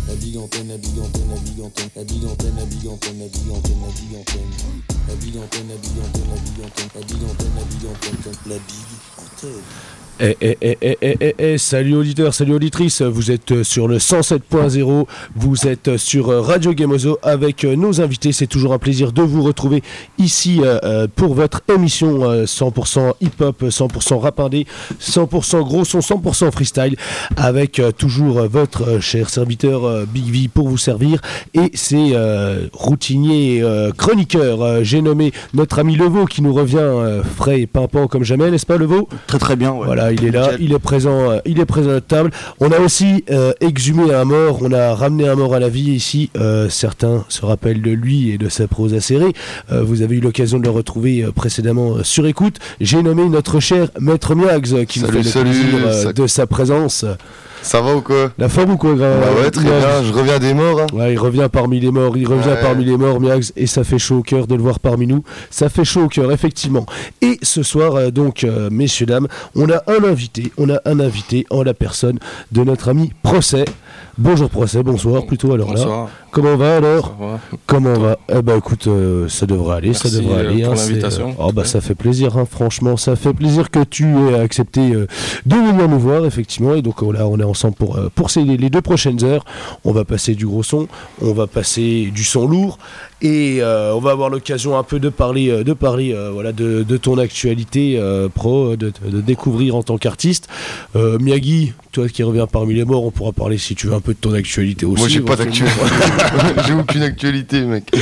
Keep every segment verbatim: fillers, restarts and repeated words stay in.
La big antenne, la big antenne, la big antenne, la big antenne, la big antenne, la big antenne, la big antenne, la big antenne, la big antenne, la big antenne, la big antenne, la big antenne, la big antenne. Eh, eh, eh, eh, eh, eh, eh, salut auditeurs, salut auditrices, vous êtes sur le cent sept point zéro, vous êtes sur Radio Gamozo avec nos invités, c'est toujours un plaisir de vous retrouver ici euh, pour votre émission euh, cent pour cent hip-hop, cent pour cent rap indé, cent pour cent gros son, cent pour cent freestyle, avec euh, toujours votre euh, cher serviteur euh, Big V pour vous servir, et c'est euh, routinier euh, chroniqueur, euh, j'ai nommé notre ami Levo qui nous revient euh, frais et pimpant comme jamais, n'est-ce pas Levo ? Très très bien, ouais. Voilà. Il est là, il est présent, euh, il est présent à notre table. On a aussi euh, exhumé un mort, on a ramené un mort à la vie ici. Euh, certains se rappellent de lui et de sa prose acérée. Euh, vous avez eu l'occasion de le retrouver euh, précédemment euh, sur écoute. J'ai nommé notre cher Maître Miax euh, qui salut, nous fait le salut, plaisir euh, ça... de sa présence. Ça va ou quoi ? La forme ou quoi, grave ? Bah ouais, très Miax. bien, je reviens des morts. Hein. Ouais, il revient parmi les morts, il revient ouais. parmi les morts, Miax, et ça fait chaud au cœur de le voir parmi nous. Ça fait chaud au cœur, effectivement. Et ce soir, euh, donc, euh, messieurs, dames, on a un invité, on a un invité en la personne de notre ami Procès. Bonjour Procès, bonsoir plutôt alors bonsoir. là. Comment va alors ? Ça va. Comment va ? Eh ben écoute, euh, ça devrait aller, Merci ça devrait aller. pour hein, l'invitation. Oh bah ça fait plaisir, hein, franchement, ça fait plaisir que tu aies accepté euh, de venir nous voir effectivement. Et donc là, on est ensemble pour euh, pour ces, les deux prochaines heures. On va passer du gros son, on va passer du son lourd. Et euh, on va avoir l'occasion un peu de parler, euh, de parler, euh, voilà, de, de ton actualité euh, pro, de, de découvrir en tant qu'artiste. Euh, Miyagi, toi qui reviens parmi les morts, on pourra parler si tu veux un peu de ton actualité aussi. Moi j'ai pas d'actualité, j'ai aucune actualité, mec.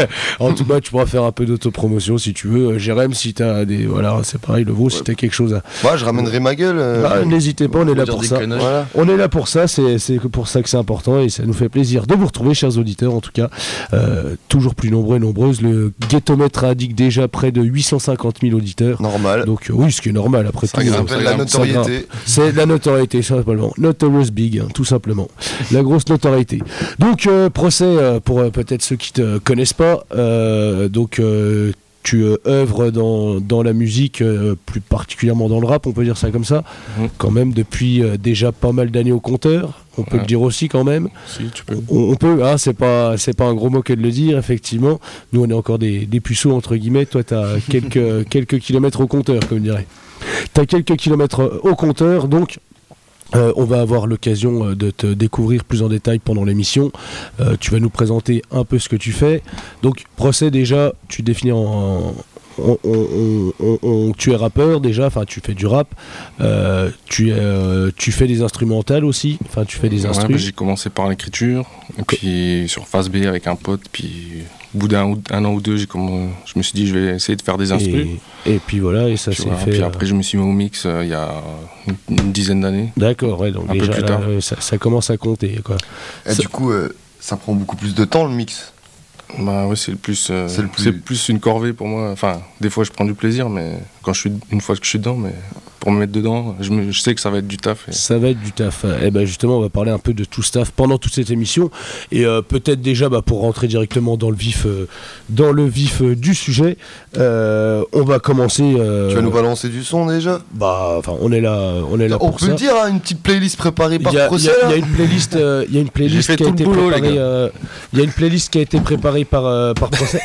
En tout cas, tu pourras faire un peu d'autopromotion si tu veux. Jérém, si t'as des, voilà, c'est pareil, le vôtre, ouais. Si t'as quelque chose à. Moi, je ramènerai ma gueule. Euh... Ah, n'hésitez pas, on est là pour ça. Voilà. On est là pour ça, c'est, c'est pour ça que c'est important et ça nous fait plaisir de vous retrouver, chers auditeurs, en tout cas, euh, toujours plus nombreux et nombreuses. Le ghettomètre indique déjà près de huit cent cinquante mille auditeurs. Normal. Donc euh, oui, ce qui est normal après ça tout. Ça s'appelle la notoriété. C'est la notoriété, simplement. Notorious Big, hein, tout simplement. La grosse notoriété. Donc, euh, Procès, euh, pour euh, peut-être ceux qui te connaissent pas, euh, donc euh, tu euh, œuvres dans, dans la musique, euh, plus particulièrement dans le rap, on peut dire ça comme ça, mmh. quand même depuis euh, déjà pas mal d'années au compteur. On peut ouais. le dire aussi quand même. Si, tu peux. On, on peut, hein, c'est pas, c'est pas un gros mot que de le dire, effectivement. Nous, on est encore des, des puceaux, entre guillemets. Toi, tu as quelques, quelques kilomètres au compteur, comme on dirait. Tu as quelques kilomètres au compteur, donc euh, on va avoir l'occasion de te découvrir plus en détail pendant l'émission. Euh, tu vas nous présenter un peu ce que tu fais. Donc, Procès, déjà, tu définis en... en On, on, on, on, tu es rappeur déjà, enfin tu fais du rap, euh, tu, euh, tu fais des instrumentales aussi, enfin tu fais des ouais, instrus. Bah, j'ai commencé par l'écriture, et puis sur Face B avec un pote, puis au bout d'un un an ou deux, j'ai comm... je me suis dit je vais essayer de faire des instrus. Et, et puis voilà, et ça puis s'est voilà, fait. Puis après je me suis mis au mix euh, il y a une, une dizaine d'années. D'accord, ouais, donc un déjà peu plus là, tard. ça, ça commence à compter quoi. Et ça... du coup, euh, ça prend beaucoup plus de temps le mix. Bah ouais, c'est le plus, euh, c'est, le plus... c'est plus une corvée pour moi. Enfin, des fois je prends du plaisir, mais quand je suis une fois que je suis dedans, mais pour me mettre dedans, je, me, je sais que ça va être du taf. Et... Ça va être du taf. Et ben justement, on va parler un peu de tout ce taf pendant toute cette émission. Et euh, peut-être déjà, bah, pour rentrer directement dans le vif, euh, dans le vif euh, du sujet, euh, on va commencer. Euh... Tu vas nous balancer du son déjà ? Bah, enfin, on est là, on est là on pour ça. ça. On peut le dire, hein, une petite playlist préparée par Procès. Il y, y a une playlist, il euh, y a une playlist qui a été boulot, préparée. Il euh, y a une playlist qui a été préparée par euh, par Procès.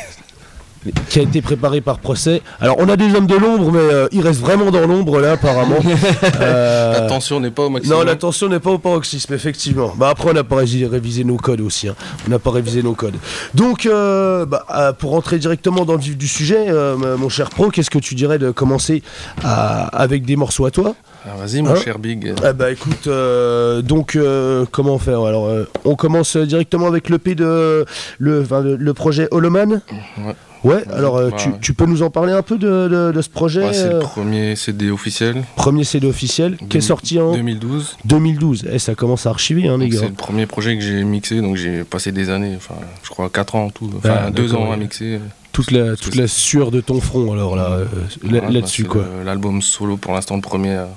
qui a été préparé par Procès. Alors on a des hommes de l'ombre, mais euh, ils restent vraiment dans l'ombre là apparemment. euh... La tension n'est pas au maximum. Non, la tension n'est pas au paroxysme, effectivement. Bah après on n'a pas révisé, révisé nos codes aussi. Hein. On n'a pas révisé nos codes. Donc euh, bah, euh, pour rentrer directement dans le vif du sujet, euh, mon cher Pro, qu'est-ce que tu dirais de commencer à, avec des morceaux à toi ? Ah, vas-y, mon hein cher Big. Ah bah écoute, euh, donc euh, comment faire ? Alors euh, on commence directement avec l'E P de le, le, le projet Holoman. Ouais. Ouais, alors euh, bah, tu, tu peux nous en parler un peu de, de, de ce projet ? Ouais, c'est le premier C D officiel. Premier C D officiel, deux, qui est sorti en deux mille douze. deux mille douze, eh, ça commence à archiver, hein, les gars. C'est le premier projet que j'ai mixé, donc j'ai passé des années, enfin, je crois quatre ans en tout, enfin ah, deux ans ouais. à mixer. Toute la, toute la sueur de ton front, alors là, euh, voilà, là-dessus, bah, quoi. Le, l'album solo pour l'instant, le premier.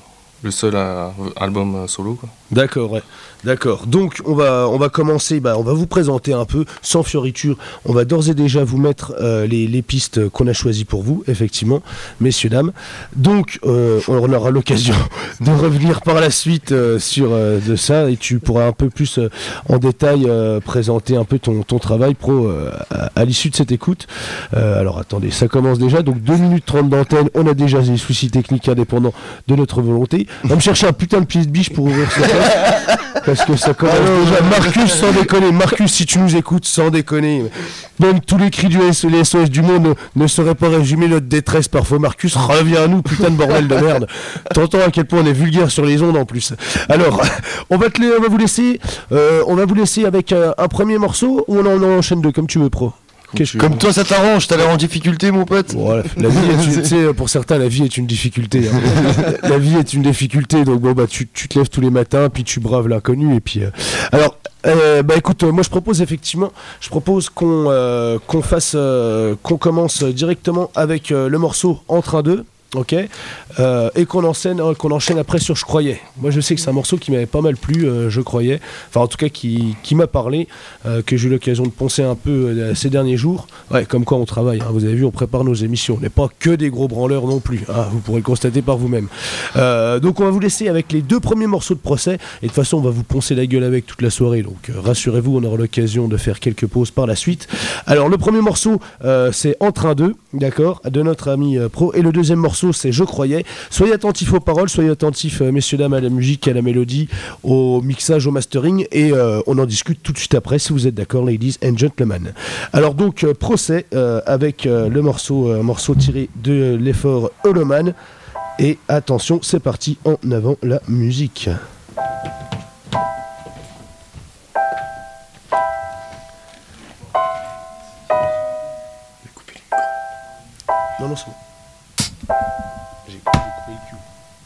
le seul euh, album euh, solo, quoi. D'accord, ouais. D'accord. Donc on va on va commencer, bah, on va vous présenter un peu sans fioriture. On va d'ores et déjà vous mettre euh, les, les pistes qu'on a choisies pour vous, effectivement, messieurs dames. Donc euh, on aura l'occasion de revenir par la suite euh, sur euh, de ça et tu pourras un peu plus euh, en détail euh, présenter un peu ton, ton travail pro euh, à, à l'issue de cette écoute. Euh, alors attendez, ça commence déjà. Donc deux minutes trente d'antenne. On a déjà des soucis techniques indépendants de notre volonté. On va me chercher un putain de pied de biche pour ouvrir ce podcast. Parce que ça commence déjà. Marcus, sans déconner. Marcus, si tu nous écoutes, sans déconner. Même tous les cris du S O S du monde ne, ne sauraient pas résumer notre détresse parfois. Marcus, reviens à nous, putain de bordel de merde. T'entends à quel point on est vulgaire sur les ondes en plus. Alors, on va, te les, on va vous laisser euh, on va vous laisser avec euh, un premier morceau ou on en, on en enchaîne deux comme tu veux, pro. Comme, comme toi, ça t'arrange, t'as l'air en difficulté, mon pote. Bon, la, la vie est une, tu sais, pour certains, la vie est une difficulté. Hein. La, la vie est une difficulté, donc bon, bah, tu, tu te lèves tous les matins, puis tu braves l'inconnu, et puis. Euh... Alors, euh, bah écoute, euh, moi je propose effectivement, je propose qu'on euh, qu'on fasse, euh, qu'on commence directement avec euh, le morceau En train deux. Ok, euh, et qu'on enchaîne, euh, qu'on enchaîne après sur Je croyais. Moi je sais que c'est un morceau qui m'avait pas mal plu, euh, Je croyais, enfin en tout cas qui, qui m'a parlé, euh, que j'ai eu l'occasion de poncer un peu euh, ces derniers jours. Ouais, comme quoi on travaille, hein. Vous avez vu, on prépare nos émissions, on n'est pas que des gros branleurs non plus, hein. Vous pourrez le constater par vous-même. Euh, donc on va vous laisser avec les deux premiers morceaux de Procès, et de toute façon on va vous poncer la gueule avec toute la soirée, donc euh, rassurez-vous, on aura l'occasion de faire quelques pauses par la suite. Alors le premier morceau euh, c'est En train deux, d'accord, de notre ami euh, Pro, et le deuxième morceau c'est Je croyais. Soyez attentifs aux paroles, soyez attentifs euh, messieurs dames à la musique, à la mélodie, au mixage, au mastering, et euh, on en discute tout de suite après si vous êtes d'accord, ladies and gentlemen. Alors donc euh, Procès euh, avec euh, le morceau euh, morceau tiré de euh, l'effort Holoman, et attention c'est parti, en avant la musique. Non non c'est bon. J'ai coupé le cul.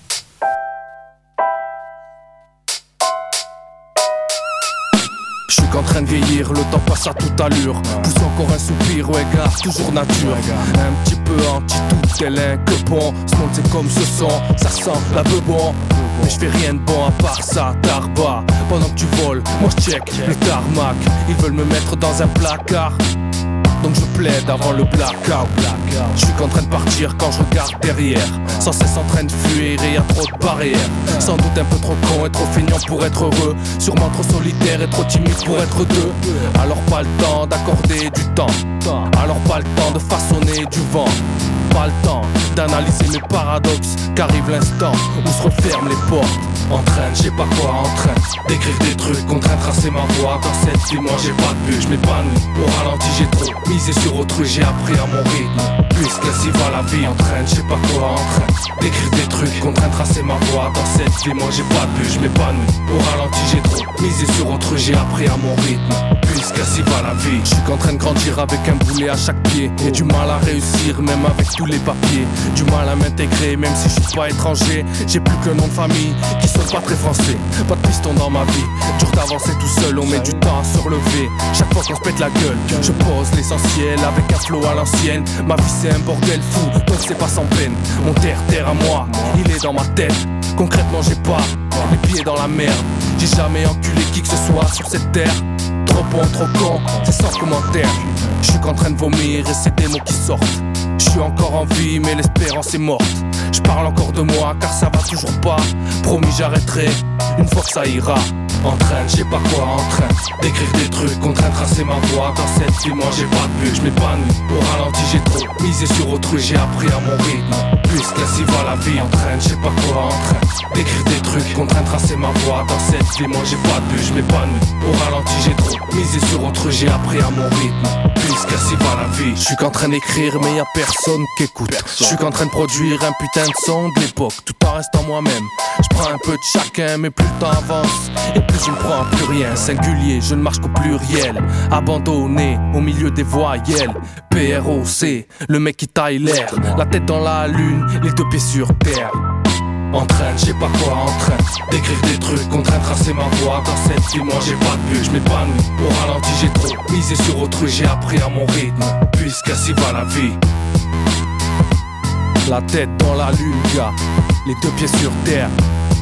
Je suis qu'en train de vieillir, le temps passe à toute allure. Pousse encore un soupir, ouais gars, toujours nature. Un petit peu anti-tout, tel un que bon. Ce monde c'est comme ce son, ça sent la bebon. Mais je fais rien de bon à part ça, tarba. Pendant que tu voles, moi je check le tarmac. Ils veulent me mettre dans un placard, donc je plaide avant le blackout. Je suis qu'en train de partir quand je regarde derrière. Sans cesse en train de fuir et y'a trop de barrières. Sans doute un peu trop con et trop feignant pour être heureux. Sûrement trop solitaire et trop timide pour être deux. Alors pas le temps d'accorder du temps. Alors pas le temps de façonner du vent. Pas le temps d'analyser mes paradoxes, qu'arrive l'instant où se referment les portes. En train, je sais pas quoi, en train d'écrire des trucs, contraint de tracer ma voie. Dans cette vie, moi j'ai pas de but, je m'épanouis. Au ralenti, j'ai trop misé sur autrui, j'ai appris à mon rythme. Puisqu'ainsi va la vie, en train, je sais pas quoi, en train d'écrire des trucs, contraint de tracer ma voie. Dans cette vie, moi j'ai pas de but, je m'épanouis. Au ralenti, j'ai trop misé sur autrui, j'ai appris à mon rythme. Puisqu'ainsi va la vie, je suis qu'en train de grandir avec un boulet à chaque pied. Et du mal à réussir, même avec tous les papiers. Du mal à m'intégrer, même si je suis pas étranger. J'ai plus que nom de famille qui sont pas très français. Pas de piston dans ma vie, dur d'avancer tout seul, on met du temps à se relever. Chaque fois qu'on se pète la gueule, je pose l'essentiel avec un flow à l'ancienne. Ma vie c'est un bordel fou, donc c'est pas sans peine. Mon terre-terre à moi, il est dans ma tête. Concrètement j'ai pas les pieds dans la merde. J'ai jamais enculé qui que ce soit sur cette terre. Trop bon, trop con, c'est sans commentaire. Je suis qu'en train de vomir et c'est des mots qui sortent. Je suis encore en vie mais l'espérance est morte. Je parle encore de moi car ça va toujours pas. Promis j'arrêterai une fois que ça ira. En train, je sais pas quoi, en train d'écrire des trucs, contraint de tracer ma voie. Dans cette vie, moi j'ai pas de but, je m'épanouis. Au ralenti, j'ai trop misé sur autrui, j'ai appris à mon rythme. Puisqu'ainsi va la vie, en train, je sais pas quoi, en train d'écrire des trucs, contraint de tracer ma voie. Dans cette vie, moi j'ai pas de but, je m'épanouis. Au ralenti, j'ai trop misé sur autrui, j'ai appris à mon rythme. Puisqu'ainsi va la vie, je suis qu'en train d'écrire, mais y'a personne qui écoute. Je suis qu'en train de produire un putain de son de l'époque, tout en restant moi-même. Je prends un peu de chacun, mais plus le temps avance. Et plus je ne prends plus rien, singulier, je ne marche qu'au pluriel. Abandonné au milieu des voyelles. P R O C, le mec qui taille l'air. La tête dans la lune, les deux pieds sur terre. En train, je sais pas quoi, en train d'écrire des trucs, contraint de tracer ma voie. Dans cette vie, moi j'ai pas de but, je m'épanouis. Au ralenti, j'ai trop misé sur autrui, j'ai appris à mon rythme. Puisqu'ainsi va la vie. La tête dans la lune, gars, les deux pieds sur terre.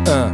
Hein.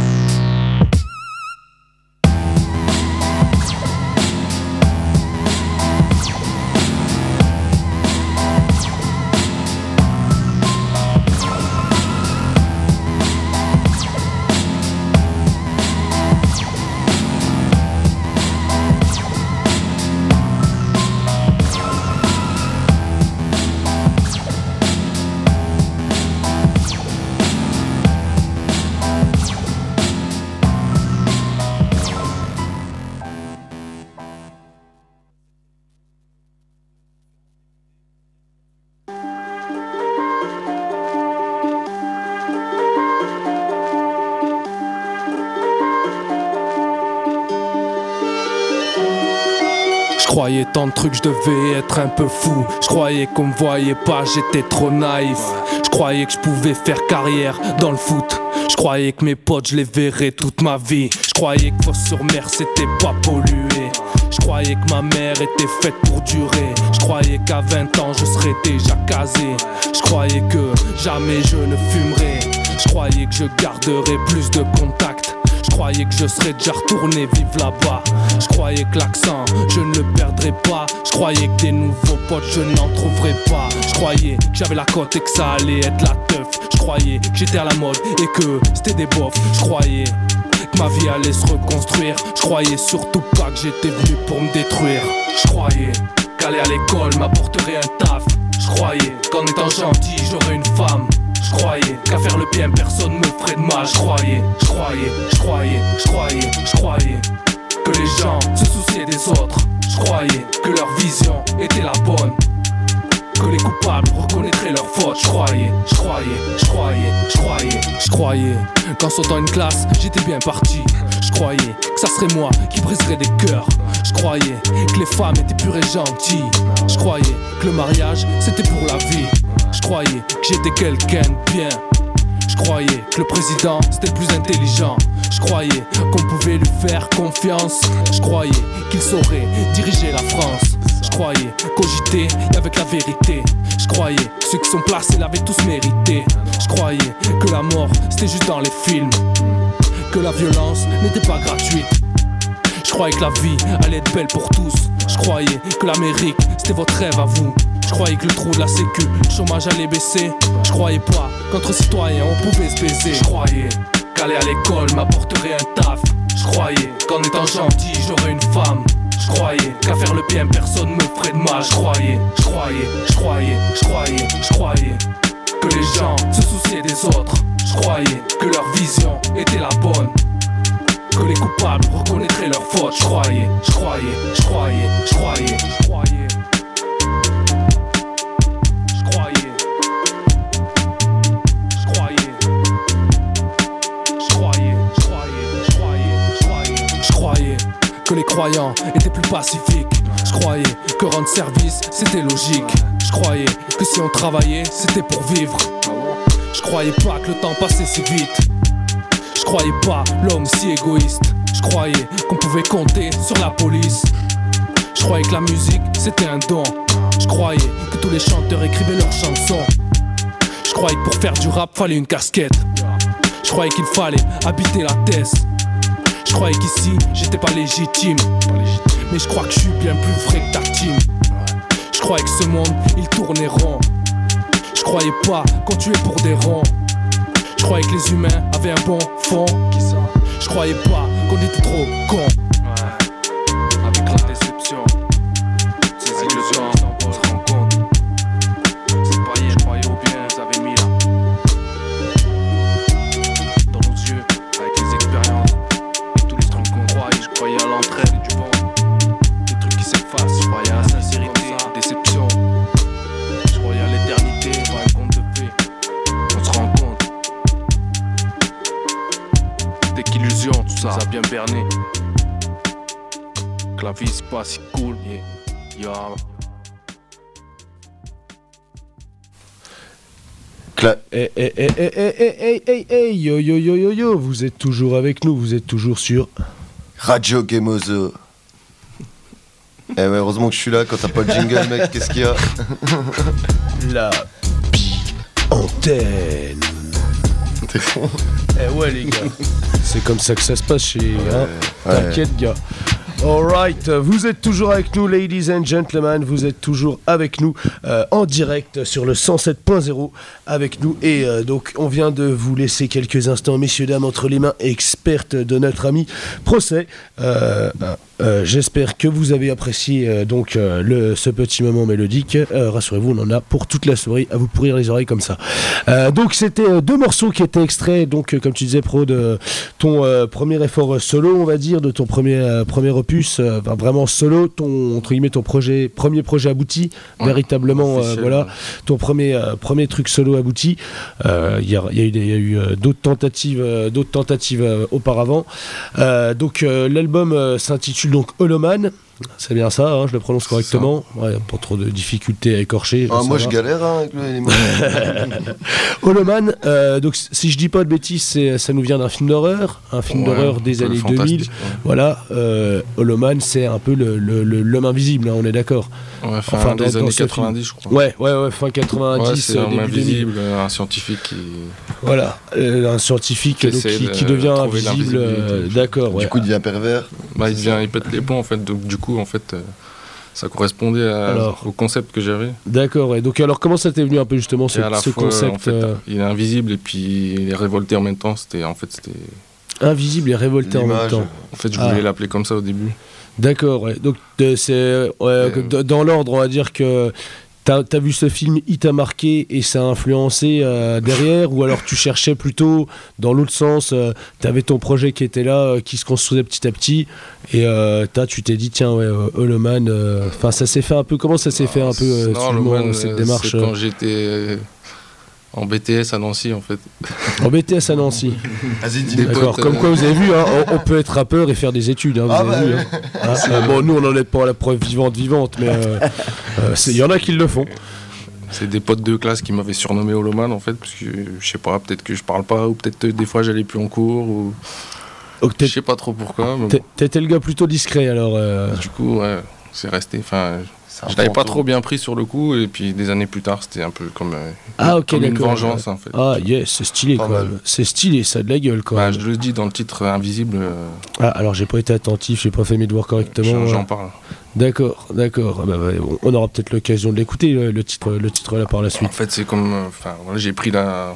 Je croyais tant de trucs, je devais être un peu fou. Je croyais qu'on me voyait pas, j'étais trop naïf. Je croyais que je pouvais faire carrière dans le foot. Je croyais que mes potes, je les verrais toute ma vie. Je croyais que Fos-sur-Mer, c'était pas pollué. Je croyais que ma mère était faite pour durer. Je croyais qu'à vingt ans, je serais déjà casé. Je croyais que jamais je ne fumerais. Je croyais que je garderais plus de contacts. Je croyais que je serais déjà retourné vivre là-bas. Je croyais que l'accent, je ne le perdrais pas. Je croyais que des nouveaux potes, je n'en trouverais pas. Je croyais que j'avais la cote et que ça allait être la teuf. Je croyais que j'étais à la mode et que c'était des bofs. Je croyais que ma vie allait se reconstruire. Je croyais surtout pas que j'étais venu pour me détruire. Je croyais qu'aller à l'école m'apporterait un taf. Je croyais qu'en étant gentil, j'aurais une femme. Je croyais qu'à faire le bien, personne me ferait de mal. Je croyais, je croyais, je croyais, je croyais, je croyais que les gens se souciaient des autres. Je croyais que leur vision était la bonne, que les coupables reconnaîtraient leurs fautes. Je croyais, je croyais, je croyais, je croyais, je croyais qu'en sautant une classe, j'étais bien parti. Je croyais que ça serait moi qui briserais des cœurs. Je croyais que les femmes étaient pures et gentilles. Je croyais que le mariage, c'était pour la vie. Je croyais que j'étais quelqu'un de bien. Je croyais que le président c'était le plus intelligent. Je croyais qu'on pouvait lui faire confiance. Je croyais qu'il saurait diriger la France. Je croyais qu'au J T y'avait que la vérité. Je croyais que ceux qui sont placés l'avaient tous mérité. Je croyais que la mort c'était juste dans les films, que la violence n'était pas gratuite. Je croyais que la vie allait être belle pour tous. Je croyais que l'Amérique c'était votre rêve à vous. Je croyais que le trou de la sécu, le chômage allait baisser. Je croyais pas qu'entre citoyens on pouvait se baiser. Je croyais qu'aller à l'école m'apporterait un taf. Je croyais qu'en étant gentil j'aurais une femme. Je croyais qu'à faire le bien personne me ferait de mal. Je croyais, je croyais, je croyais, je croyais, je croyais que les gens se souciaient des autres. Je croyais que leur vision était la bonne, que les coupables reconnaîtraient leurs fautes. Je croyais, je croyais, je croyais, je croyais, je croyais. Que les croyants étaient plus pacifiques. Je croyais que rendre service c'était logique. Je croyais que si on travaillait c'était pour vivre. Je croyais pas que le temps passait si vite. Je croyais pas l'homme si égoïste. Je croyais qu'on pouvait compter sur la police. Je croyais que la musique c'était un don. Je croyais que tous les chanteurs écrivaient leurs chansons. Je croyais que pour faire du rap fallait une casquette. Je croyais qu'il fallait habiter la Thèse. Je croyais qu'ici j'étais pas légitime, mais je crois que je suis bien plus vrai que ta team. Je croyais que ce monde il tournait rond. Je croyais pas qu'on tuait pour des ronds. Je croyais que les humains avaient un bon fond. Je croyais pas qu'on était trop cons. Avec la déception, ces illusions, on se rend compte. C'est pas hier, je croyais au bien, vous avez mis là dans nos yeux, avec les expériences. Je croyais à l'entraide et du bon, des trucs qui s'effacent. Je croyais à la sincérité, déception. Je croyais à l'éternité, pas un conte de fées. On se rend compte dès qu'illusion, tout ça a bien berné. Que la vie c'est pas si cool, yeah. Yeah. Cla- hey, hey, hey, hey, hey, hey, hey, hey, yo, yo, yo, yo, yo, vous êtes toujours avec nous, vous êtes toujours sur Radio Gemozo. Eh ouais, heureusement que je suis là quand t'as pas le jingle, mec, qu'est-ce qu'il y a? la big antenne. Eh ouais les gars, c'est comme ça que ça se passe chez... Hein Ouais. T'inquiète gars. Alright, vous êtes toujours avec nous, ladies and gentlemen, vous êtes toujours avec nous euh, en direct sur le cent sept point zéro avec nous. Et euh, donc, on vient de vous laisser quelques instants, messieurs, dames, entre les mains expertes de notre ami Procès. Euh, euh, J'espère que vous avez apprécié euh, donc euh, le, ce petit moment mélodique. Euh, Rassurez-vous, on en a pour toute la soirée à vous pourrir les oreilles comme ça. Euh, donc, c'était euh, deux morceaux qui étaient extraits, donc, euh, comme tu disais, Pro, de ton euh, premier effort solo, on va dire, de ton premier, euh, premier opus, euh, enfin, vraiment solo, ton, entre guillemets, ton projet, premier projet abouti, Ouais, véritablement, euh, officiel, voilà, ouais. ton premier, euh, premier truc solo abouti. Euh, Il y, a, il y a eu, des- il y a eu euh, d'autres tentatives, euh, d'autres tentatives euh, auparavant. Euh, donc, euh, l'album euh, s'intitule donc Holoman. C'est bien ça, hein, je le prononce correctement. Ouais, pas trop de difficultés à écorcher. Ah, ça moi va. je galère hein, avec le- les mots. Holoman, euh, donc si je dis pas de bêtises, c'est- ça nous vient d'un film d'horreur, un film Ouais, d'horreur des un peu années fantastique, deux mille. ouais. Voilà, euh, Holoman, c'est un peu le- le- le- l'homme invisible, hein, on est d'accord. Ouais, fin Enfin, des dans- années dans ce quatre-vingt-dix, je crois. Ouais, ouais, ouais, fin Ouais, quatre-vingt-dix, c'est euh, un début deux mille. invisible, un scientifique qui. Voilà, euh, un scientifique Qui donc, essaie qui, de qui devient trouver invisible. l'invisibilité. euh, d'accord, ouais. Du coup, il devient pervers. Bah, il devient, il pète les plombs en fait, donc du coup, en fait, euh, ça correspondait à- Alors. au concept que j'avais. D'accord, ouais. Donc alors comment ça t'est venu un peu justement ce, Et à la ce fois, concept en fait, euh, il est invisible et puis il est révolté en même temps. C'était, en fait, c'était, invisible et révolté en même L'image. temps? en fait, je Ah. voulais l'appeler comme ça au début. D'accord, ouais. Donc de- c'est ouais, que d- dans l'ordre, on va dire que t'as as vu ce film, il t'a marqué et ça a influencé euh, derrière, ou alors tu cherchais plutôt dans l'autre sens, euh, t'avais ton projet qui était là, euh, qui se construisait petit à petit, et euh, t'as, tu t'es dit tiens ouais, euh, Holoman, enfin ça s'est fait un peu, comment ça s'est fait un peu euh, Non, suivant, le man, cette euh, démarche c'est euh, quand j'étais euh, en B T S à Nancy, en fait. en B T S à Nancy? Vas-y, dis Des D'accord, potes, comme euh, quoi vous avez vu, hein, on, on peut être rappeur et faire des études, hein, vous Ah avez bah vu. oui. Hein. Hein, euh, bon, nous on n'en est pas à la preuve vivante vivante, mais euh, euh, c'est- il y en a qui le font. C'est des potes de classe qui m'avaient surnommé Holoman, en fait, parce que je sais pas, peut-être que je parle pas, ou peut-être euh, des fois j'allais plus en cours, ou Donc je t'es- sais pas trop pourquoi. Mais t'es- t'étais le gars plutôt discret alors. euh, bon, du coup, ouais, c'est resté. Enfin, C'est un je l'avais pas fantôme. trop bien pris sur le coup, et puis des années plus tard, c'était un peu comme, euh, Ah ok comme une d'accord. vengeance, en fait. Ah yes, c'est stylé Pas quand mal. même. C'est stylé, ça a de la gueule quand Bah, même. je le dis dans le titre euh, Invisible, euh, Ah alors j'ai pas été attentif, j'ai pas fait mes devoirs correctement. j'en j'en ouais. parle. D'accord, d'accord. Ah bah, ouais, bon, on aura peut-être l'occasion de l'écouter le, le titre, le titre là par la En suite. fait, c'est comme. euh, Enfin, voilà, j'ai pris la.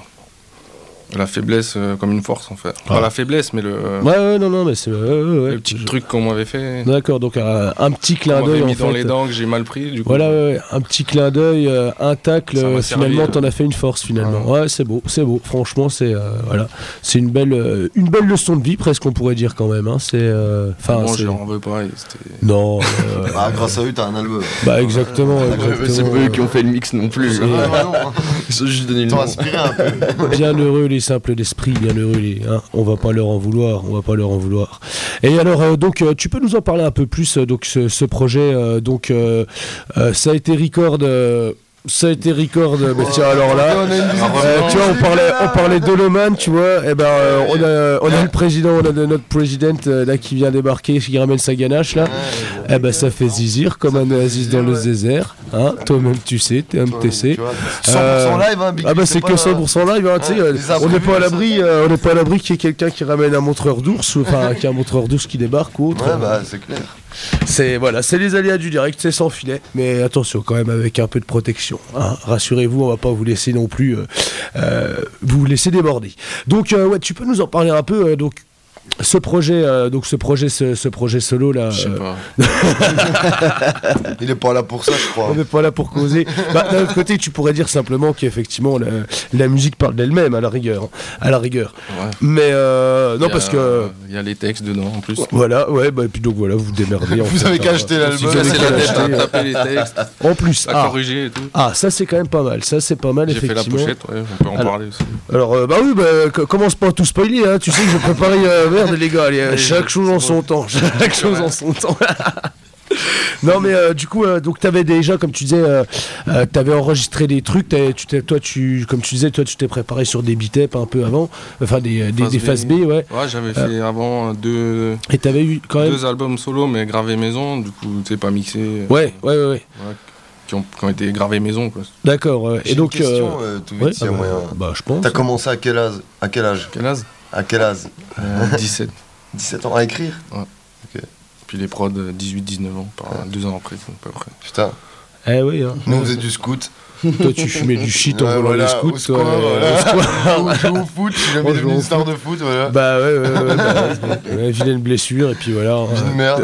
La faiblesse euh, comme une force, en fait. Ah. Pas la faiblesse, mais le, euh, Ouais ouais non non mais c'est ouais, ouais, ouais. le petit Je- truc qu'on m'avait fait. D'accord, donc euh, un petit clin qu'on m'avait d'œil en mis dans fait. les dents que j'ai mal pris, du coup. Voilà, ouais, ouais, un petit clin d'œil, euh, un tacle, Ça m'a euh, servi, finalement euh. t'en as fait une force finalement. Ouais, c'est beau, c'est beau. Franchement, c'est euh, voilà, c'est une belle, euh, une belle leçon de vie presque on pourrait dire quand même. Hein. C'est, euh, enfin, Bon, c'est- je leur en veux pas. et c'était- non, euh, Ah, grâce à eux, t'as un album. bah exactement, exactement. C'est pas eux qui ont fait le mix non plus. Et, euh, Ah, non, hein. Ils ont juste donné le T'ont nom. inspiré un peu. bien heureux les simples d'esprit, bien heureux les. Hein, on va pas leur en vouloir, on va pas leur en vouloir. Et alors, euh, donc, euh, tu peux nous en parler un peu plus euh, donc ce, ce projet, euh, donc, euh, euh, ça a été record. euh, Ça a été record, euh, mais tiens alors là, On a une musique. euh, tu vois, on parlait, on parlait d'Holoman, tu vois, et ben euh, on a, on a le président, on a de- notre président euh, là qui vient débarquer, qui ramène sa ganache là, et ben ça fait zizir comme un oasis dans le désert, hein, toi-même tu sais, t'es M T C. Tu vois, cent pour cent live, hein, Big. Ah bah c'est que pas- cent pour cent live, hein, tu sais, Ouais, euh, les on n'est pas à imprévus, l'abri, euh, on n'est pas à l'abri qu'il y ait quelqu'un qui ramène un montreur d'ours, ou enfin qu'il y a un montreur d'ours qui débarque ou autre. Ouais, bah c'est clair. C'est voilà, c'est les aléas du direct, c'est sans filet, mais attention quand même avec un peu de protection. Hein. Rassurez-vous, on va pas vous laisser non plus euh, euh, vous laisser déborder. Donc euh, ouais, tu peux nous en parler un peu euh, donc. Ce projet, euh, donc ce projet, ce, ce projet solo là, Je sais euh, pas. Il est pas là pour ça, je crois. on n'est pas là pour causer. Bah, d'un autre côté, tu pourrais dire simplement qu'effectivement la, la musique parle d'elle-même à la rigueur, hein, à la rigueur. Ouais. Mais euh, non Il y a- parce que Il y a les textes dedans en plus. voilà, ouais, bah et puis donc voilà, vous démerdez. en Vous fait, avez qu'à hein. acheter Si l'album. vous avez C'est qu'à la tête l'acheter, à euh, taper les textes, En plus, à ah, corriger et tout. ah, ça c'est quand même pas mal. Ça c'est pas mal J'ai fait la effectivement. pochette, ouais, on peut en Alors- parler aussi. Alors euh, bah oui, bah, co- commence pas à tout spoiler, hein. Tu sais que je préparais euh, merde les gars, allez, euh, Allez, chaque je- chose en c'est son bon. temps, chaque chose en son temps. Non mais euh, du coup euh, donc t'avais déjà comme tu disais euh, euh, t'avais enregistré des trucs, t'avais- tu t'es- toi tu comme tu disais toi tu t'es préparé sur des beat-up un peu avant, enfin des des, Phase des B. phases B ouais. Ouais, j'avais fait avant deux, Et t'avais eu quand même deux albums solo, mais gravés maison, du coup, tu sais, pas mixés. ouais ouais ouais, ouais. Ouais, qui, ont, qui ont été gravés maison, quoi. D'accord. ouais. J'ai Et donc une question, euh, euh, tout ouais, vite, s'il y a ah bah, moyen. bah je pense. T'as commencé à quel âge À quel âge Quel âge À quel âge? Euh, dix-sept. dix-sept ans à écrire? Ouais. Ok. Puis les prods, dix-huit dix-neuf ans, par Ouais. deux ans après, à peu près. Putain, Eh oui, hein. nous on faisait du scout. Toi, tu fumais du shit en Ouais, volant voilà, les scouts. au square, toi, voilà. euh, au square. On joue au foot, je suis On jamais joue devenu au une star de foot, voilà. Bah ouais, ouais, ouais, bah, ouais, vilaine blessure, et puis voilà. Vie de hein. merde.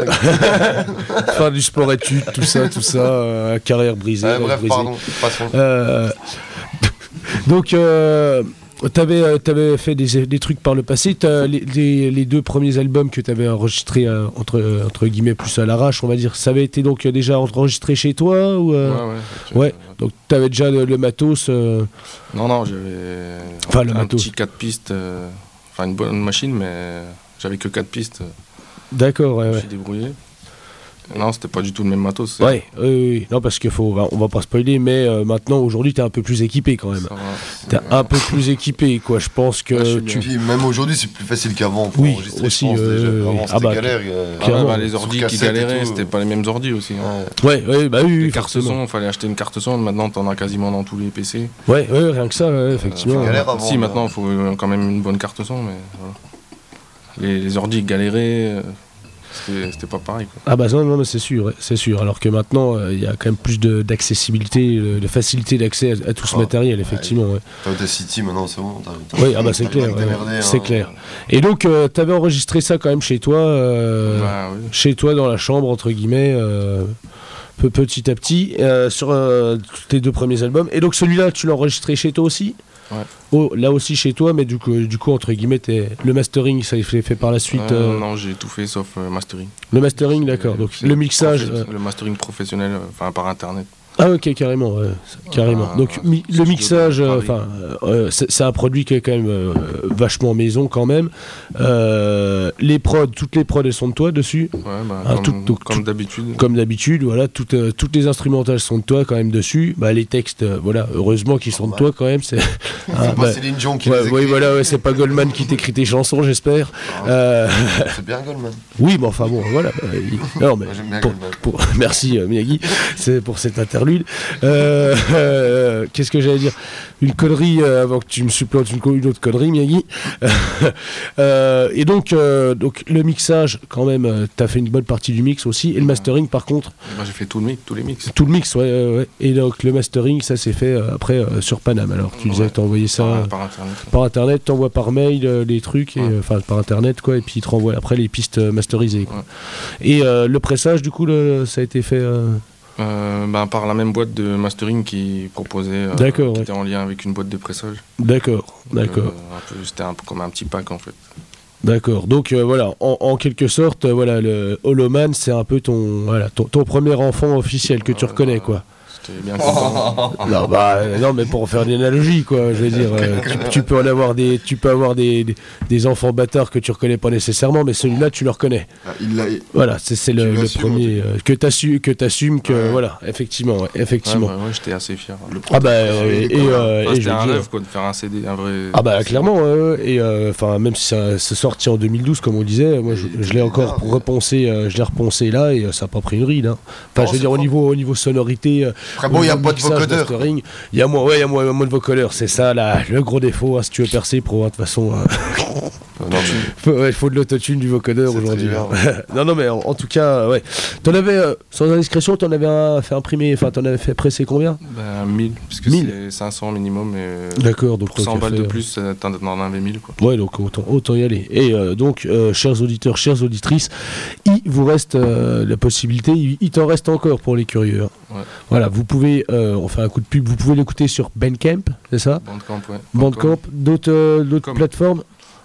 Faire du sport études, tout ça, tout ça, euh, carrière brisée. Ouais, rêve bref, brisé. pardon, passons. Euh, donc, euh, t'avais, euh, t'avais fait des, des trucs par le passé. T'as les, les, les deux premiers albums que t'avais enregistrés euh, entre, euh, entre guillemets plus à l'arrache, on va dire, ça avait été donc euh, déjà enregistré chez toi ou euh, Ouais, ouais. tu- ouais. Donc t'avais déjà le, le matos. euh, Non, non, j'avais Enfin, le un matos. petit quatre pistes, euh, enfin une bonne machine, mais j'avais que quatre pistes. D'accord, ouais, Je me ouais. suis débrouillé. Non, c'était pas du tout le même matos. c'est- Ouais, oui, oui, oui. Non, parce qu'il faut, on va pas spoiler, mais euh, maintenant, aujourd'hui, t'es un peu plus équipé quand même. Ça va. T'es un peu plus équipé, quoi. Je pense que Ouais, je suis tu. bien. Puis même aujourd'hui, c'est plus facile qu'avant pour Oui, enregistrer, aussi, je pense, euh, déjà. oui. Avant, Ah c'était bah, galère. il y a- Ah ouais, Clairement. bah, les Sur ordi qui cassette et galéraient, tout. c'était pas les mêmes ordi aussi. hein. Ouais. Ouais, ouais, bah oui, Les oui, cartes forcément. son, il fallait acheter une carte son, maintenant t'en as quasiment dans tous les P C. Ouais, ouais, rien que ça, ouais, effectivement. c'est galère. avant, si, là. maintenant il faut euh, quand même une bonne carte son, mais voilà. Les, les ordi galéraient, euh, c'était c'était pas pareil. Quoi. Ah bah non, non, mais c'est sûr, ouais, c'est sûr. Alors que maintenant, euh, il y a quand même plus de- d'accessibilité, de, de facilité d'accès à, à tout ce Oh, matériel, effectivement. Ouais. T'as Audacity maintenant, c'est bon. t'as- t'as- Oui, ah bah c'est t'as clair, rien ouais, démerdé, c'est hein. clair. Et donc, euh, t'avais enregistré ça quand même chez toi, euh, Bah, oui. chez toi dans la chambre, entre guillemets, euh, peu petit à petit, euh, sur euh, tes deux premiers albums. Et donc celui-là, tu l'as enregistré chez toi aussi? Ouais. Oh, là aussi chez toi, mais du coup, du coup entre guillemets, t'es- le mastering, ça a été fait par la suite. Euh, euh, Non, j'ai tout fait sauf euh, mastering. Le mastering, d'accord. Donc C'est le mixage. professe- euh, Le mastering professionnel, euh, enfin par internet. Ah ok, carrément, ouais, carrément. Ah, Donc mi- le studio mixage, de euh, Paris. enfin, euh, c'est c'est un produit qui est quand même euh, vachement maison quand même. Euh, les prods, toutes les prods elles sont de toi dessus, Ouais, bah, Ah, comme, tout- tout- comme tout- d'habitude. comme d'habitude. Voilà, toutes, euh, toutes les instrumentales sont de toi quand même dessus. Bah les textes, euh, voilà, heureusement qu'ils sont de toi quand même. C'est C'est Ah, pas bah, Céline Dion qui ouais, les oui, écrit. voilà, ouais, c'est pas Goldman qui t'écrit tes chansons, j'espère. Euh, C'est bien Goldman. oui, mais enfin bon, voilà. euh, il- non, mais Moi, j'aime bien pour- Goldman. pour- merci euh, Miyagi, c'est pour cet interlude. Euh, euh, Qu'est-ce que j'allais dire? Une connerie euh, avant que tu me supplantes une, co- une autre connerie, Miyagi. Euh, et donc, euh, donc le mixage, quand même, euh, t'as fait une bonne partie du mix aussi. Et le mastering, par contre, Moi j'ai fait tout le mix, tous les mix. tout le mix, ouais, ouais, ouais. Et donc le mastering, ça s'est fait euh, après euh, sur Paname. Alors tu disais Ouais. que t'as envoyé ça. Par, par internet. Par internet, t'envoies par mail euh, les trucs, et, Ouais. euh, enfin par internet quoi, et puis ils te renvoient après les pistes euh, masterisées. Quoi. Ouais. Et euh, le pressage, du coup, le- ça a été fait. euh, Euh, bah, par la même boîte de mastering qui proposait, euh, D'accord, qui ouais. était en lien avec une boîte de pressage. D'accord, Donc, d'accord, euh, un peu- C'était un peu comme un petit pack en fait. d'accord. Donc euh, voilà, en, en quelque sorte, euh, voilà, le Holoman, c'est un peu ton, voilà, ton, ton premier enfant officiel que tu Ouais, reconnais, ouais. quoi. C'était bien content. Non, bah, euh, non, mais pour faire une analogie, quoi. Je veux dire, euh, tu, tu peux en avoir des, tu peux avoir des, des, des enfants bâtards que tu reconnais pas nécessairement, mais celui-là, tu le reconnais. Ah, Il l'a. Voilà, c'est c'est le, Tu le l'assumes, premier euh, que t'assumes, que t'assumes, que Ouais. voilà, effectivement, ouais, Ouais, effectivement. bah, ouais, j'étais assez fier. Le Ah bah, Ouais, euh, et, quoi. euh, Enfin, et c'était je veux un dire- rêve quoi, de faire un C D, un vrai. Ah bah clairement, ouais, ouais. Et euh, enfin même si ça- c'est sorti en deux mille douze comme on disait, moi je, je l'ai encore mais- repensé, euh, je l'ai repensé là et euh, ça n'a pas pris une ride. Hein. Enfin Non, je veux c'est dire au fort. niveau, au niveau sonorité, euh, Après, au bon, il n'y a niveau pas de mixage, vocodeur. mastering, il y a moins, ouais, il y a moins, moins de vocodeur, c'est ça là, le gros défaut. Hein, si tu veux percer pour de toute façon, euh, Non, tu- faut, ouais, il faut de l'autotune du vocodeur C'est aujourd'hui. très hein. non non mais en, en tout cas, ouais. T'en avais euh, sans indiscrétion, t'en avais un, fait imprimer, enfin t'en avais fait presser combien? Bah, mille, puisque mille. c'est cinq cents minimum. Et D'accord, donc pour cent tant qu'à balles de faire. plus, euh, t'en t'en avais mille quoi. Ouais, donc autant, autant y aller. Et euh, donc, euh, chers auditeurs, chères auditrices, il vous reste euh, la possibilité, il, il t'en reste encore pour les curieux. hein. Ouais. Voilà, vous pouvez, euh, on fait un coup de pub, vous pouvez l'écouter sur Bandcamp, c'est ça? Bandcamp, ouais. Bandcamp, d'autres euh, d'autres Comme. plateformes?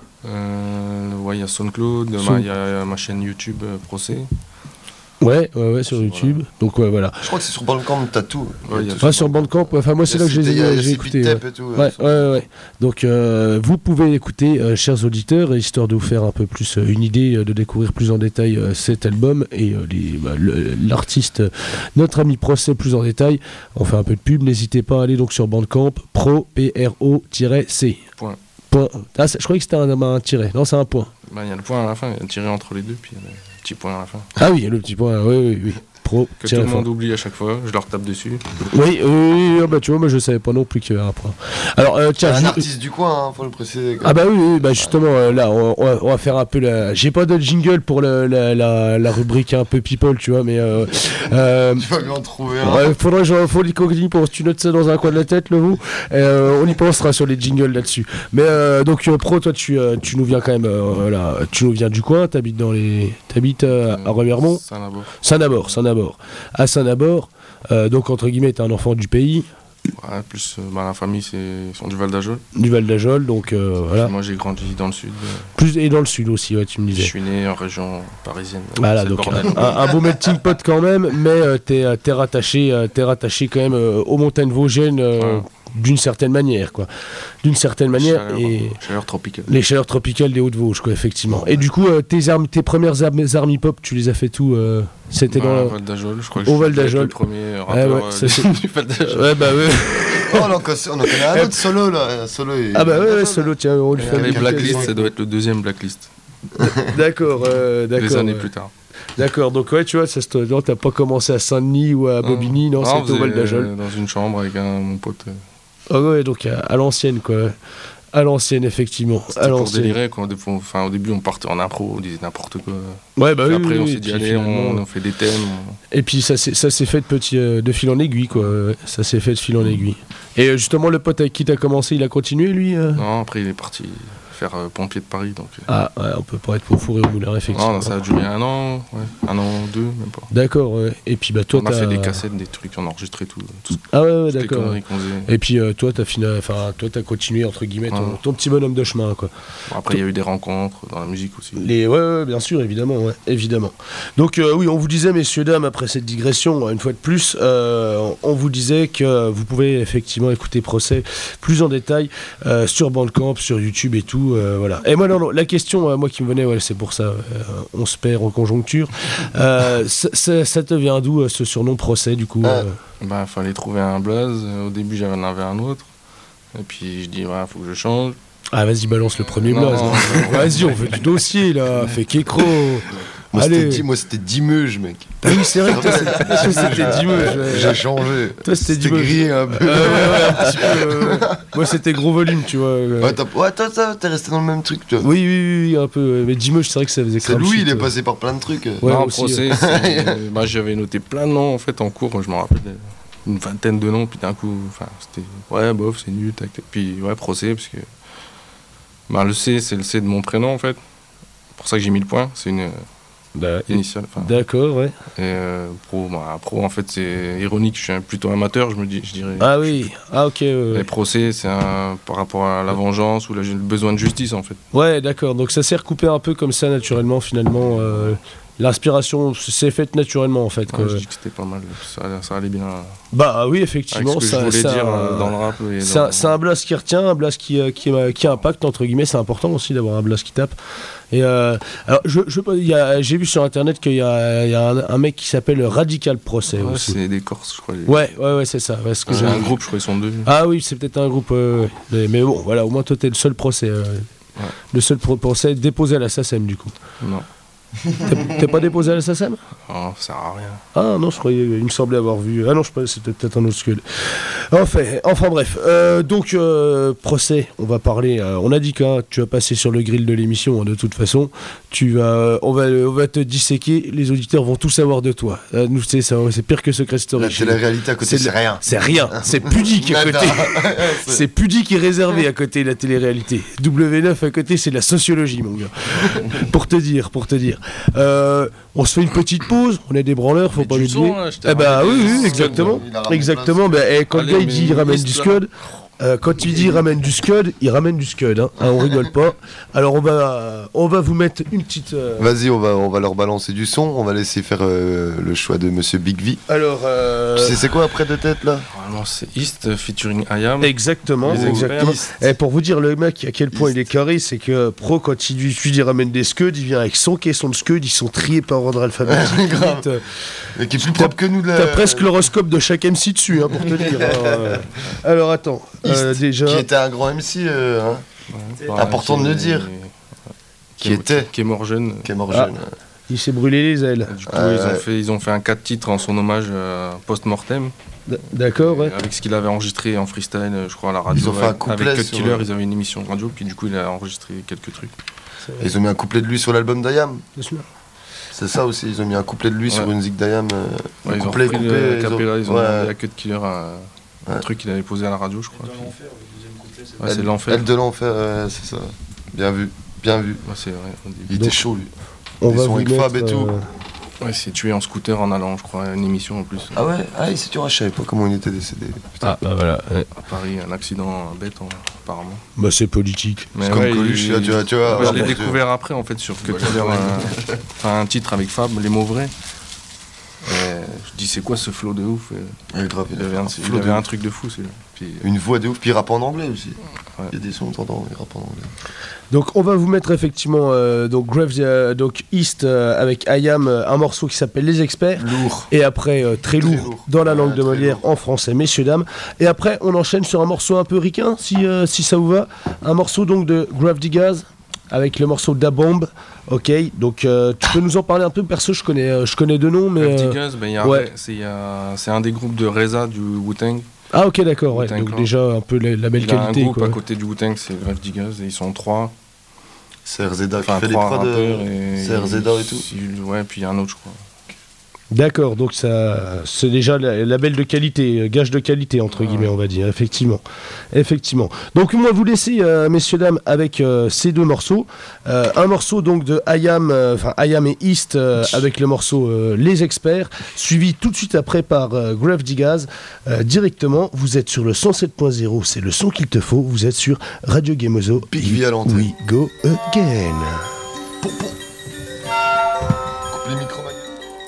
Euh, ouais, il y a SoundCloud, bah, il Sound- y a ma chaîne YouTube euh, Procès. Ouais, ouais, ouais, sur Voilà. YouTube. Donc, ouais, voilà. Je crois que c'est sur Bandcamp, t'as tout. Ouais, il y a tout. tout. Ouais, sur Bandcamp, ouais, enfin, moi, c'est là que je les ai, Il y a j'ai Six écoutés. Beat ouais. Tape et tout. Ouais, ouais, ouais. Donc, euh, vous pouvez écouter, euh, chers auditeurs, histoire de vous faire un peu plus euh, une idée, euh, de découvrir plus en détail euh, cet album et euh, les, bah, le- l'artiste, euh, notre ami Procès, plus en détail. On fait un peu de pub. N'hésitez pas à aller donc sur Bandcamp, pro, P R O C. Point. Point. Ah, c'est- je croyais que c'était un, un tiret. Non, c'est un point. Bah, il y a le point à la fin, il y a un tiré entre les deux, puis il y a le petit point à la fin. Ah oui, le petit point. Oui, oui, oui. Pro. Que tiens tout le la monde fin. oublie à chaque fois, je leur tape dessus. Oui, oui, oui, oui, bah tu vois, moi je savais pas non plus qu'il y avait un point. Alors, euh, tiens, un je- artiste du coin, hein, faut le préciser. Ah bah oui, oui bah justement euh, là on, on va, on va faire un peu la... J'ai pas de jingle pour le- la, la, la rubrique un peu people tu vois mais euh, euh, Tu vas lui en trouver un. ouais, faudrait que j'en- faut qu'on y pense, tu notes ça dans un coin de la tête le vous euh, on y pensera sur les jingles là-dessus mais euh, donc euh, Pro toi tu, euh, tu nous viens quand même euh, voilà, tu nous viens du coin, t'habites dans les t'habites euh, à Remiremont, Saint-Nabord. Saint-Nabord, Saint-Nabord à Saint-Nabord euh, donc entre guillemets t'es un enfant du pays Ouais, plus euh, bah, la famille, c'est ils sont du Val d'Ajol. du Val d'Ajol donc euh, voilà Moi, j'ai grandi dans le sud. euh, plus et dans le sud aussi ouais tu me Je disais. suis né en région parisienne. Voilà, C'est le donc bordel. un, un beau melting pot quand même, mais euh, t'es, euh, t'es rattaché, euh, t'es rattaché quand même euh, aux montagnes vosgiennes euh, Ouais. d'une certaine manière, quoi. D'une certaine manière, Chaleur, et chaleur tropicale. les chaleurs tropicales des Hauts-de-Vosges, quoi, effectivement. Et du coup, euh, tes, armes, tes premières armes, armes hip-hop, tu les as fait où euh, C'était Bah, dans au la... Val d'Ajol, je crois que Au je Val suis peut-être d'Ajol. le premier Ouais, rappeur ouais, euh, ça, du c'est- du Val d'Ajol. Ouais, bah ouais. Oh, on en connaît, on en connaît un autre solo là. Solo et... Ah bah ouais, ouais, solo, tiens, on lui Il y fait avait une Blacklist, petite- ça doit être le deuxième Blacklist. D'accord, euh, d'accord. Des années ouais. plus tard. D'accord, donc ouais, tu vois, ça, se- non, t'as pas commencé à Saint-Denis ou à Bobigny, non, on c'était au faisait, Val d'Ajol. euh, Dans une chambre avec un, mon pote. euh, Ah ouais, donc à, à l'ancienne, quoi. À l'ancienne, effectivement. À C'était pour l'ancienne. délirer. Quoi. Des fois, enfin, au début, on partait en impro, on disait n'importe quoi. Ouais, bah Puis oui, après, oui, on oui, s'est dit, puis allez, finalement- on, on fait des thèmes. on- Et puis ça s'est, ça s'est fait de, petit, euh, de fil en aiguille, quoi. Ouais, ça s'est fait de fil en aiguille. Et euh, justement, le pote avec qui t'as commencé, il a continué, lui euh Non, après, il est parti faire euh, pompier de Paris. Donc, euh, Ah, ouais, on peut pas être pour fourrer au moulin, effectivement. non, ça a duré un an, ouais, un an, deux, même pas. D'accord, ouais. Et puis, bah, toi, on a t'as... fait des cassettes, des trucs, on a enregistré tout. tout Ah ouais, ouais, toutes les d'accord. conneries qu'on faisait. Et puis, euh, toi, t'as fini... enfin, toi, t'as continué, entre guillemets, ton, Ouais. ton petit bonhomme de chemin, quoi. Bon, après, il y a eu des rencontres dans la musique aussi. Les... Ouais, ouais, bien sûr, évidemment, ouais, évidemment. Donc, euh, oui, on vous disait, messieurs, dames, après cette digression, une fois de plus, euh, on vous disait que vous pouvez effectivement écouter Procès plus en détail euh, sur Bandcamp, sur YouTube et tout, euh, voilà. Et moi, non, non, la question, euh, moi, qui me venait, ouais, c'est pour ça, euh, on se perd en conjoncture. Euh, ça, ça- ça te vient d'où, euh, ce surnom Procès, du coup euh Bah, fallait trouver un blaze. Au début, j'en avais un autre. Et puis, je dis, ouais, faut que je change. Ah, vas-y, balance le premier Non, blaze. non, hein. Vas-y, on veut du dossier, là. Fais qu'écro. Moi, c'était Allez. Di- moi, c'était Dimeuge, mec. Ah oui, c'est vrai que toi, c'était- toi, c'était Dimeuge. ouais. J'ai changé. Toi, c'était C'était Dimeuge. grillé un peu. Euh, ouais, ouais, un petit peu. euh, Moi, c'était gros volume, tu vois. euh. Ouais, t'as- ouais, toi, toi, t'es resté dans le même truc, tu vois. Oui, oui, oui, oui, un peu. ouais. Mais Dimeuge, c'est vrai que ça faisait C'est crame Louis, shit, il est ouais. passé par plein de trucs. Ouais, non, aussi, procès, c'est- euh, bah, j'avais noté plein de noms en fait en cours. Je me rappelle euh, une vingtaine de noms. Puis d'un coup, enfin, c'était ouais, bof, c'est nul. Tac, tac. Puis ouais, procès, parce que bah, le C, c'est le C de mon prénom en fait. C'est pour ça que j'ai mis le point. C'est une euh, Bah, initiale. enfin. D'accord, ouais. Et euh, pro, bah, pro, en fait, c'est ironique. Je suis un- plutôt amateur, je me dis, je dirais. Ah oui, ah ok. Ouais, Et ouais. procès, c'est un- par rapport à la vengeance ou la- le besoin de justice en fait. Ouais, d'accord. Donc ça s'est recoupé un peu comme ça, naturellement, finalement. euh, L'inspiration s'est faite naturellement, en fait. Ouais, quoi. je dis que c'était pas mal. Ça, ça allait bien Bah oui, avec effectivement. ce que ça, je voulais ça- dire euh, dans le rap. Et C'est dans- un, c'est un blast qui retient, un blast qui, euh, qui, euh, qui impacte, entre guillemets. C'est important aussi d'avoir un blast qui tape. Et euh, alors, je, je, il y a- j'ai vu sur internet qu'il y a, il y a un, un mec qui s'appelle Radical Procès Ouais, aussi. c'est des Corses, je crois. les- Ouais, ouais, ouais, c'est ça. Ouais, ce que C'est j'ai un vu. groupe, je crois, ils sont deux. Ah oui, c'est peut-être un groupe. euh, ouais. Mais bon, voilà, au moins toi, t'es le seul procès. euh, Ouais. Le seul pro- procès déposé à la S A C E M, du coup. Non, T'es- T'es pas déposé à la S A C E M? oh, ça sert à rien. Ah non, je croyais, il me semblait avoir vu. Ah non, je sais pas, c'était peut-être un autre scud. Enfin, enfin bref. Euh, donc, euh, procès, on va parler. euh, on a dit que hein, tu vas passer sur le grill de l'émission, hein, de toute façon. Tu vas, on, va, on va te disséquer. Les auditeurs vont tout savoir de toi. Euh, nous, c'est ça, c'est pire que Secret Story. La chez nous. télé-réalité à côté, C'est c'est le- rien. C'est rien. C'est pudique à Nada. côté. C'est pudique et réservé à côté de la télé-réalité. W neuf à côté, c'est de la sociologie, mon gars. pour te dire, pour te dire. Euh, on se fait une petite pause. On est des branleurs, faut Mais pas du l'oublier. son, là, je t'ai Eh bah ramené oui, des oui, scuds, exactement. il a ramené Exactement. Bah, eh, quand Allez, le gars il mais dit il une ramène liste, du là. scud, euh, quand il dit il ramène du scud, il ramène du scud. Hein. Hein, on rigole pas. Alors on va, on va vous mettre une petite. euh, Vas-y, on va, on va leur balancer du son. On va laisser faire euh, le choix de Monsieur Big V. Alors. euh, Tu sais, c'est quoi après de tête là? Normalement, c'est East featuring I Am. Exactement, Les exactement. experts. Et pour vous dire le mec à quel point il est carré, c'est que Pro quand il lui, lui ramène des scuds, il vient avec son caisson de scuds, ils sont triés par ordre alphabétique. Grave. Limite, euh, Et qui est plus propre que nous de la. T'as presque l'horoscope de chaque M C dessus, hein, pour te dire. hein, euh. Alors attends, euh, East, déjà. Qui était un grand M C, euh, hein, Ouais, important qui de le est- dire. Qui, Qui était. Qui est mort jeune. qui est mort Ah. jeune. Il s'est brûlé les ailes. Et du coup, Ah, ils, ont ouais. fait, ils ont fait un quatre titres en son hommage euh, post-mortem. D- D'accord, ouais. Avec ce qu'il avait enregistré en freestyle, euh, je crois, à la radio. Ils ont fait un avec- couplet Avec Cut sur, Killer, euh, ils avaient une émission de radio, puis du coup, il a enregistré quelques trucs. Ils ont mis un couplet de lui sur l'album d'Ayam. Bien sûr. C'est ça aussi, ils ont mis un couplet de lui Ouais. sur une zik d'Ayam. Euh, Ouais, un ils ont couplet repris coupé. le ils ont- cappella, ils ont ouais. demandé à Cut Killer un, un Ouais. truc qu'il avait posé à la radio, je crois. Dans puis- l'enfer, le deuxième couplet, c'est Ouais, c'est Elle- l'enfer. Elle de l'enfer, ouais, c'est ça. Bien vu, bien vu. Ouais, c'est vrai, au début. Il Donc, était chaud lui. On Des va sons vous avec mettre, Fab et tout. euh, Ouais, il s'est tué en scooter en allant, je crois, à une émission en plus. Ah ouais, ah il s'est tué, je savais pas comment il était décédé. Putain. Ah, bah voilà. ouais. À Paris, un accident bête, hein, apparemment. Bah, c'est politique. Mais comme ouais, Coluche, il- là, tu vois, tu vois, Ouais, je ah, l'ai mon Dieu. découvert après, en fait, sur Cut Killer, un, enfin, un titre avec Fab, Les mots vrais. Et je dis, c'est quoi ce flow de ouf? Et Ouais, grave, Il il a avait fait un, un il flow avait de un ouf. truc de fou, celui-là. Puis, Une voix de ouf, puis il rappe en anglais aussi. Ouais. Il y a des sons, t'entends, il rappe en anglais. Donc on va vous mettre effectivement euh, donc Grave euh, donc East euh, avec Ayam, euh, un morceau qui s'appelle Les Experts. Lourd. Et après euh, très, Très lourd, lourd. dans la Ouais, langue de très Molière lourd. en français, messieurs dames. Et après on enchaîne sur un morceau un peu ricain si euh, si ça vous va. Un morceau donc de Grave Diggaz avec le morceau Da Bomb. Ok, donc euh, tu peux nous en parler un peu, perso je connais euh, je connais deux noms mais Grave euh, Diggaz, ben, il y a un ouais. Re- c'est il y a- c'est un des groupes de Reza du Wu-Tang. ah ok d'accord ouais. Wu-Tang Donc Clan. déjà un peu la, la belle Il a un qualité groupe quoi. à côté du Wu-Tang, c'est Grave Diggaz, et ils sont trois. C'est R Z A qui Enfin, fait les trois prods. rappeurs. euh, et C'est R Z A et tout. Sil- Ouais, puis il y a un autre, je crois. D'accord, donc ça, c'est déjà la- label de qualité, euh, gage de qualité entre Ouais. guillemets, on va dire, effectivement, effectivement. Donc moi vous laissez, euh, messieurs dames, avec euh, ces deux morceaux, Euh, un morceau donc de Ayam, euh, enfin Ayam et East euh, avec le morceau euh, Les Experts, suivi tout de suite après par euh, Grave Diggaz. Euh, directement, vous êtes sur le cent sept point zéro, c'est le son qu'il te faut. Vous êtes sur Radio Gamozo. Big V à l'antenne. We go again. Coupe les micros, Manu.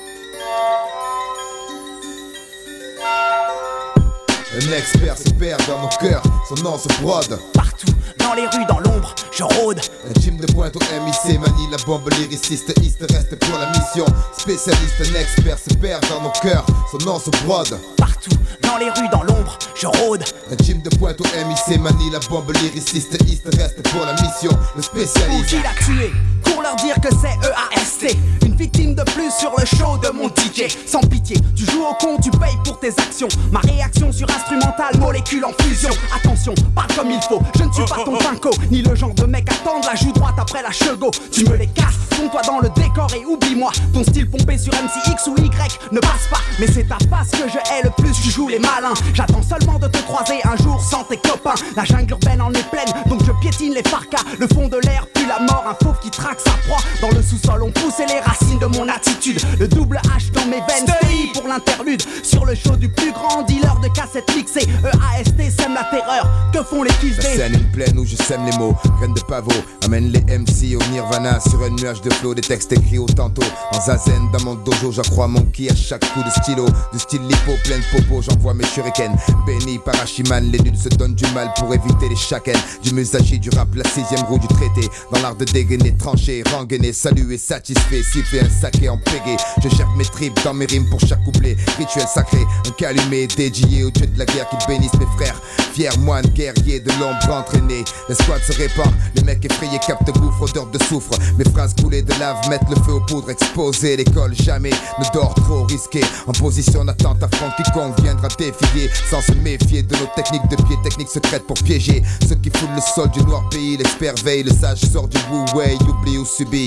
Un expert se perd dans nos cœurs, son nom se brode. Partout, dans les rues, dans l'ombre, je rôde. Un team de pointe au M I C manie la bombe lyriciste. East reste pour la mission. Spécialiste, un expert se perd dans nos cœurs, son nom se brode. Partout, dans les rues, dans l'ombre, je rôde. Un team de pointe au M I C manie la bombe lyriciste. East reste pour la mission, le spécialiste. Uzi l'a tué, pour leur dire que c'est E A S T. Une victime de plus sur le show de mon D J. Sans pitié, tu joues au con, tu payes pour tes actions. Ma réaction sur instrumental, molécule en fusion. Attention, parle comme il faut, je ne suis pas ton pinko, ni le genre de mec à tendre la joue droite après la chego. Tu me les casses, fonds-toi dans le décor et oublie-moi. Ton style pompé sur M C X ou Y ne passe pas. Mais c'est ta face que je hais le plus, tu joues les malins. J'attends seulement de te croiser un jour sans tes copains. La jungle urbaine en est pleine, donc je piétine les farcas. Le fond de l'air pue la mort, un fauve qui traque sa proie. Dans le sous-sol on poussait les racines de mon attitude. Le double H dans mes veines, stay pour l'interlude. Sur le show du plus grand dealer de cassettes mixées. E A S T sème la terreur, que font les kills La des... scène une plaine où je sème les mots, graines de pavot. Amène les M C au nirvana sur un nuage de flow. Des textes écrits au tantôt. En zazen dans mon dojo, j'accrois mon ki à chaque coup de stylo. Du style lipo, plein de popo, j'envoie mes shurikens. Béni par Hachiman, les nuls se donnent du mal pour éviter les chakens. Du musashi, du rap, la sixième roue du traité. Dans l'art de dégainer, trancher, rengainer, saluer, satisfait, siffler un saké en pégé. Je cherche mes tripes dans mes rimes pour chaque couplet. Rituel sacré, un calumet dédié au dieu de la guerre qui bénisse mes frères. Fier moine, guerrier de l'ombre entraîné. L'escouade se répand, les mecs effrayés captent gouffre, odeur de soufre. Mes phrases coulées de lave mettent le feu aux poudres exposées. L'école jamais ne dort trop risqué. En position d'attente affronte quiconque viendra défier. Sans se méfier de nos techniques de pied, techniques secrètes pour piéger ceux qui foulent le sol du noir pays. L'expert veille, le sage sort du wu-way, oublie ou subit.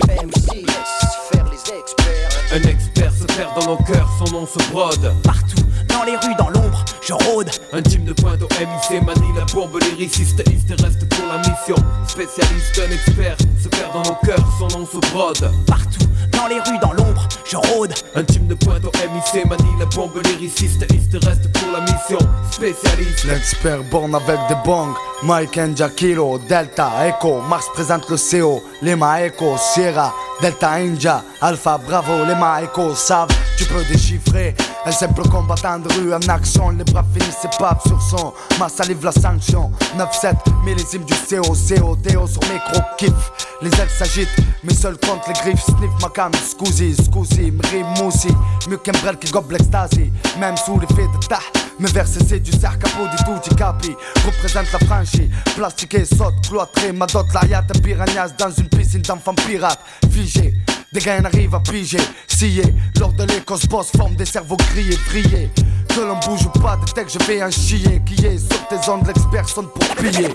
Un expert se perd dans nos cœurs, son nom se brode. Partout, dans les rues, dans l'ombre, je rôde. Un team de pointe au M I C manie la bombe lyriciste. East reste pour la mission. Spécialiste, un expert se perd dans nos cœurs, son nom se brode. Partout, dans les rues, dans l'ombre, je rôde. Un team de pointe au M I C manie la bombe lyriciste. East reste pour la mission. Spécialiste. L'expert born avec des bongs, Mike and Kilo, Delta, Echo, Mars présente le C O, Lima Echo, Sierra, Delta India, Alpha Bravo, Lima Echo, savent, tu peux déchiffrer. Un simple combattant de rue en action, les bras finissent et papes sur son, ma salive la sanction. neuf sept, millésime du C O, C O, Théo sur micro, kiff. Les ailes s'agitent, mes seuls comptent les griffes, sniff ma cam, scousi, scousi, m'ri, moussi. Mieux qu'un brel qui gobe l'extasie, même sous l'effet de tah. Mes versets c'est du cerf capot du tout capi. Représente la franchise, plastiqué, saute, cloîtré. Ma dot, l'ariat, un piranhas dans une piscine d'enfants pirates. Figé, Des gars arrivent à piger, scier. Lors de l'Écosse boss forme des cerveaux grillés, vrillés. Que l'on bouge ou pas, dès que je vais un chier. Qui est sur tes ondes, l'expert sonne pour piller.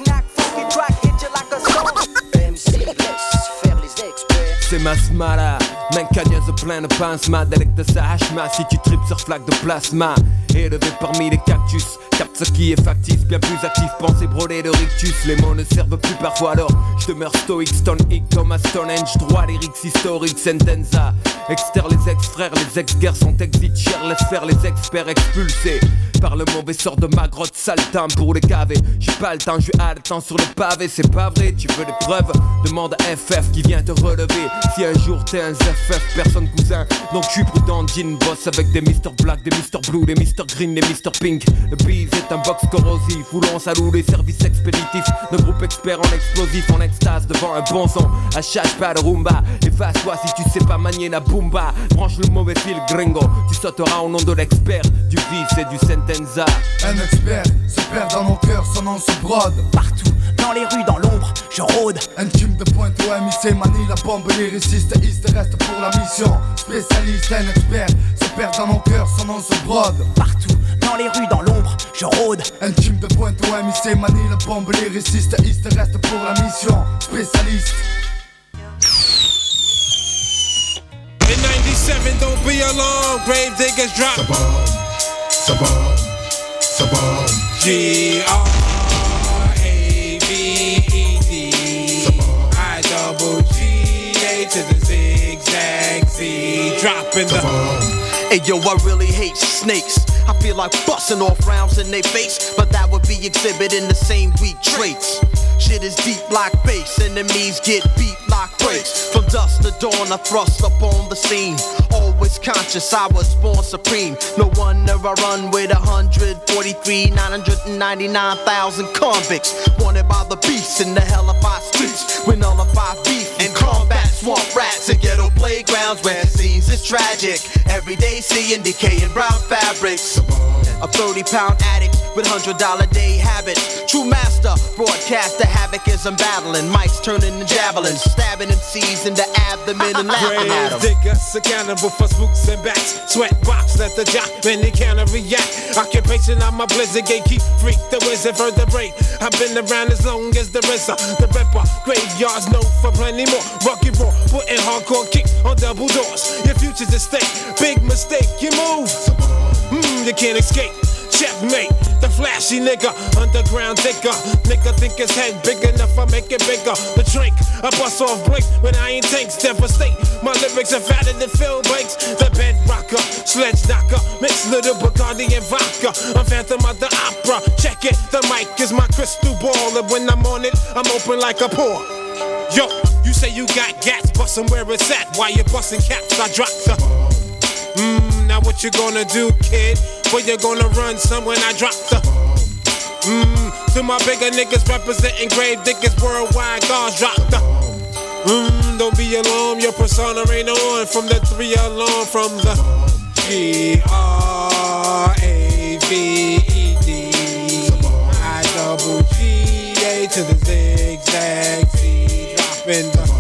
C'est ma smala, mancagneuse plein de pincements, délecte sa hachma si tu tripes sur flaque de plasma. Élevé parmi les cactus, capte ce qui est factice, bien plus actif, pensée brodée de rictus. Les mots ne servent plus parfois alors, je demeure stoïque, stone hic comme à Stonehenge. Droit lyrics historiques, sentenza. Externe les ex-frères, les ex-guerres sont exit chers, laisse faire les experts expulsés par le mauvais sort de ma grotte, sale temps pour les caver. J'ai pas le temps, je suis haletant sur le pavé, c'est pas vrai, tu veux des preuves? Demande à F F qui vient te relever. Si un jour t'es un Z F F, personne cousin. Donc je suis prudent, jean boss avec des mister Black, des mister Blue, des mister Green, des mister Pink. Le bise est un box corrosif où l'on salue les services expéditifs. Le groupe expert en explosif, en extase devant un bon son. À chaque pas de rumba, efface-toi si tu sais pas manier la boomba. Branche le mauvais fil gringo, tu sauteras au nom de l'expert. Du vice et du sentenza. Un expert se perd dans mon cœur, son nom se brode. Partout, dans les rues, dans l'ombre, je rôde. Un team de pointe au M I C manie la bombe lyriciste. East reste pour la mission. Spécialiste, un expert se perd dans mon cœur, son nom se brode. Partout, dans les rues, dans l'ombre, je rôde. Un team de pointe au M I C manie la bombe lyriciste. East reste pour la mission. Spécialiste. In ninety-seven, don't be alarmed, grave diggers drop. Sabam, Sabam, G R A V E D I double G A to the zigzag Z, dropping the. Hey yo, I really hate snakes. I feel like busting off rounds in their face, but that would be exhibiting the same weak traits. Shit is deep like bass, enemies get beat like breaks. From dusk to dawn, I thrust up on the scene. Always conscious, I was born supreme. No wonder I run with one hundred forty-three, nine hundred ninety-nine thousand convicts. Wanted by the beasts in the hellified streets. We nullify beef and combat swamp rats and ghetto playgrounds where scenes is tragic. Every day seeing decaying brown fabrics. A thirty pound addict with one hundred dollar day habits. True master, broadcast the havoc as I'm battling. Mics turning to javelins, stabbing M Cs in the abdomen and laughing at them. Grave diggers accountable for spooks and bats. Sweat box at the jock when they can't react. Occupation, I'm a blizzard gatekeep freak, the wizard vertebrate. I've been around as long as the R Z A, the Ripper. Graveyards known for plenty more. Rugged raw, putting hardcore kick on double doors. Your future's at stake, big mistake, you move. Mmm, you can't escape. Checkmate, the flashy nigga, underground digger. Nigga think his head big enough, I make it bigger. The drink, I bust off blink when I ain't tanks, devastate. My lyrics are fatter than Phil Banks. The bed rocker, sledge knocker, mix little Bacardi and vodka. I'm Phantom of the Opera, check it. The mic is my crystal ball, and when I'm on it, I'm open like a pore. Yo, you say you got gats, bustin' where it's at. While you bustin' caps, I drop the. Mmm, now what you gonna do, kid? Where you gonna run some when I drop the. Mmm, to my bigger niggas representing grave diggers worldwide, guards drop the. Mmm, don't be alarmed, your persona ain't on. From the three alarm, from the G R A V E D I double G A to the zigzag Z, dropping the.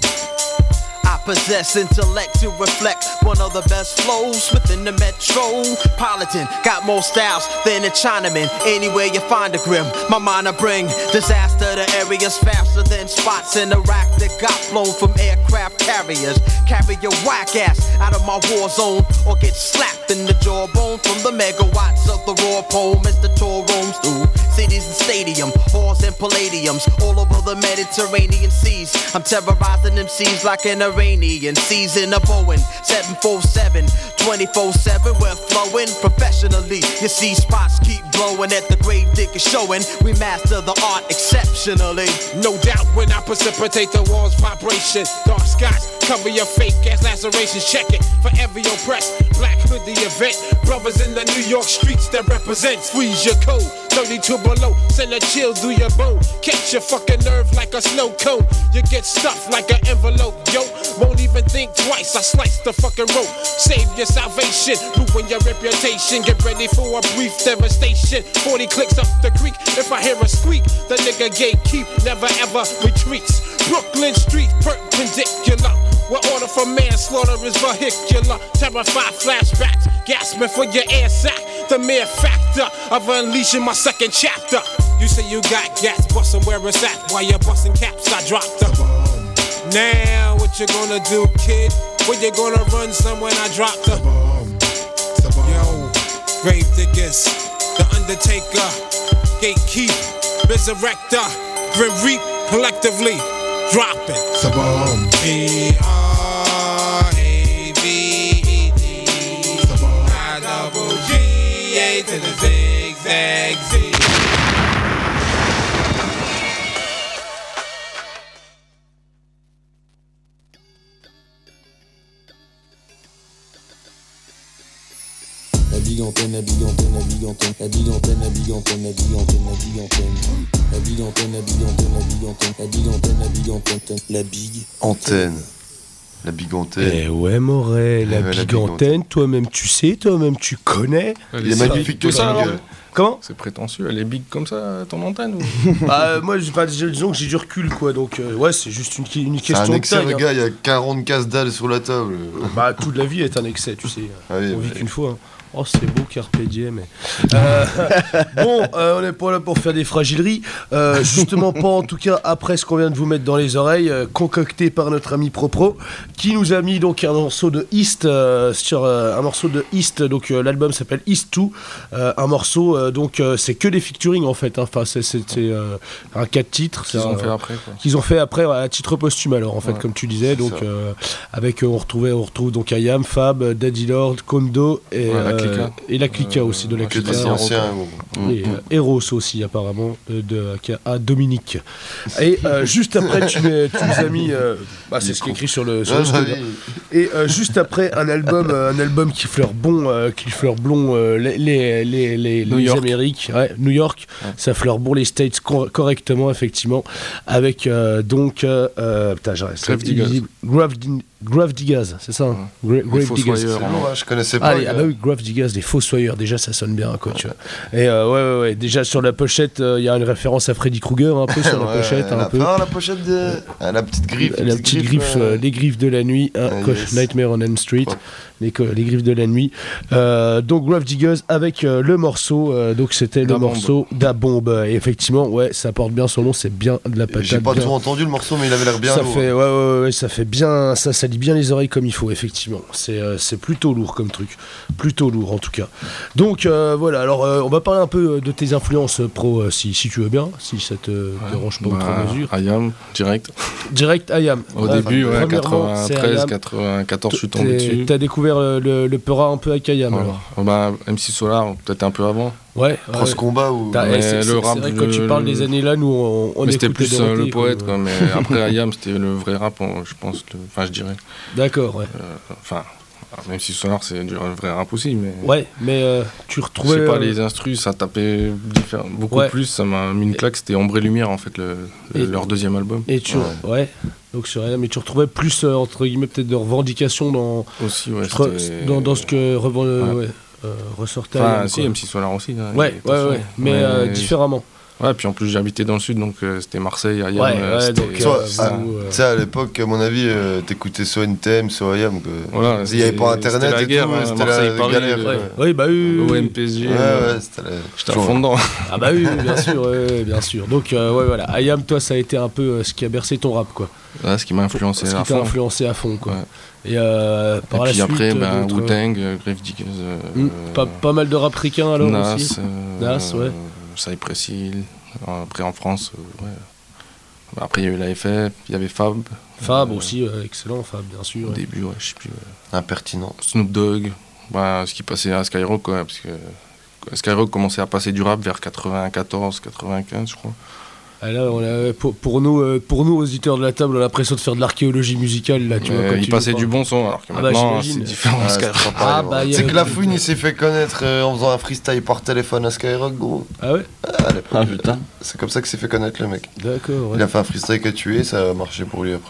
Possess intellect to reflect one of the best flows within the metropolitan. Got more styles than a Chinaman. Anywhere you find a grim, my mind I bring disaster to areas faster than spots in Iraq that got flown from aircraft carriers. Carry your whack ass out of my war zone or get slapped in the jawbone from the megawatts of the raw poem as the tour roams through cities and stadium, halls and palladiums all over the Mediterranean seas. I'm terrorizing M Cs like an Iranian season of Boeing seven forty-seven, twenty-four seven. We're flowing professionally. You see spots keep blowing at the grave digger showing. We master the art exceptionally. No doubt when I precipitate the walls vibration. Dark skies cover your fake ass lacerations. Check it for every oppressed black hoodie event. Brothers in the New York streets that represent. Squeeze your code thirty-two below. Send a chill through your bone. Catch your fucking nerve like a snow cone. You get stuffed like an envelope, yo. Won't even think twice, I slice the fucking rope. Save your salvation, ruin your reputation. Get ready for a brief devastation. Forty clicks up the creek. If I hear a squeak, the nigga gatekeep never ever retreats. Brooklyn street perpendicular. What order for manslaughter is vehicular. Terrified flashbacks, gasping for your air sack. The mere factor of unleashing my second chapter. You say you got gas, bustin' where it's at. While you're bustin' caps, I dropped them. Now, what you gonna do, kid? Where you gonna run some when I drop the Yo, grave diggers, the undertaker, gatekeep, resurrector, grim reap, collectively, dropping. Sabam. B R A V E D I double G A to the zigzag Z. La big antenne, la big antenne, la big antenne, la big antenne, la big antenne, la big antenne, la big antenne, la big antenne, la big antenne, la big antenne, la big antenne, la big antenne, la big antenne. La big antenne. Eh ouais, Moret, la, Eh ouais, big, la big antenne, toi-même tu sais, toi-même tu connais. Elle est magnifique que ça. alors. Comment? C'est prétentieux, elle est big comme ça, ton antenne ou... Bah, moi, j'ai pas, disons que j'ai du recul, quoi, donc euh, ouais, c'est juste une, une C'est question un de excès, taille, le hein. gars, il y a quarante casse dalles sur la table. Bah, toute la vie est un excès, tu sais. Ah oui, on vit mais- qu'une fois. Hein. Oh, c'est beau, Carpe Diem. Mais... Euh, bon, euh, on n'est pas là pour faire des fragileries. Euh, justement, pas en tout cas après ce qu'on vient de vous mettre dans les oreilles, euh, concocté par notre ami Propro, qui nous a mis donc un morceau de East, euh, sur euh, un morceau de East. Donc euh, l'album s'appelle East deux. Euh, un morceau, euh, donc euh, c'est que des featuring en fait. Hein. Enfin, c'est, c'est, c'est euh, un quatre titres. Qu'ils c'est ont un- fait après, quoi. Qu'ils ont fait après ouais, à titre posthume alors en fait, Ouais, comme tu disais. c'est Donc ça. euh, avec euh, on retrouvait, on retrouve donc Ayam, Fab, Daddy Lord, Kondo et Ouais, la euh, Clica. et la Clica aussi de la ouais, Clica. des anciens, bon. Et euh, Eros aussi apparemment euh, de à Dominique. Et euh, juste après tu, mets- tu nous as mis euh, bah, c'est ce qui est écrit sur le, sur le Ah, slogan. oui. Et euh, juste après un album euh, un album qui fleure bon euh, qui fleure blond euh, les les les, les, New les York. Amériques, ouais, New York, Ouais. ça fleure bon les States cor- correctement effectivement avec euh, donc euh, euh, putain j'arrête Grave Diggaz. Grave Di- Grave Diggaz, c'est ça hein Gra- Les Grave Diggaz. Fossoyeurs, C'est lourd, hein, je connaissais pas. Ah, les- le ah gars. bah oui, Grave Diggaz, les Fossoyeurs, déjà ça sonne bien quoi, tu vois. Et euh, ouais, ouais, ouais, déjà sur la pochette, il y a une référence à Freddy Krueger un peu sur la Ouais, pochette, un la, peu. ah, la pochette de. Ah, la petite griffe. La petite griffe, ouais. euh, les griffes de la nuit, hein, Ah, quoi, yes. Nightmare on Elm Street, Oh. les, co- les griffes de la nuit. Euh, donc Grave Diggaz avec euh, le morceau, euh, donc c'était le Da Bomb. morceau Da Bomb. Et effectivement, ouais, ça porte bien son nom, c'est bien de la patate. J'ai pas bien- trop entendu le morceau, mais il avait l'air bien ça lourd. fait, ouais, ouais, ouais, ça fait bien, ça salit bien les oreilles comme il faut, effectivement. C'est, euh, c'est plutôt lourd comme truc, plutôt lourd en tout cas. Donc euh, voilà, alors euh, on va parler un peu de tes influences euh, pro, euh, si, si tu veux bien, si ça te dérange pas outre Bah, mesure. Ayam, direct. Direct Ayam. Au Ouais, début, ouais, premièrement, c'est quatre-vingt-treize, Ayam. quatre-vingt-quatorze, je suis tombé T'es- dessus. T'as découvert euh, le, le Peura un peu avec Ayam Ouais. alors. Bah, M C Solar, peut-être un peu avant. Ouais. Cross ouais. combat ou. T'as- Mais eh, c'est, le c'est- c'est rap, vrai que quand tu le- parles des années là, nous on, on Mais c'était écoutait plus euh, Dorothée, le poète, quoi. quoi. Mais après Ayam, c'était le vrai rap, on- je pense. le- Enfin, je dirais. D'accord, ouais. Euh, Enfin, même si Solar, c'est du vrai rap aussi, mais. Ouais, mais euh, tu Je retrouvais. sais pas, euh, les instrus, ça tapait différent- beaucoup Ouais. plus. Ça m'a mis une claque. C'était Ombre et Lumière, en fait, le, le- Et- leur deuxième album. Et tu, ouais. Donc sur Ayam, mais tu retrouvais plus euh, entre guillemets peut-être de revendications dans Aussi, ouais. re- c'était- dans, dans ce que reven- Ouais. ouais, euh, ressortait. Enfin, Ayam, si, quoi. M C Solar aussi. hein, Ouais, il- ouais, attention. ouais, mais euh, différemment. Ouais, puis en plus, j'habitais dans le sud, donc euh, c'était Marseille, Ayam. Ouais, euh, ouais, c'était- donc, Toi, euh, ah, vous, euh, tu sais, à l'époque, à mon avis, euh, t'écoutais soit N T M, soit Ayam. quoi. Voilà, Il n'y avait c'était- pas internet c'était la et guerre, tout, hein, c'était la Marseille-Paris, galère. euh, quoi. Oui, bah oui. O oui. M P S G. Ouais, euh, ouais, c'était la. J'étais à fond dedans. Ah bah oui, oui, bien sûr, ouais, ouais, bien sûr. Donc euh, ouais, voilà. Ayam, toi, ça a été un peu euh, ce qui a bercé ton rap, quoi. Ouais, ce qui m'a influencé Ce à qui t'a fond. influencé à fond, quoi. Ouais. Et euh, par Et la puis suite, après, ben, d'autres- Wu-Tang, euh, Grave Diggaz. euh, Hmm, pas, pas mal de rap ricain alors Nas, aussi. euh, Nas, ouais. Cypress Hill. Après en France, euh, ouais. Bah, après il y a eu la F F, il y avait Fab. Fab euh, aussi, euh, excellent, Fab, bien sûr. Au ouais. début, ouais, je sais plus. ouais. Impertinent. Snoop Dogg, bah, ce qui passait à Skyrock, quoi, parce que Skyrock commençait à passer du rap vers quatre-vingt-quatorze, quatre-vingt-quinze, je crois. Ah, là, on a, pour, pour nous, euh, pour nous, auditeurs de la table, on a l'impression de faire de l'archéologie musicale, là, tu vois. Euh, quand il tu passait nous du parles. bon son, alors que Ah bah, maintenant j'imagine. c'est différent. Ouais, Skyrock. c'est pas Ah, pareil, bah, ouais. il y Tu sais a- que la fouine, il s'est fait connaître euh, en faisant un freestyle par téléphone à Skyrock, gros. Ah ouais. Ah, à l'époque, Ah putain. c'est comme ça qu'il s'est fait connaître, le mec. D'accord, ouais. Il a fait un freestyle qui a tué, ça a marché pour lui après.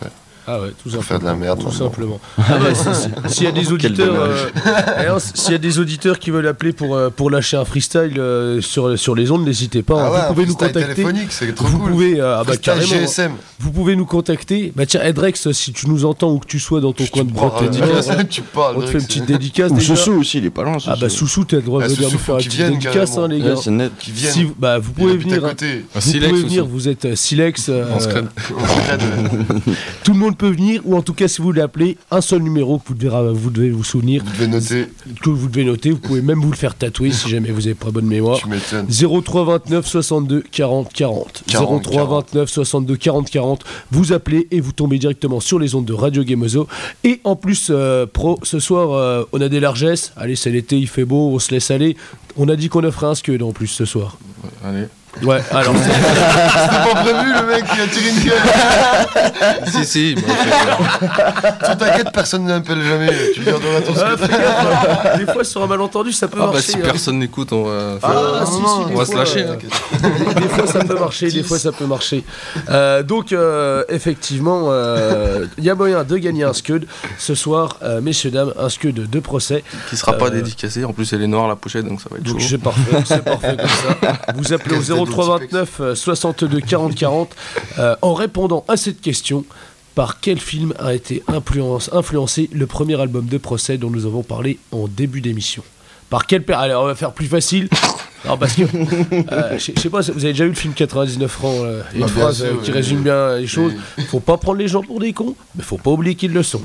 Ah ouais, tout simplement. Faire de la merde. Tout simplement. Ah bah, si- si- s'il y a des auditeurs, euh, eh, hein, s'il y a des auditeurs qui veulent appeler pour euh, pour lâcher un freestyle euh, sur sur les ondes, n'hésitez pas. Ah hein. ouais, vous pouvez un nous freestyle contacter. téléphonique, c'est trop vous cool. pouvez, euh, ah bah, Freestyle carrément, G S M. Vous pouvez nous contacter. Bah tiens, Edrex, si tu nous entends ou que tu sois dans ton coin de parles, Bretagne, dédicace, euh, tu parles, on te fait une Drex. petite dédicace. Ou déjà. Soussou aussi, il est pas loin. Ah bah Soussou, t'as le droit de Ah, venir Soussou, nous faire faut une qu'il petite vienne, dédicace, hein, carrément. les gars. Ouais, c'est net. Qui viennent. Si vous, bah, vous Il pouvez habite à venir. côté. Vous Silex pouvez aussi. venir. Vous êtes euh, Silex. euh, On se crête. Tout le monde peut venir, ou en tout cas, si vous l'appelez, un seul numéro que vous devez vous, devez vous souvenir. Vous devez noter. Que vous devez noter. Vous pouvez même vous le faire tatouer si jamais vous n'avez pas bonne mémoire. Tu m'étonnes. zéro trois vingt-neuf soixante-deux quarante quarante. zéro trois vingt-neuf soixante-deux quarante quarante. Vous appelez et vous tombez directement sur les ondes de Radio Gameoso. Et en plus, euh, pro, ce soir, euh, on a des largesses. Allez, c'est l'été, il fait beau, on se laisse aller. On a dit qu'on offrait un scud en plus ce soir. Allez. Ouais, alors. C'était pas prévu, le mec qui a tiré une gueule. Si, si. Bon, Tu t'inquiète, personne n'appelle jamais. Tu garderas ton Ah, secret. fais gaffe, hein. Des fois, sur un malentendu, ça peut ah bah marcher. si hein. personne n'écoute, on va faire... Ah, si, si, on des va se fois, lâcher. euh, hein. Des fois ça peut marcher, des fois ça peut marcher. Euh, donc euh, effectivement, il y a moyen de gagner un scud ce soir, euh, messieurs dames, un scud de procès. Qui sera pas Euh, dédicacé, en plus elle est noire la pochette donc ça va être Donc chaud. c'est parfait, c'est parfait comme ça. Vous appelez au zéro trois vingt-neuf soixante-deux quarante quarante euh, en répondant à cette question. Par quel film a été influence, influencé le premier album de procès dont nous avons parlé en début d'émission? Par quel père? Allez, on va faire plus facile. Non, parce que, euh, je je sais pas, vous avez déjà vu le film quatre-vingt-dix-neuf francs, euh, il y a Ah, une bien phrase sûr, euh, qui oui. résume bien les choses. Faut pas prendre les gens pour des cons, mais faut pas oublier qu'ils le sont.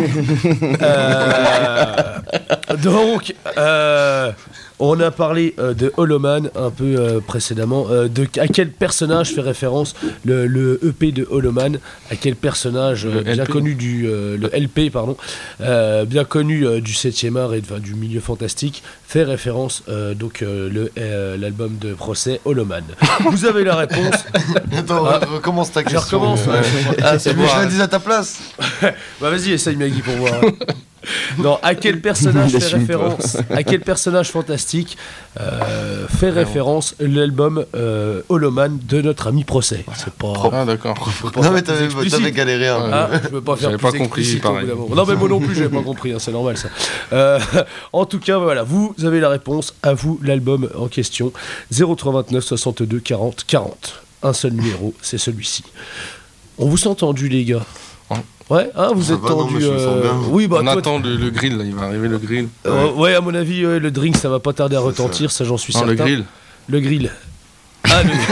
Euh, donc, euh, on a parlé euh, de Holoman un peu euh, précédemment. Euh, de, à quel personnage fait référence le, le E P de Holoman? À quel personnage euh, Le bien L P. connu du euh, le L P pardon, euh, bien connu euh, du septième art et de- enfin, du milieu fantastique fait référence euh, donc euh, le euh, l'album de procès Holoman. Vous avez la réponse. Attends, Ah. recommence ta Je question. recommence. Ouais. Ah, c'est Tu veux bon, que je la hein. dise à ta place? Bah vas-y, essaye Maggie pour voir. Non, à quel personnage Il fait assume pas. référence à quel personnage fantastique euh, fait référence l'album euh, Holoman de notre ami Procès? C'est pas. Ah d'accord. faut pas Non, faire mais plus t'avais explicite. t'avais galéré un peu. Ah, je peux pas faire J'avais plus pas compris, explicite au bout pareil. d'un moment. Non mais moi non plus j'avais pas compris, hein, c'est normal ça. Euh, en tout cas voilà, vous avez la réponse, à vous l'album en question. zéro trois vingt-neuf soixante-deux quarante quarante. Un seul numéro, c'est celui-ci. On vous sent tendu les gars? Ouais, hein, vous Ça êtes va, non, tendu. mais je me sens euh, bien. Oui, bah On toi, attend le, le grill là, il va arriver le grill. Euh, ouais, à mon avis, euh, le drink, ça va pas tarder à retentir, ça, j'en suis Non, certain. le grill. Le grill. Ah, le...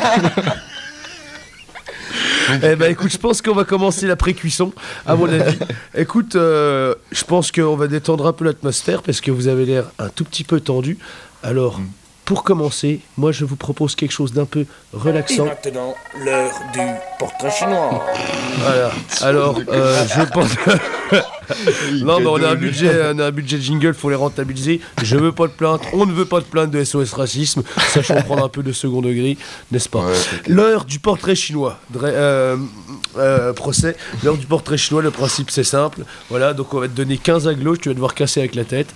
Eh ben écoute, je pense qu'on va commencer la pré-cuisson, à mon avis. Écoute, euh, je pense qu'on va détendre un peu l'atmosphère parce que vous avez l'air un tout petit peu tendu. Alors, pour commencer, moi je vous propose quelque chose d'un peu relaxant. maintenant, l'heure du portrait chinois. Voilà. Alors, euh, je pense. Non, mais on a un budget, on a un budget jingle, faut les rentabiliser. Je veux pas de plainte, on ne veut pas de plainte de S O S racisme, sachant prendre un peu de second degré, n'est-ce pas? L'heure du portrait chinois, Dre- euh, euh, procès. L'heure du portrait chinois, le principe c'est simple. Voilà, donc on va te donner quinze aglos, tu vas devoir casser avec la tête.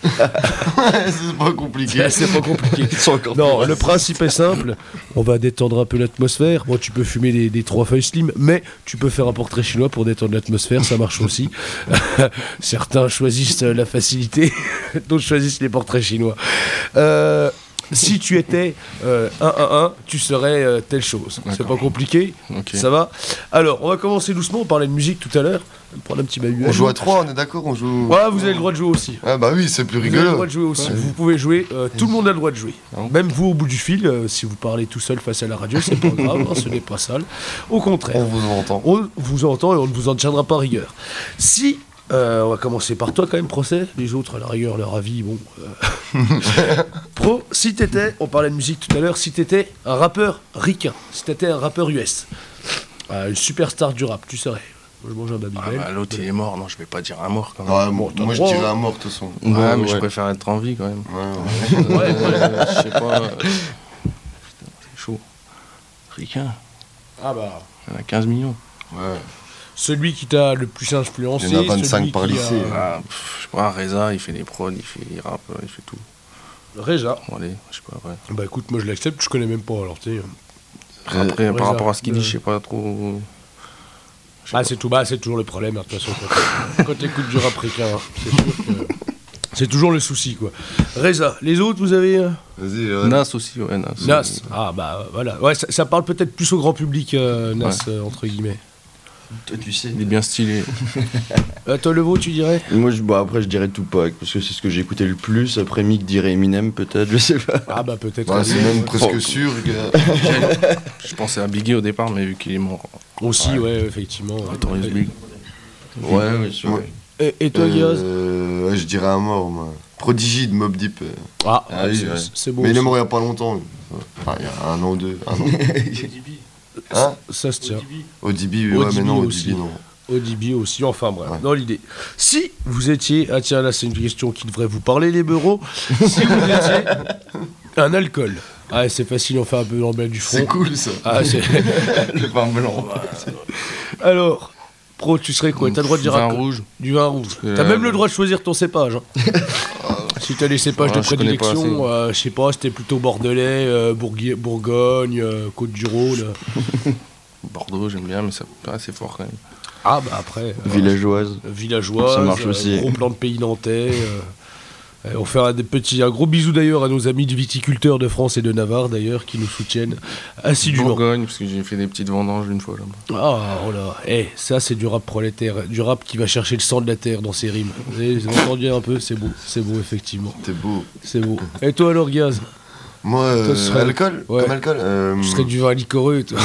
C'est pas compliqué. C'est pas compliqué. Non, le principe est simple. On va détendre un peu l'atmosphère. Bon, tu peux fumer des, des trois feuilles slim, mais tu peux faire un portrait chinois pour détendre l'atmosphère, ça marche aussi. Certains choisissent la facilité, d'autres choisissent les portraits chinois. Euh, si tu étais euh, un un un, tu serais euh, telle chose. C'est pas compliqué, Okay. ça va. Alors, on va commencer doucement, on parlait de musique tout à l'heure. On va prendre un petit bahuat. On joue à trois, on est d'accord? On joue. Ouais, vous avez le droit de jouer aussi. Ah bah oui, c'est plus Vous avez le rigolo. droit de jouer aussi. Vous pouvez jouer. euh, tout le monde a le droit de jouer. Même vous au bout du fil, euh, si vous parlez tout seul face à la radio, c'est pas grave, hein, ce n'est pas sale. Au contraire. On vous entend. On vous entend et on ne vous en tiendra pas rigueur. Si, euh, on va commencer par toi quand même, Procès. Les autres, à la rigueur, leur avis, bon. euh. Pro, si t'étais, on parlait de musique tout à l'heure, si t'étais un rappeur ricain, si t'étais un rappeur U S, euh, une superstar du rap, tu serais. Moi, je mange un Ah Babybel. bah l'autre il est mort, non je vais pas dire un mort quand même. Ouais, moi, t'as moi je droit, dirais hein. un mort de toute façon. Ouais, Ouais, mais je ouais. préfère être en vie quand même. Ouais, ouais. Ouais, ouais. Euh, je sais pas. euh, Putain, c'est chaud. Ricain, Ah bah. il y en a quinze millions. Ouais. Celui qui t'a le plus influencé. Il y en a vingt-cinq celui par qui a- lycée. Ah, pff, je sais pas, Reza, il fait des prods, il fait il rappe, il fait tout. Reza. Bon, allez, je sais pas, ouais. Bah écoute, moi je l'accepte, je connais même pas alors tu sais. Après, Reza, par rapport à ce qu'il le- dit, je sais pas trop. Ah, c'est tout bas, c'est toujours le problème, hein, de toute façon. Quand, quand t'écoutes du rap ricain, hein, c'est sûr que c'est toujours le souci, quoi. Reza, les autres, vous avez. Euh... Vas-y, ouais. Nas aussi, ouais, Nas. Nas, ah bah voilà. Ouais, ça, ça parle peut-être plus au grand public, euh, Nas, ouais. euh, entre guillemets. Toi, tu sais. Il est bien stylé. euh, toi, Levo, tu dirais? Moi, je, bah, après, je dirais Tupac, parce que c'est ce que j'ai écouté le plus. Après, Mick dirait Eminem, peut-être, je sais pas. Ah, bah, peut-être. Bah, c'est même presque oh. sûr, gars. Je pensais à Biggie au départ, mais vu qu'il est mort. Aussi, ouais, ouais effectivement. Notorious Big. Ouais, ouais, c'est vrai. Et, et toi, Guillaume? euh, ouais, je dirais un mort, moi. Prodigy de Mobb Deep. Ah, ah oui, c'est, ouais. c'est beau. Mais aussi. il est mort il y a pas longtemps. Enfin, il y a un an ou deux. Un an. Hein? Ça se tient. O D B, ouais, mais non, O D B, non. O D B aussi, enfin bref, ouais. Dans l'idée. Si vous étiez, ah tiens là c'est une question qui devrait vous parler les beureaux, si vous étiez un alcool, ah c'est facile, on fait un peu l'embelle du front. C'est cool ça. Ah c'est le vin blanc. Alors, Pro, tu serais quoi? T'as le droit de dire vin un rouge. Du vin rouge. Euh, T'as même le droit de choisir ton cépage. Hein. Si t'as les cépages ouais, de je connais prédilection, euh, je sais pas, c'était plutôt bordelais, euh, Bourgui- Bourgogne, euh, Côte-du-Rhône. Bordeaux, j'aime bien, mais c'est pas assez fort quand même. Ah bah après. Euh, Villageoise. Villageoise. Ça marche euh, aussi. Gros plan de pays nantais. Euh, euh, on fait un, des petits, un gros bisou d'ailleurs à nos amis de viticulteurs de France et de Navarre d'ailleurs qui nous soutiennent assidûment. Bourgogne, parce que j'ai fait des petites vendanges une fois là-bas. Ah oh là, eh, ça c'est du rap prolétaire, du rap qui va chercher le sang de la terre dans ses rimes. Vous avez, vous avez entendu un peu, c'est beau, c'est beau effectivement. C'est beau. C'est beau. Et toi alors Gaz? Moi, euh, Toi, serais... alcool ouais. Comme alcool euh... Je serais du vin liquoreux, toi.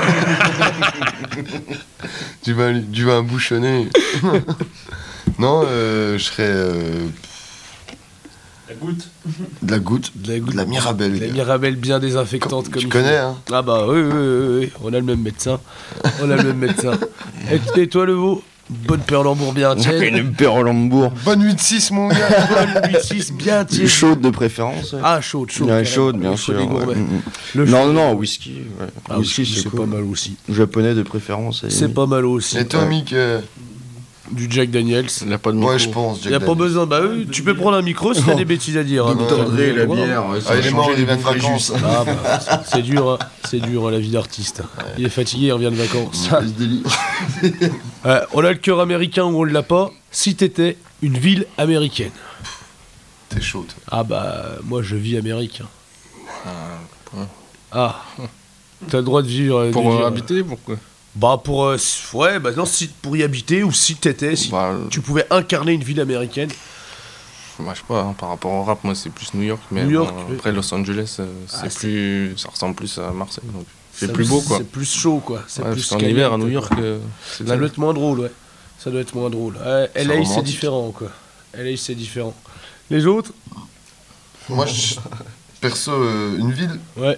du, vin, du vin bouchonné. Non, euh, je serais... Euh... La goutte. De la goutte. De la goutte. De la Mirabelle. De la gars. Mirabelle bien désinfectante. Comme, comme tu il connais, faut. hein? Ah bah oui, oui, oui, oui, on a le même médecin. On a le même médecin. Et, et toi, Leveau? Bonne Perlembourg bien tiède. Une Perlembourg. Bonne huit six, mon gars. Bonne huit six bien tiède. Chaude de préférence. Ouais. Ah, chaude, chaude. Ouais, chaude, bien sûr. Ouais. Ouais. Le non, chaud. non, non, whisky. Ouais. Ah, whisky, whisky c'est, c'est c'est cool. pas mal aussi. Japonais de préférence. C'est pas mal aussi. Et toi, ouais. Mick euh... Du Jack Daniels. Il n'a pas de micro. Ouais, je pense. Il n'y a pas besoin. Bah oui, tu peux prendre un micro si t'as des bêtises à dire. Hein, Tordé, la bière. Ah, il est mort, il vient de vacances. Ah, bah, c'est dur, hein. C'est dur, hein, la vie d'artiste. Il est fatigué, il revient de vacances. euh, on a le cœur américain ou on l'a pas. Si t'étais une ville américaine. T'es chaud, toi. Ah bah, moi je vis américain. Ah, ouais. Ah. T'as le droit de vivre. Pour de euh, vivre, habiter, pourquoi? Bah pour euh, ouais bah non si pour y habiter ou si t'étais si bah, tu pouvais incarner une ville américaine. Moi je sais pas hein, par rapport au rap moi c'est plus New York mais New York, bon, oui. après Los Angeles euh, c'est ah, plus c'est... ça ressemble plus à Marseille donc c'est ça plus beau quoi. C'est plus chaud quoi. C'est ouais, plus parce qu'en hiver à New York euh, c'est ça doit être moins drôle ouais. Ça doit être moins drôle. Euh, L A c'est différent quoi. L A c'est différent. Les autres? Moi je... perso euh, une ville. Ouais.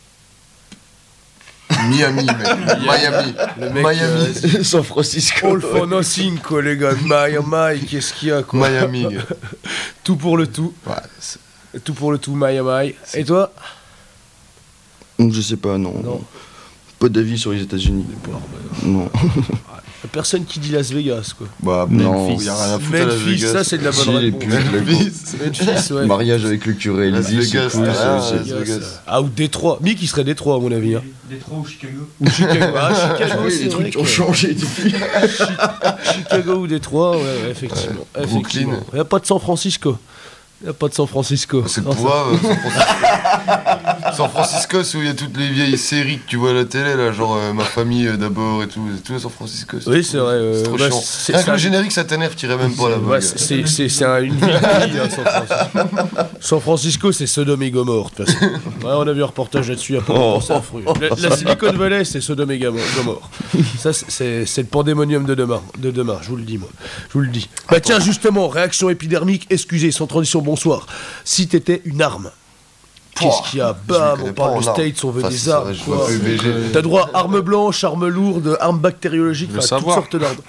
Miami, mec. Miami. Le mec, Miami. Euh, San Francisco. All for nothing, quoi, les gars. Miami, qu'est-ce qu'il y a, quoi. Miami. Tout pour le tout. Ouais, tout pour le tout, Miami. Et toi? Je sais pas, non. Non. Pas d'avis sur les États-Unis. Non. Personne qui dit Las Vegas, quoi. Bah, non. Il y a rien à foutre à Las Memphis, Vegas. ça, c'est de la bonne Si, réponse. Memphis. Memphis, ouais. Mariage avec le curé. Las Lizzie, Vegas, c'est cool, ah, ça, Las c'est- Vegas. Ah, ou Détroit. Mick, il serait Détroit, à mon avis. Hein. Détroit ou Chicago. Ou Chicago. Ah, Chicago, Oui, c'est les vrai trucs ont que- changé depuis. Chicago ou Détroit, ouais, ouais, effectivement. Ouais, effectivement. Brooklyn. Il n'y a pas de San Francisco. Il n'y a pas de San Francisco. C'est Non, pourquoi euh, San Francisco. San Francisco, c'est où il y a toutes les vieilles séries que tu vois à la télé, là, genre euh, Ma famille euh, d'abord et tout. C'est tout à San Francisco. Oui, c'est vrai. euh, C'est trop bah, chiant. c'est- Rien que ça- le générique, ça t'énerve, t'irais même pas là-bas. Ouais, gars. c'est c'est- c'est un- une ville pays, hein, San Francisco. San Francisco, c'est Sodome et Gomorre, de toute façon. Ouais, on a vu un reportage là-dessus il y a pas longtemps, c'est affreux. La, la Silicon Valley, c'est Sodome et Gamo- Gomorre. Ça, c'est- c'est c'est le pandémonium de demain, de demain, je vous le dis, moi. Je vous le dis. Bah tiens, justement, réaction épidermique, excusez, sans transition, bonsoir. Si t'étais une arme, qu'est-ce qu'il y a? Bam, on parle de States, on veut Enfin, des c'est armes. vrai, je quoi. vois E B G. T'as droit à armes blanches, armes lourdes, armes bactériologiques, Le enfin, toutes savoir. sortes d'armes.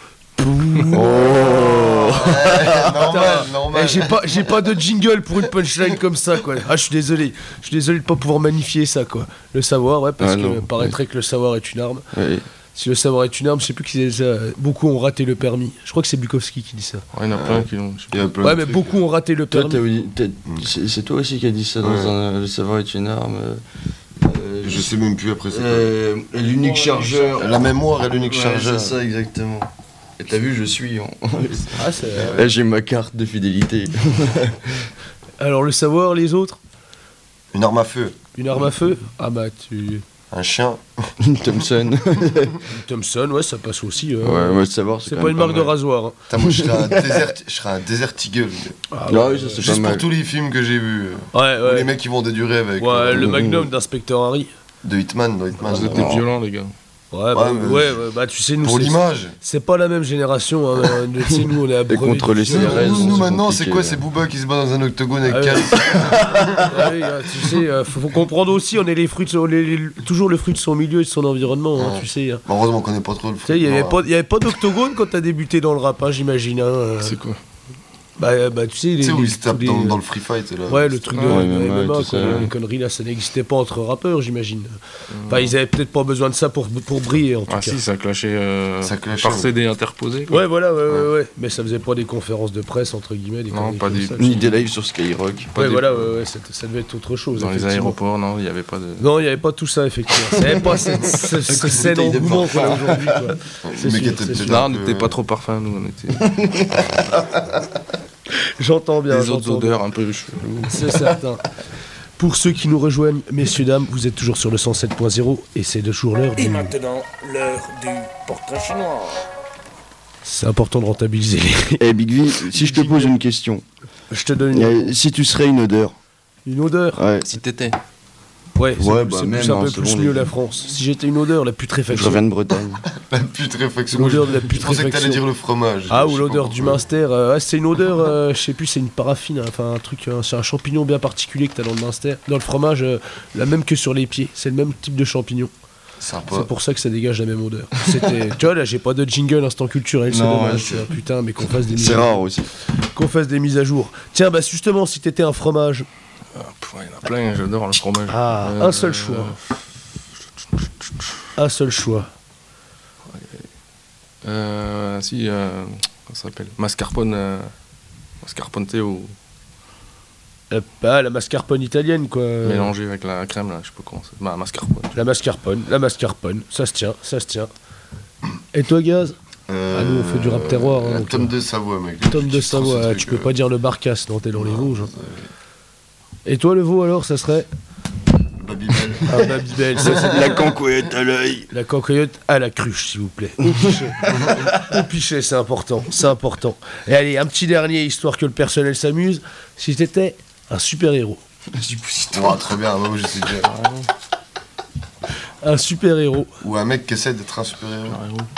Ouais, normal, Eh, normal. j'ai pas, j'ai pas de jingle pour une punchline comme ça, quoi. Ah, je suis désolé. Je suis désolé de pas pouvoir magnifier ça, quoi. Le savoir, ouais, parce Ah, que non. paraîtrait que le savoir est une arme. Ouais. Si le savoir est une arme, je sais plus qui disait ça. Beaucoup ont raté le permis. Je crois que c'est Bukowski qui dit ça. Ouais, il y en a plein qui l'ont. je sais Il y a plein Ouais, de mais trucs. beaucoup ont raté le Toi, permis. t'as dit- t'as- c'est c'est toi aussi qui as dit ça dans Ouais. un, Le savoir est une arme. euh, Euh, Je sais même plus après c'est euh, L'unique chargeur. La mémoire et l'unique Ouais, chargeur. C'est ça, exactement. Et t'as vu, je suis. En... Ah, c'est... Là, j'ai ma carte de fidélité. Alors, le savoir, les autres? Une arme à feu. Une arme à feu? Ah bah, tu... Un chien. Une Thompson. Une Thompson, ouais, ça passe aussi. Euh... Ouais, moi, le savoir, c'est C'est quand pas même une marque pas de mal. rasoir. Hein. Putain, moi, je serais un désert, je serais un Desert Eagle. Ah, Ah ouais, oui, ça, c'est Juste pas pour mal. tous les films que j'ai vus. Ouais, Où ouais. les mecs qui vont des durées avec. Ouais, euh, le Magnum d'Inspecteur Harry. De Hitman, de Hitman. Vous êtes des Non. violents, les gars. Ouais, bah, Ouais, mais- ouais, ouais, bah tu sais, nous, Pour c'est- l'image. c'est pas la même génération. Hein. euh, tu sais, nous, on est abreuvé contre du les violon. C R S, Nous, nous, c'est maintenant, c'est compliqué, quoi? ouais. C'est Booba qui se bat dans un octogone avec Ah ouais. Cal. Ah oui, hein, tu sais, euh, faut, faut comprendre aussi, on est les fruits de son- les- les- toujours le fruit de son milieu et de son environnement, hein, Ouais. tu sais. Hein. Bon, heureusement qu'on connaît pas trop le Tu sais, il y avait pas, il y avait pas d'octogone quand t'as débuté dans le rap, hein, j'imagine. Hein, euh. C'est quoi? Bah, euh, bah, tu sais, les, Tu sais où les- ils se tapent tous les- dans, dans le free fight là. Ouais, le truc de, Ouais, de M M A et M M A, tout quoi, ça, ouais. les conneries là, ça n'existait pas entre rappeurs, j'imagine. Enfin, ils avaient peut-être pas besoin de ça pour, pour briller, en tout Ah cas. si, ça clashait, euh, Ça clashait, par ouais. C D interposé. quoi. Ouais, voilà, ouais, ouais, ouais. Mais ça faisait pas des conférences de presse, entre guillemets, des Non, conneries pas comme des- ça, Ni tu des sais. lives sur Skyrock. Pas Ouais, des- voilà, ouais, ouais, ça, ça devait être autre chose. Dans les effectivement. aéroports, non, il n'y avait pas de... Non, il n'y avait pas tout ça, effectivement. Il n'y avait pas cette, cette, cette scène bouteille de engouement qu'on a parfum. aujourd'hui, quoi. C'est Mais qui sûr, était c'est peut-être sûr. Non, on un peu- n'était pas trop parfum, nous, on était... J'entends bien. Des autres j'entends bien. odeurs un peu cheloues. C'est certain. Pour ceux qui nous rejoignent, messieurs, dames, vous êtes toujours sur le cent sept point zéro et c'est toujours l'heure Et du... maintenant, l'heure du portrait chinois. C'est important de rentabiliser les... Eh Big V, si je te pose une question, Je te donne une, euh, si tu serais une odeur, une odeur. ouais, Si t'étais... Ouais, c'est Ouais, plus- bah c'est même, plus un hein, peu selon plus les- mieux la France. Si j'étais une odeur, la je putréfaction. reviens de Bretagne. La putréfaction. L'odeur de la Je pensais que t'allais putréfaction. dire le fromage. Ah, Je ou sais pas l'odeur du pourquoi. Munster. euh, ouais, c'est une odeur, euh, je sais plus, c'est une paraffine, hein, enfin un truc, euh, c'est un champignon bien particulier que t'as dans le Munster. Dans le fromage, euh, la même que sur les pieds. C'est le même type de champignon. Sympa. C'est pour ça que ça dégage la même odeur. C'était, tu vois, là, j'ai pas de jingle instant culturel, c'est Non, dommage. ouais, c'est- c'est- Putain, mais qu'on fasse des mises C'est à jour. rare aussi. Qu'on fasse des mises à jour. Tiens, bah justement, si t'étais un fromage. Ah, pff, il y en a plein, j'adore le fromage. Ah, Euh, un seul choix. Un seul choix. Euh, si, euh, comment ça s'appelle? Mascarpone, euh, mascarpone Théo, Euh, bah, la mascarpone italienne, quoi. mélangé avec la crème, là, je sais pas comment c'est. Bah, mascarpone. La mascarpone, la mascarpone. Ça se tient, ça se tient. Et toi, Gaz? Euh, Ah, nous, on fait du rap terroir, hein, La donc, tome euh, de Savoie, mec. Tome de C'est trop Savoie, ce tu truc, peux euh. pas dire le Barcasse, non, t'es dans les Vosges. hein. Et toi, le veau, alors, ça serait Babybel. Ah, Babybel, ça c'est La cancoyette à l'œil. la cancoyote à la cruche, s'il vous plaît. Au pichet. Au pichet, c'est important, c'est important. Et allez, un petit dernier, histoire que le personnel s'amuse. Si t'étais un super-héros. Oh, très bien, moi je sais déjà. Un super-héros. Ou un mec qui essaie d'être un super-héros.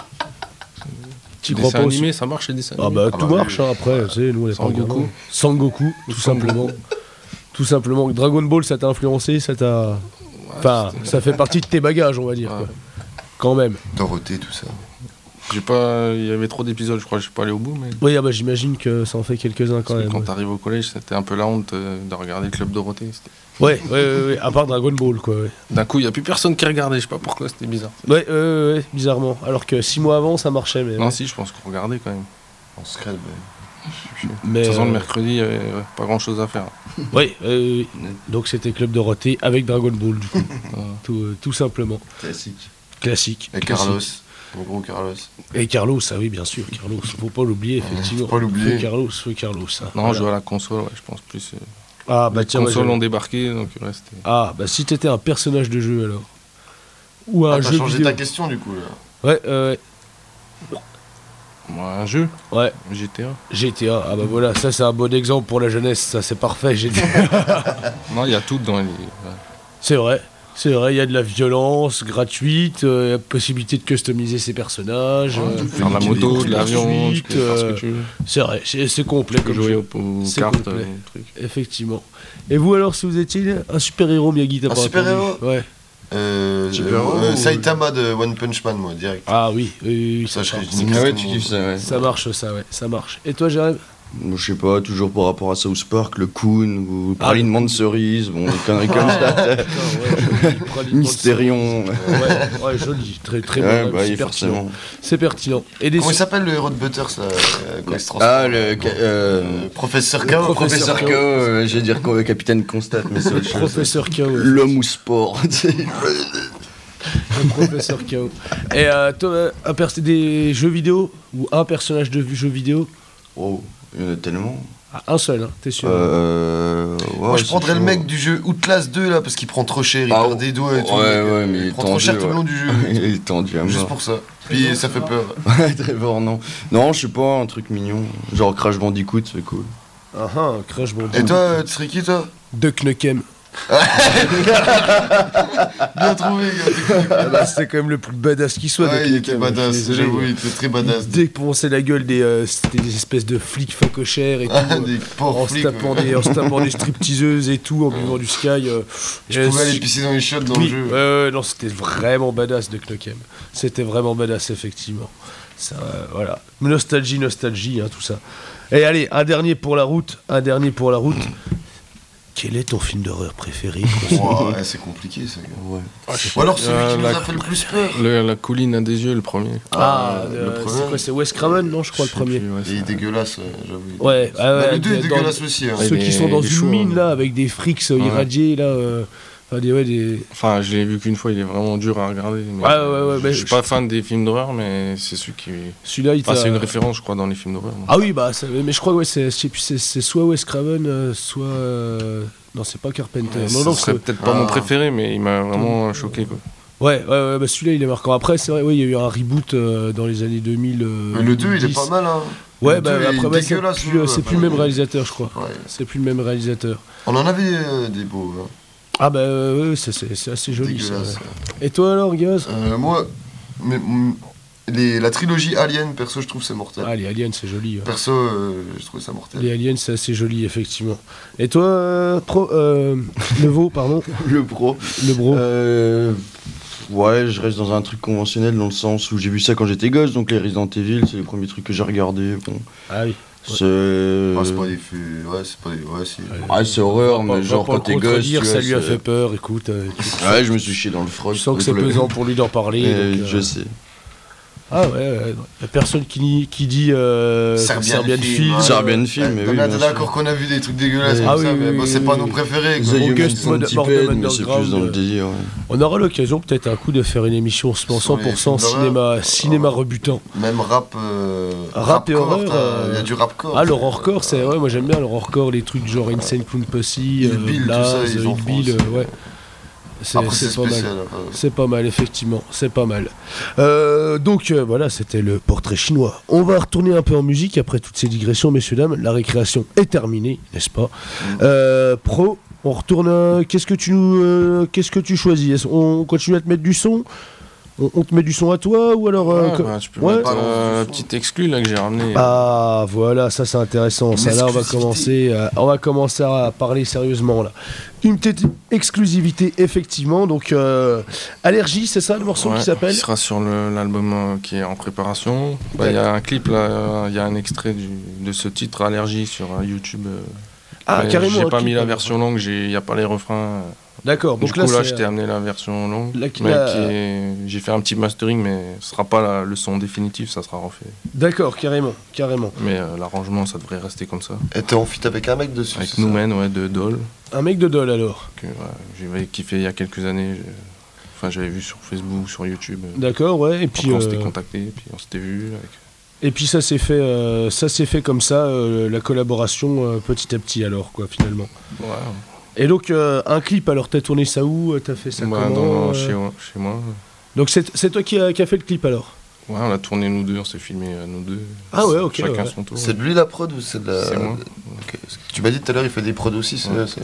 Tu Les crois dessins pas aussi animés, ça marche les dessins Ah animés. bah Ah tout bah, marche, oui. hein, après, tu sais, nous on est pas Sangoku. gamins. Sangoku, tout simplement. Tout simplement. Dragon Ball, ça t'a influencé, ça t'a... Enfin, ça fait partie de tes bagages, on va dire. Ouais. Quoi. Quand même. Dorothée, tout ça. J'ai pas... Il y avait trop d'épisodes, je crois, je suis pas allé au bout, mais... Oui, ah bah, j'imagine que ça en fait quelques-uns quand Parce que même. quand ouais. t'arrives au collège, c'était un peu la honte euh, de regarder le Club Dorothée. c'était- Ouais, ouais, ouais, ouais, à part Dragon Ball, quoi. Ouais, D'un coup, il n'y a plus personne qui regardait, je sais pas pourquoi, c'était bizarre. ouais, ouais, ouais, ouais, bizarrement. Alors que six mois avant, ça marchait, mais... Non, si, je pense qu'on regardait quand même. En secret, ben. mais De toute façon, le euh, mercredi, il y avait ouais, pas grand chose à faire. Oui, euh, oui. Donc c'était Club Dorothée avec Dragon Ball, du coup. tout, euh, tout simplement. Classique. Classique. Et classique. Carlos. Le gros Carlos. Et Carlos, ah oui, bien sûr, Carlos. Faut pas l'oublier, effectivement. faut pas l'oublier. Feu Carlos, feu Carlos. hein. Non, Voilà. je joue à la console, ouais, je pense plus. euh, Ah, bah les tiens, ouais, consoles j'avais- ont débarqué, donc ouais, c'était. Ah, bah si t'étais un personnage de jeu alors. Ou un Ah, t'as jeu changé vidéo. ta question du coup là. Ouais, euh, ouais. Moi, un jeu Ouais. G T A. G T A, ah bah voilà, ça c'est un bon exemple pour la jeunesse, ça c'est parfait, G T A. Non, il y a tout dans les. ouais. C'est vrai, c'est vrai, il y a de la violence gratuite, euh, la possibilité de customiser ses personnages. Ouais, euh, tu peux faire de la moto, de l'avion, tu peux faire ce que tu veux. C'est vrai, c'est c'est complet Tu peux comme jouer jeu. aux, aux C'est cartes, complet. aux trucs. Effectivement. Et vous alors, si vous étiez un super-héros, Miyagi, t'as Un pas super-héros répondu. Ouais. Euh, Super-héros euh, ou- Saitama de One Punch Man, moi, direct. Ah oui, oui, oui, Ça, ça, je serais marche. limite Ah ouais, tout tu le monde. kiffes ça, ouais. Ça marche, ça, ouais, ça marche. Et toi, Jérémy? Je sais pas, toujours par rapport à South Park, le Coon, ou Pralinement de cerise, bon, des conneries comme ça. Mystérion. Ouais, ouais, joli, très très ouais, bon. Bah, c'est, oui, pertinent. c'est pertinent. Et des Comment il s'appelle le héros de Butters là quand il se transforme Ah, le. Euh, euh, Professeur K.O. Professeur K O, euh, je vais dire quoi, Capitaine Constat, mais c'est autre chose. Professeur K O. L'homme ou sport. Le Professeur K O. Et euh, toi, un pers- des jeux vidéo ou un personnage de jeu vidéo? Oh, il y en a tellement. Ah, un seul, hein, t'es sûr? Euh. Ouais, Moi je prendrais le mec du jeu Outlast deux là parce qu'il prend trop cher, il ah, perd des doigts et tout. Ouais, ouais, mais il, il prend trop cher tout le long du jeu. Il est tendu à mort. Juste pour ça. Puis ça fait peur. Ouais, Trevor, non. Non, je sais pas, un truc mignon. Genre Crash Bandicoot, c'est cool. Ah ah, Crash Bandicoot. Et toi, tu serais qui toi? Duck Nukem. Bien trouvé, gars. Ah bah, c'était quand même le plus badass qui soit. Ouais, il était badass, j'avoue, il était très badass. Défonçait la gueule des, euh, c'était des espèces de flics facochères et tout. Ah, des pauvres en, flics, se tapant ouais. des, en se tapant des stripteaseuses et tout, en buvant du Sky. Euh, Je pouvais aller pisser dans les chiottes dans oui, le jeu. Ouais, ouais, non, c'était vraiment badass de Knuckhem. C'était vraiment badass, effectivement. Ça, euh, voilà. Nostalgie, nostalgie, hein, tout ça. Et allez, un dernier pour la route. Un dernier pour la route. Quel est ton film d'horreur préféré? Wow, ouais, c'est compliqué ça. Ouais. Ah, ou alors celui euh, qui nous la, a fait le plus peur. Le, la colline à des yeux, le premier. Ah, euh, euh, le premier. c'est quoi? C'est Wes Craven, non? Je crois Je le premier. plus, ouais, Il est dégueulasse, j'avoue. Ouais, ah ouais, bah, le deux est dans- dégueulasse aussi. Hein. Ceux Il qui est- sont dans il est une chaud, mine hein. là avec des frics euh, Ouais. irradiés là. euh, enfin, des, ouais, des... Enfin, je l'ai vu qu'une fois, il est vraiment dur à regarder. mais Ouais, ouais, ouais, je mais suis je- pas fan des films d'horreur, mais c'est celui qui. Celui-là, il Enfin, t'a- c'est une référence, je crois, dans les films d'horreur. donc. Ah oui, bah, ça- mais je crois que ouais, c'est, c'est, c'est- c'est soit Wes Craven, euh, soit. euh, Non, c'est pas Carpenter. Ouais, non, ça non, serait c'est- peut-être pas mon Ah. préféré, mais il m'a vraiment choqué, quoi. Ouais, ouais, ouais, bah celui-là il est marquant. Après, c'est vrai, oui, il y a eu un reboot euh, dans les années deux mille. euh, Mais le deux, il est dix. pas mal, hein. Ouais, Le bah deux, il est après, ouais, c'est dégueulasse, plus, ouais, c'est ouais, plus le même ouais. réalisateur, je crois. Ouais. C'est plus le même réalisateur. On en avait euh, des beaux. Hein. Ah, bah, euh, ouais, c'est, c'est, c'est assez joli ça. Dégueulasse. Ouais. Et toi alors, Gaz? Euh, moi, mais, mm, les, la trilogie Alien, perso, je trouve c'est mortel. Ah, les aliens, c'est joli. Ouais. Perso, euh, je trouve ça mortel. Les aliens, c'est assez joli, effectivement. Et toi, euh, pro, euh, le veau, pardon? Le pro. Le bro. Euh, ouais, je reste dans un truc conventionnel dans le sens où j'ai vu ça quand j'étais gosse, donc les Resident Evil, c'est les premiers trucs que j'ai regardés. Bon. Ah oui. C'est. Ah, c'est pas des faits. Ouais, c'est pas des. Ouais, si. Ah, c'est horreur, On mais va genre pas quand le t'es gosse. contredire, tu ça vois, lui a c'est- fait peur, écoute. euh, Ouais, je me suis chié dans le froc. Je sens que c'est pesant pour lui d'en parler. Euh, donc, euh, Je sais. Ah ouais, ouais. Y a personne qui, nie- qui dit euh, Serbian Serbian Film, Film. ouais. Serbian Film, mais On oui. est bien d'accord sûr. qu'on a vu des trucs dégueulasses Ah comme oui, ça, oui, mais oui, bon, c'est oui, pas oui. nos préférés. The Quoi. Human August Mod- Centipede, Mordem mais c'est Underground, plus dans euh, le délire. ouais. On aura l'occasion peut-être un coup de faire une émission cent Sur les pour cent films cinéma, d'horreur. cinéma rebutant. Même rap. euh, Rap et rapcore, horreur, t'as- euh, Il y a du rapcore. Ah, l'horrorcore, c'est ouais, moi j'aime bien l'horrorcore, les trucs genre Insane Clown Posse, Hill euh, Bill, tout Blaze, ça, ils en Hill font Bill, aussi. euh, ouais. C'est, Après, c'est c'est pas mal. spécial. après. C'est pas mal, effectivement, c'est pas mal. Euh, donc euh, voilà, c'était le portrait chinois. On va retourner un peu en musique après toutes ces digressions, messieurs, dames. La récréation est terminée, n'est-ce pas? euh, Pro, on retourne. euh, qu'est-ce que tu nous, euh, qu'est-ce que tu choisis? Est-ce- On continue à te mettre du son? on, on te met du son à toi ou alors euh, Ouais, que- bah, tu peux ouais. mettre euh, un petit exclu là que j'ai ramené. Ah voilà, ça c'est intéressant. Ça là, on va commencer, euh, on va commencer à parler sérieusement là. Une petite exclusivité effectivement. Donc euh, Allergie, c'est ça le morceau Ouais, qui s'appelle? Il sera sur le- l'album euh, qui est en préparation. Bah, Il y a un clip là, euh, il y a un extrait du- de ce titre Allergie sur euh, YouTube. euh. Ah, Mais carrément, J'ai un pas clip, mis la alors. version longue, j'ai- il n'y a pas les refrains. D'accord, donc du là, coup là, c'est, je t'ai euh, amené la version longue. la- mais la- qui est- J'ai fait un petit mastering, mais ce sera pas la- le son définitif, ça sera refait. D'accord, carrément, carrément. Mais euh, l'arrangement, ça devrait rester comme ça. Et t'es en feat avec un mec dessus? Avec c'est ça Noumen, ouais, de Doll. Un mec de Doll alors. Que, ouais, j'avais kiffé il y a quelques années. j'ai- Enfin, j'avais vu sur Facebook, sur YouTube. D'accord, ouais, et puis, Après, on euh, s'était contacté, puis on s'était vu. Avec... Et puis ça s'est fait, euh, ça s'est fait comme ça, euh, la collaboration euh, petit à petit alors quoi finalement. Ouais. Et donc euh, un clip, alors t'as tourné ça où? T'as fait ça Bah, comment dans- euh chez, moi- chez moi. Donc c'est, c'est toi qui a, qui a fait le clip alors? Ouais, on a tourné nous deux, on s'est filmé euh, nous deux. Ah ouais, ok, Chacun ouais. son tour. C'est de lui la prod ou c'est de la. C'est moi. Ok. Parce que tu m'as dit tout à l'heure, il fait des prods aussi, c'est. Ouais. c'est-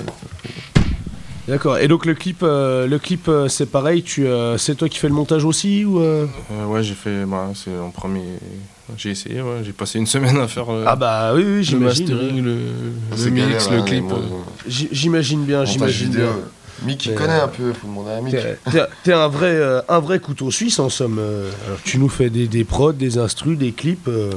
D'accord. Et donc le clip, euh, le clip euh, c'est pareil, tu, euh, c'est toi qui fais le montage aussi ou euh Euh, ouais, j'ai fait. Bah, c'est en premier. J'ai essayé, ouais. J'ai passé une semaine à faire. euh, Ah bah oui, oui, le j'imagine. mastering, le, C'est le mix, galère, le hein, clip. moi, euh. J- J'imagine bien, montage j'imagine vidéo. bien. Mick, il Mais, connaît euh, un peu, faut demander à Mick. T'es, t'es- t'es un vrai, euh, un vrai couteau suisse en somme. euh. Alors tu nous fais des, des prods, des instrus, des clips. euh.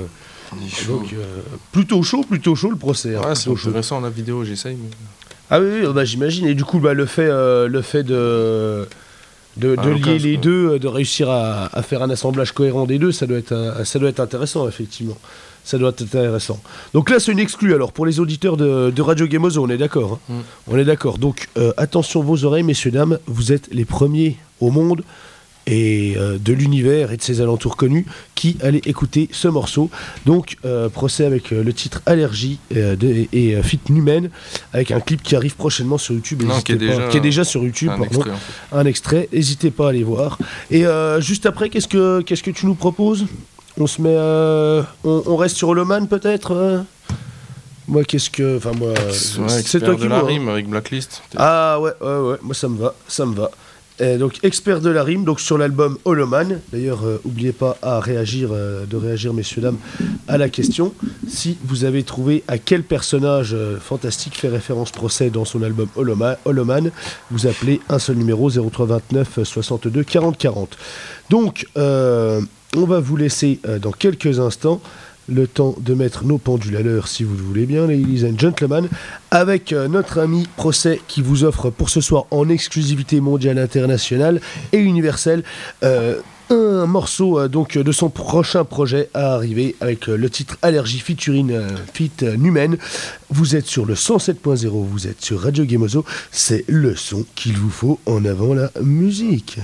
Donc euh, plutôt chaud, plutôt chaud le procès. Hein, ouais, c'est chaud. intéressant la vidéo, j'essaye. Mais... Ah oui, oui bah, j'imagine. Et du coup, bah, le fait, euh, le fait de, de, de lier les deux, de réussir à, à faire un assemblage cohérent des deux, ça doit être, un, ça doit être intéressant, effectivement. Ça doit être intéressant. Donc là, c'est une exclue alors pour les auditeurs de, de Radio Gamozo, on est d'accord. Hein mm. On est d'accord. Donc euh, attention vos oreilles, messieurs, dames, vous êtes les premiers au monde et euh, de l'univers et de ses alentours connus qui allez écouter ce morceau. Donc euh, procès avec euh, le titre Allergie euh, de, et euh, Fit Numen avec un clip qui arrive prochainement sur YouTube. Non, qui, est pas, déjà, qui est déjà sur YouTube. Un pardon, extrait, en fait. Un extrait. N'hésitez pas à aller voir. Et euh, juste après, qu'est-ce que qu'est-ce que tu nous proposes ? On se met, euh, on, on reste sur Holoman peut-être. Euh moi, qu'est-ce que, enfin moi, ouais, c'est toi qui de la vois, rime hein. avec Blacklist. Ah ouais, ouais, ouais. Moi, ça me va, ça me va. Et donc expert de la rime, donc sur l'album Holoman. D'ailleurs, euh, n'oubliez pas à réagir, euh, de réagir, messieurs dames, à la question. Si vous avez trouvé à quel personnage euh, fantastique fait référence Procès dans son album Holoman, Holoman, vous appelez un seul numéro zéro trois vingt-neuf soixante-deux quarante quarante. Donc euh, on va vous laisser euh, dans quelques instants le temps de mettre nos pendules à l'heure, si vous le voulez bien, ladies and gentlemen, avec euh, notre ami Procès qui vous offre pour ce soir en exclusivité mondiale, internationale et universelle euh, un morceau euh, donc de son prochain projet à arriver avec euh, le titre Allergie featuring euh, Fit euh, Numen. Vous êtes sur le cent sept point zéro, vous êtes sur Radio Gamozo, c'est le son qu'il vous faut en avant la musique.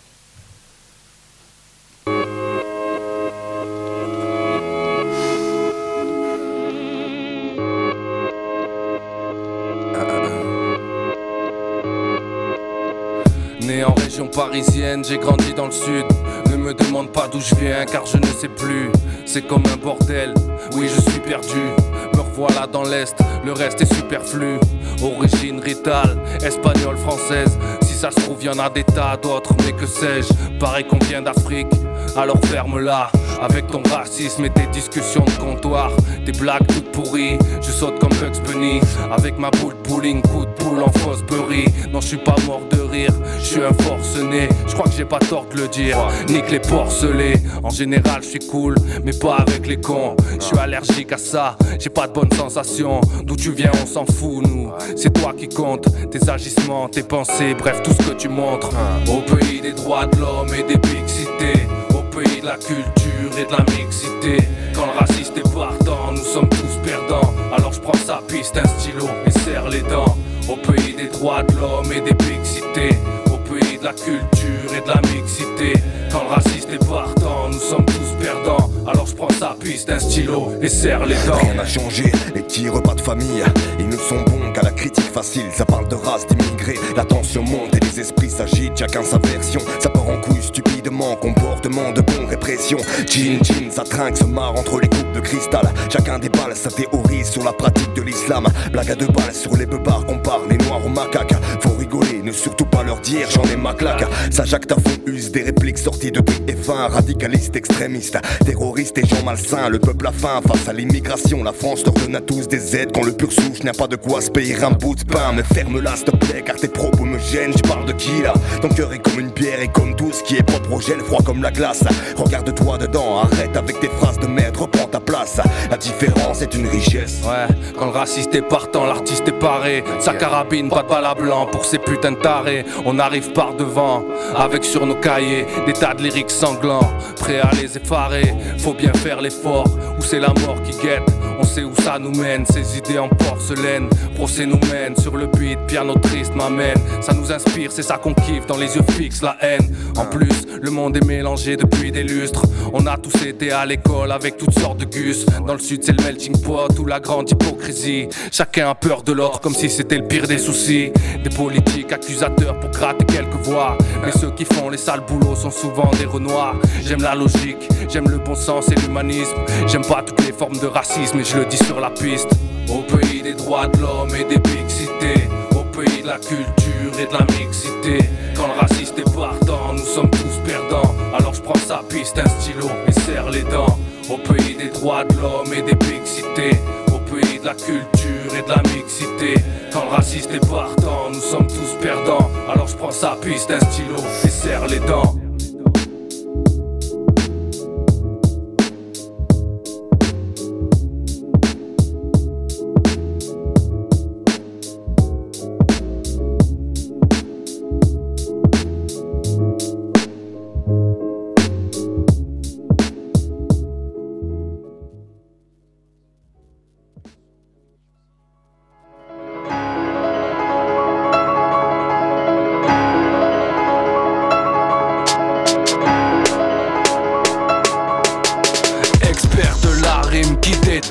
Né en région parisienne, j'ai grandi dans le sud. Ne me demande pas d'où je viens car je ne sais plus. C'est comme un bordel, oui je suis perdu. Me revoilà dans l'est, le reste est superflu. Origine ritale, espagnole, française. Si ça se trouve y'en a des tas d'autres, mais que sais-je. Pareil qu'on vient d'Afrique, alors ferme-la. Avec ton racisme et tes discussions de comptoir, tes blagues toutes pourries, je saute comme Bugs Bunny. Avec ma boule bowling, coup de boule en Fosbury. Non je suis pas mort de rire, je suis un forcené. Je crois que j'ai pas tort de le dire, nique les porcelets. En général je suis cool, mais pas avec les cons. Je suis allergique à ça, j'ai pas de bonnes sensations. D'où tu viens on s'en fout nous, c'est toi qui compte. Tes agissements, tes pensées, bref tout ce que tu montres. Au pays des droits de l'homme et des big cités, au pays de la culture et de la mixité. Quand le raciste est partant, nous sommes tous perdants. Alors je prends sa piste, un stylo et serre les dents. Au pays des droits de l'homme et des big cités, au pays de la culture et de la mixité. Quand le raciste est partant, nous sommes tous perdants. Alors je prends sa piste, un stylo et serre les dents. Rien n'a changé, les petits repas de famille, ils ne sont bons qu'à la critique facile. Ça parle de race, d'immigrés, la tension monte et les esprits s'agitent. Chacun sa version, ça part en couille stupidement. Comportement de bon répression. Jean, jean, ça trinque, se marre entre les coupes de cristal. Chacun déballe sa théorie sur la pratique de l'islam. Blague à deux balles sur les beubards, compare les noirs aux macaques. Faut rigoler, ne surtout pas leur dire j'en ai ma claque. Ça Jacques Tafon use des répliques sorties de T F un. Radicaliste, extrémiste, terroriste et gens malsains. Le peuple a faim face à l'immigration. La France leur donne à tous des aides quand le pur souche n'a pas de quoi se payer un bout de pain. Mais ferme-la s'il te plaît car tes propos me gênent. Je parle de qui là? Ton cœur est comme une pierre et comme tout ce qui est propre au gel, froid comme la glace. Regarde-toi dedans, arrête avec tes phrases de merde, reprends ta place. La différence est une richesse. Ouais, quand le raciste est partant, l'artiste est paré. Sa carabine, pas de balle à blanc pour ces putains de tarés. On arrive par devant, avec sur nos cahiers des tas de lyriques sanglants, prêts à les effarer. Faut bien faire l'effort, ou c'est la mort qui guette. On sait où ça nous mène, ces idées en porcelaine. Procès nous mène, sur le beat, piano triste m'amène. Ça nous inspire, c'est ça qu'on kiffe, dans les yeux fixes la haine. En plus, le monde est mélangé depuis des lustres. On a tous été à l'école avec toutes sortes de gus. Dans le sud c'est le melting pot ou la grande hypocrisie. Chacun a peur de l'autre comme si c'était le pire des soucis. Des politiques accusateurs pour gratter quelques voix. Mais ceux qui font les sales boulots sont souvent des renois. J'aime la logique, j'aime le bon sens et l'humanisme. J'aime pas toutes les formes de racisme et je le dis sur la piste. Au pays des droits de l'homme et des big cités, au pays de la culture et de la mixité. Quand le raciste est partant, nous sommes tous perdants. Alors je prends sa piste, un stylo et serre les dents. Au pays des droits de l'homme et des big cités, au pays de la culture et de la mixité. Quand le raciste est partant, nous sommes tous perdants. Alors je prends sa piste, un stylo et serre les dents.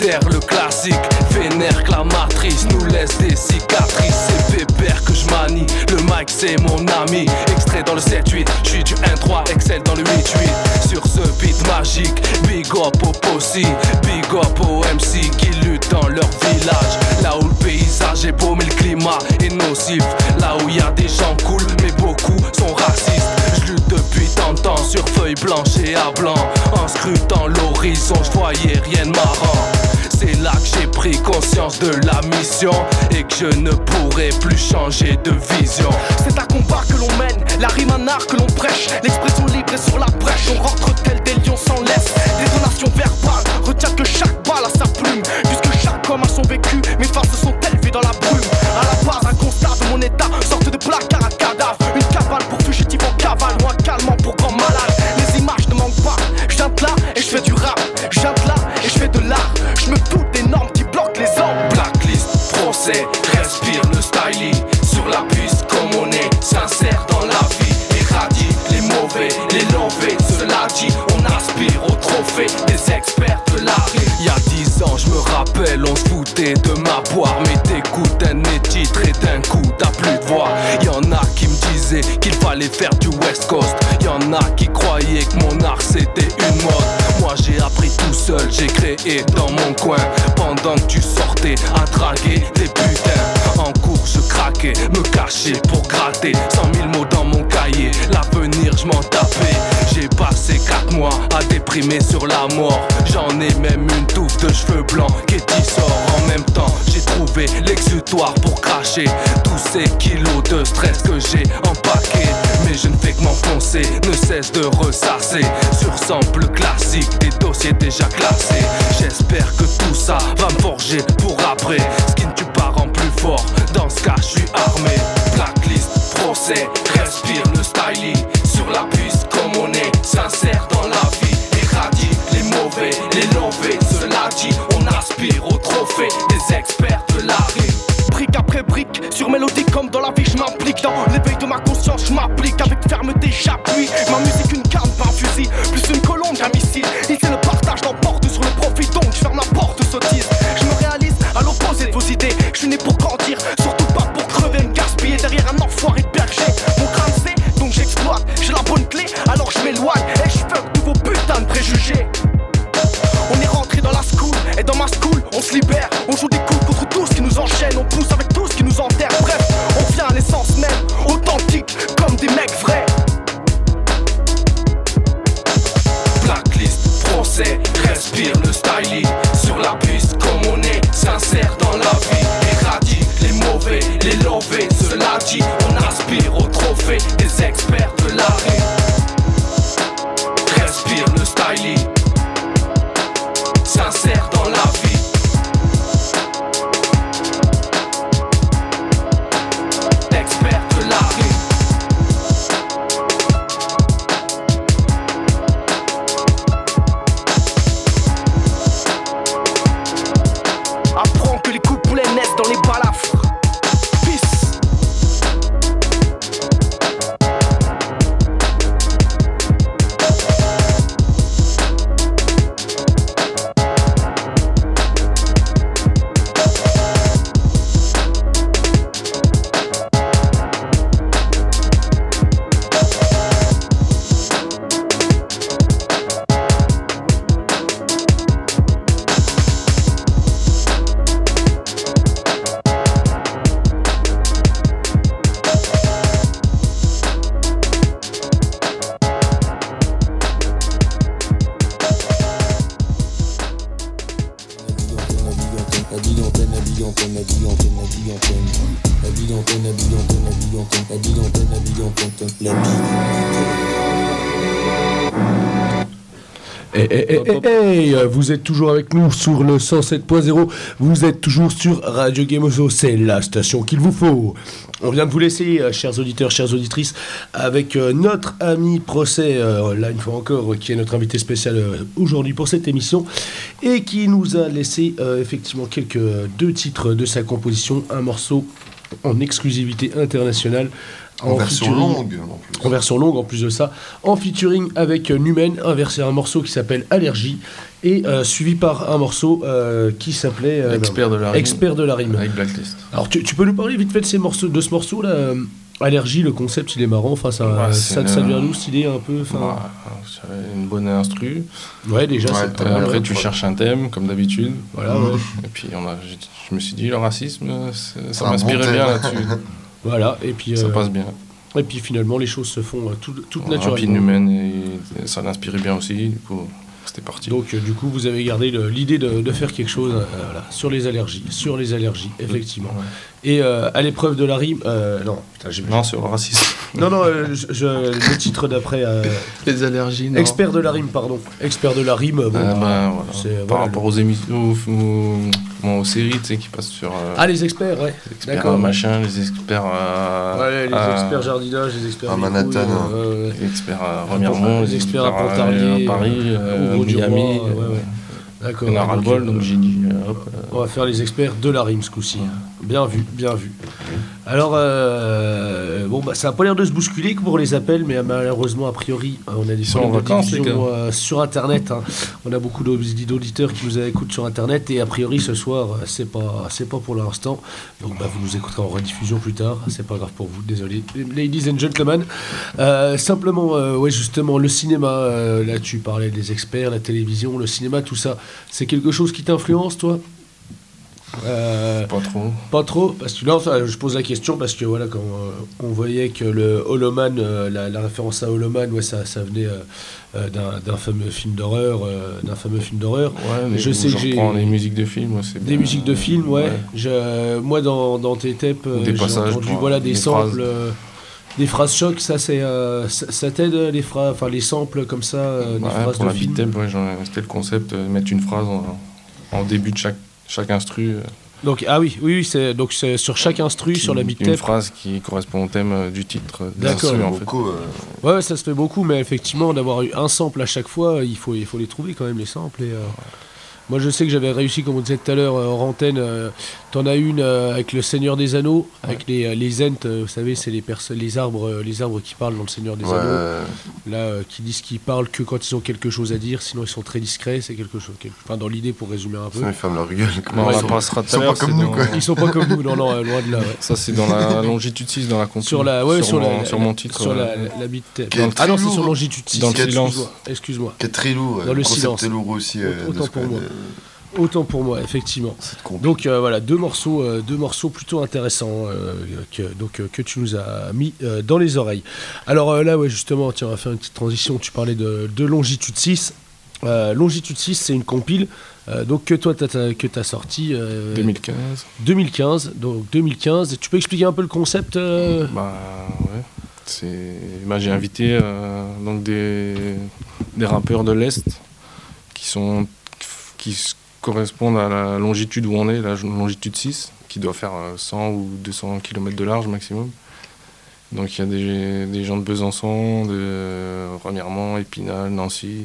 terre, le classique vénère que la matrice nous laisse des cicatrices. C'est pépère que je manie, le mic c'est mon ami. Extrait dans le sept huit, je suis du un trois, excelle dans le huit huit. Sur ce beat magique, big up au possi, big up aux M C qui luttent dans leur village. Là où le paysage est beau mais le climat est nocif. Là où y a des gens cool mais beaucoup sont racistes. Je lutte depuis tant de temps sur feuille blanche et à blanc. En scrutant l'horizon je voyais rien de marrant. C'est là que j'ai pris conscience de la mission et que je ne pourrai plus changer de vision. C'est un combat que l'on mène, la rime un art que l'on prêche. L'expression libre est sur la brèche, on rentre tel des lions sans laisse. Détonation verbale, retiens que chaque balle a sa plume. Puisque chaque homme a son vécu, mes faces se sont élevées dans la brume. À la base un constat de mon état, sorte de placard à cadavre. Une cabale pour fugitif en cavale ou un calmant pour grand malade. Les images ne manquent pas, je viens de là et je fais du rap. Je viens de là et je fais de l'art. Je me doute des normes qui bloquent les hommes. Blacklist, procès, respire le styling. Sur la piste comme on est, sincère dans la vie. Éradique les mauvais, les lovés. Cela dit, on aspire au trophée des experts de la rime. Y'a dix ans, je me rappelle, on se foutait de ma poire. Mais t'écoutes un de mes titres et d'un coup t'as plus de voix. Y'en a qui me disaient qu'il fallait faire du West Coast. Y'en a qui croyaient que mon art c'était une mode. Moi j'ai appris tout seul, j'ai créé dans mon coin. Pendant que tu sortais à draguer des putains. En cours je craquais, me cachais pour gratter. Cent mille mots dans mon cahier, l'avenir je m'en tapais. J'ai passé quatre mois à déprimer sur la mort. J'en ai même une touffe de cheveux blancs qui t'y sort. En même temps j'ai trouvé l'exutoire pour cracher tous ces kilos de stress que j'ai empaqué. Mais je ne fais que m'enfoncer, ne cesse de ressasser sur sample classique, des dossiers déjà classés. J'espère que tout ça va me forger pour après. Skin tu pars en plus fort, dans ce cas je suis armé. Blacklist, procès, respire le styling. Sur la piste comme on est, sincère dans la vie. Éradique les mauvais, les lovés. Cela dit, on aspire au trophée des experts de la rime. Brique après brique, sur mélodie comme dans la vie je m'implique. Dans l'éveil de ma conscience je m'applique, avec fermeté j'appuie. Ma musique une canne, pas un fusil, plus une colombe qu'un missile. Ici le partage l'emporte sur le profit, donc je ferme la porte sottise. Je me réalise à l'opposé de vos idées. Je suis né pour grandir, surtout pas pour crever, me gaspiller derrière un enfoiré de berger. Mon crâne c'est, donc j'exploite, j'ai la bonne clé, alors je m'éloigne. Et je fuck tous vos putains de préjugés. On est rentré dans la school, et dans ma school, on se libère. On joue des coups contre tout ce qui nous enchaîne. On pousse avec tout ce qui nous enterre. Bref, on vient à l'essence même, authentique, comme des mecs vrais. Blacklist, procès, respire le styling. Sur la piste comme on est, sincère dans la vie. Éradique les mauvais, les lovés. Cela dit, on aspire au trophée des experts de la rime. Respire le styling. Sincère dans la vie. Expert de la rime. Apprends que les couplets naissent dans les balafres. Peace. Hey, hey, hey, hey, hey, vous êtes toujours avec nous sur le cent sept point zéro, vous êtes toujours sur Radio Gamozo, c'est la station qu'il vous faut. On vient de vous laisser, euh, chers auditeurs, chères auditrices, avec euh, notre ami Procès, euh, là une fois encore, euh, qui est notre invité spécial euh, aujourd'hui pour cette émission, et qui nous a laissé euh, effectivement quelques deux titres de sa composition, un morceau en exclusivité internationale. En, en version featuring, longue en plus. En version longue en plus de ça. En featuring avec Numen, un, vers- un morceau qui s'appelle Allergie. Et euh, suivi par un morceau euh, qui s'appelait euh, Expert de la rime. Expert de la rime. Avec Blacklist. Alors tu, tu peux nous parler vite fait de, ces morceaux, de ce morceau là euh, Allergie, le concept il est marrant, enfin, ça, Ouais, ça, une... ça devient d'où cette idée un peu enfin... ouais, une bonne instru. Ouais, déjà, ouais, c'est euh, Après, ouais, tu ouais. cherches un thème, comme d'habitude. Voilà, ouais. Et puis, on a, je, je me suis dit, le racisme, ça un m'inspirait bon bien là-dessus. Voilà, et puis. Ça euh, passe bien. Et puis finalement, les choses se font euh, tout, toutes ouais, naturellement. Puis Numen, et ça l'inspirait bien aussi, du coup. C'était parti. Donc euh, du coup, vous avez gardé le, l'idée de, de faire quelque chose euh, voilà, sur les allergies, sur les allergies, effectivement. Ouais. Et euh, à l'épreuve de la rime, euh, non, putain, j'ai non sur le racisme. Non, non, euh, je, je, le titre d'après. Euh, les allergies. Non. Expert de la rime, pardon. Expert de la rime. Bon, euh, bah, bah, voilà. c'est, Par voilà, rapport le... aux émissions, aux, aux, aux séries, tu sais, qui passent sur. Euh, ah, les experts, ouais. Les experts d'accord. Machin, les experts. Euh, ouais, les à, experts jardinage, les experts. À Manhattan. Couilles, euh, les experts à Remiremont, les experts à Pontarlier, à Paris, euh, au Miami. Ouais, ouais. D'accord. On a ras le bol, donc j'ai dit. Euh, hop, euh, on va faire les experts de la rime ce coup-ci. Ouais. Bien vu, bien vu. Alors, euh, bon, bah, ça n'a pas l'air de se bousculer pour les appels, mais malheureusement, a priori, on a des problèmes de diffusion euh, sur Internet. Hein. On a beaucoup d'auditeurs qui nous écoutent sur Internet, et a priori, ce soir, c'est pas, c'est pas pour l'instant. Donc, bah, vous nous écouterez en rediffusion plus tard. C'est pas grave pour vous, désolé. Ladies and gentlemen. Euh, simplement, euh, ouais, justement, le cinéma, euh, là, tu parlais des experts, la télévision, le cinéma, tout ça. C'est quelque chose qui t'influence, toi ? Euh, pas trop. Pas trop, parce que non, je pose la question parce que voilà, quand euh, on voyait que le Holoman, euh, la, la référence à Holoman, ouais, ça, ça venait euh, d'un, d'un fameux film d'horreur, euh, d'un fameux film d'horreur. Ouais, mais je sais que j'ai les musiques de films, ouais, c'est des bien. musiques de films, ouais. ouais. Je, moi, dans, dans tes tapes, euh, j'ai entendu voilà des, des samples. Euh, Des phrases chocs, ça c'est euh, ça, ça t'aide les phrases, enfin les samples comme ça, euh, des ouais, phrases pour de la film. Beat tape, ouais, c'était le concept, euh, mettre une phrase en, en début de chaque chaque instru. Euh, donc ah oui, oui, oui c'est donc c'est sur chaque instru qui, sur la beat tape. Une phrase qui correspond au thème euh, du titre. De D'accord. en beaucoup, fait. euh... Ouais, ça se fait beaucoup, mais effectivement d'avoir eu un sample à chaque fois, il faut il faut les trouver quand même les samples et. Euh... Moi, je sais que j'avais réussi, comme on disait tout à l'heure, euh, en antenne. Euh, t'en as une euh, avec le Seigneur des Anneaux, ouais. avec les, les Ents, euh, vous savez, c'est les, perso- les, arbres, euh, les arbres qui parlent dans le Seigneur des ouais. Anneaux. Là, euh, qui disent qu'ils parlent que quand ils ont quelque chose à dire, sinon ils sont très discrets, c'est quelque chose. Quelque... Enfin, dans l'idée, pour résumer un peu. Ils ferment leur gueule. Non, ouais, on passera tout à l'heure. Ils sont pas comme nous, dans... quoi. Ils sont pas comme nous, non, non, loin de là. Ouais. Ça, c'est dans la longitude six, dans la compil. Sur, la, ouais, sur, sur, mon, la, sur mon titre. Sur euh, la, la bite. Ah non, c'est sur longitude six. Dans le silence. Excuse-moi. Qui est très lourd. Dans le silence. C'est lourd aussi. Autant pour moi. Autant pour moi, effectivement. Donc euh, voilà, deux morceaux, euh, deux morceaux plutôt intéressants euh, que, donc, euh, que tu nous as mis euh, dans les oreilles. Alors euh, là, ouais, justement, tiens, on va faire une petite transition. Tu parlais de, de Longitude six. Euh, Longitude six, c'est une compile euh, donc, que toi, t'as, t'as, que tu as sorti. Euh, deux mille quinze. deux mille quinze, donc deux mille quinze. Tu peux expliquer un peu le concept euh... Bah ouais. C'est... Bah, j'ai invité euh, donc des, des rappeurs de l'Est qui sont. qui correspondent à la longitude où on est, la longitude six, qui doit faire cent ou deux cents kilomètres de large maximum. Donc il y a des, des gens de Besançon, de Remiremont, Épinal, Nancy,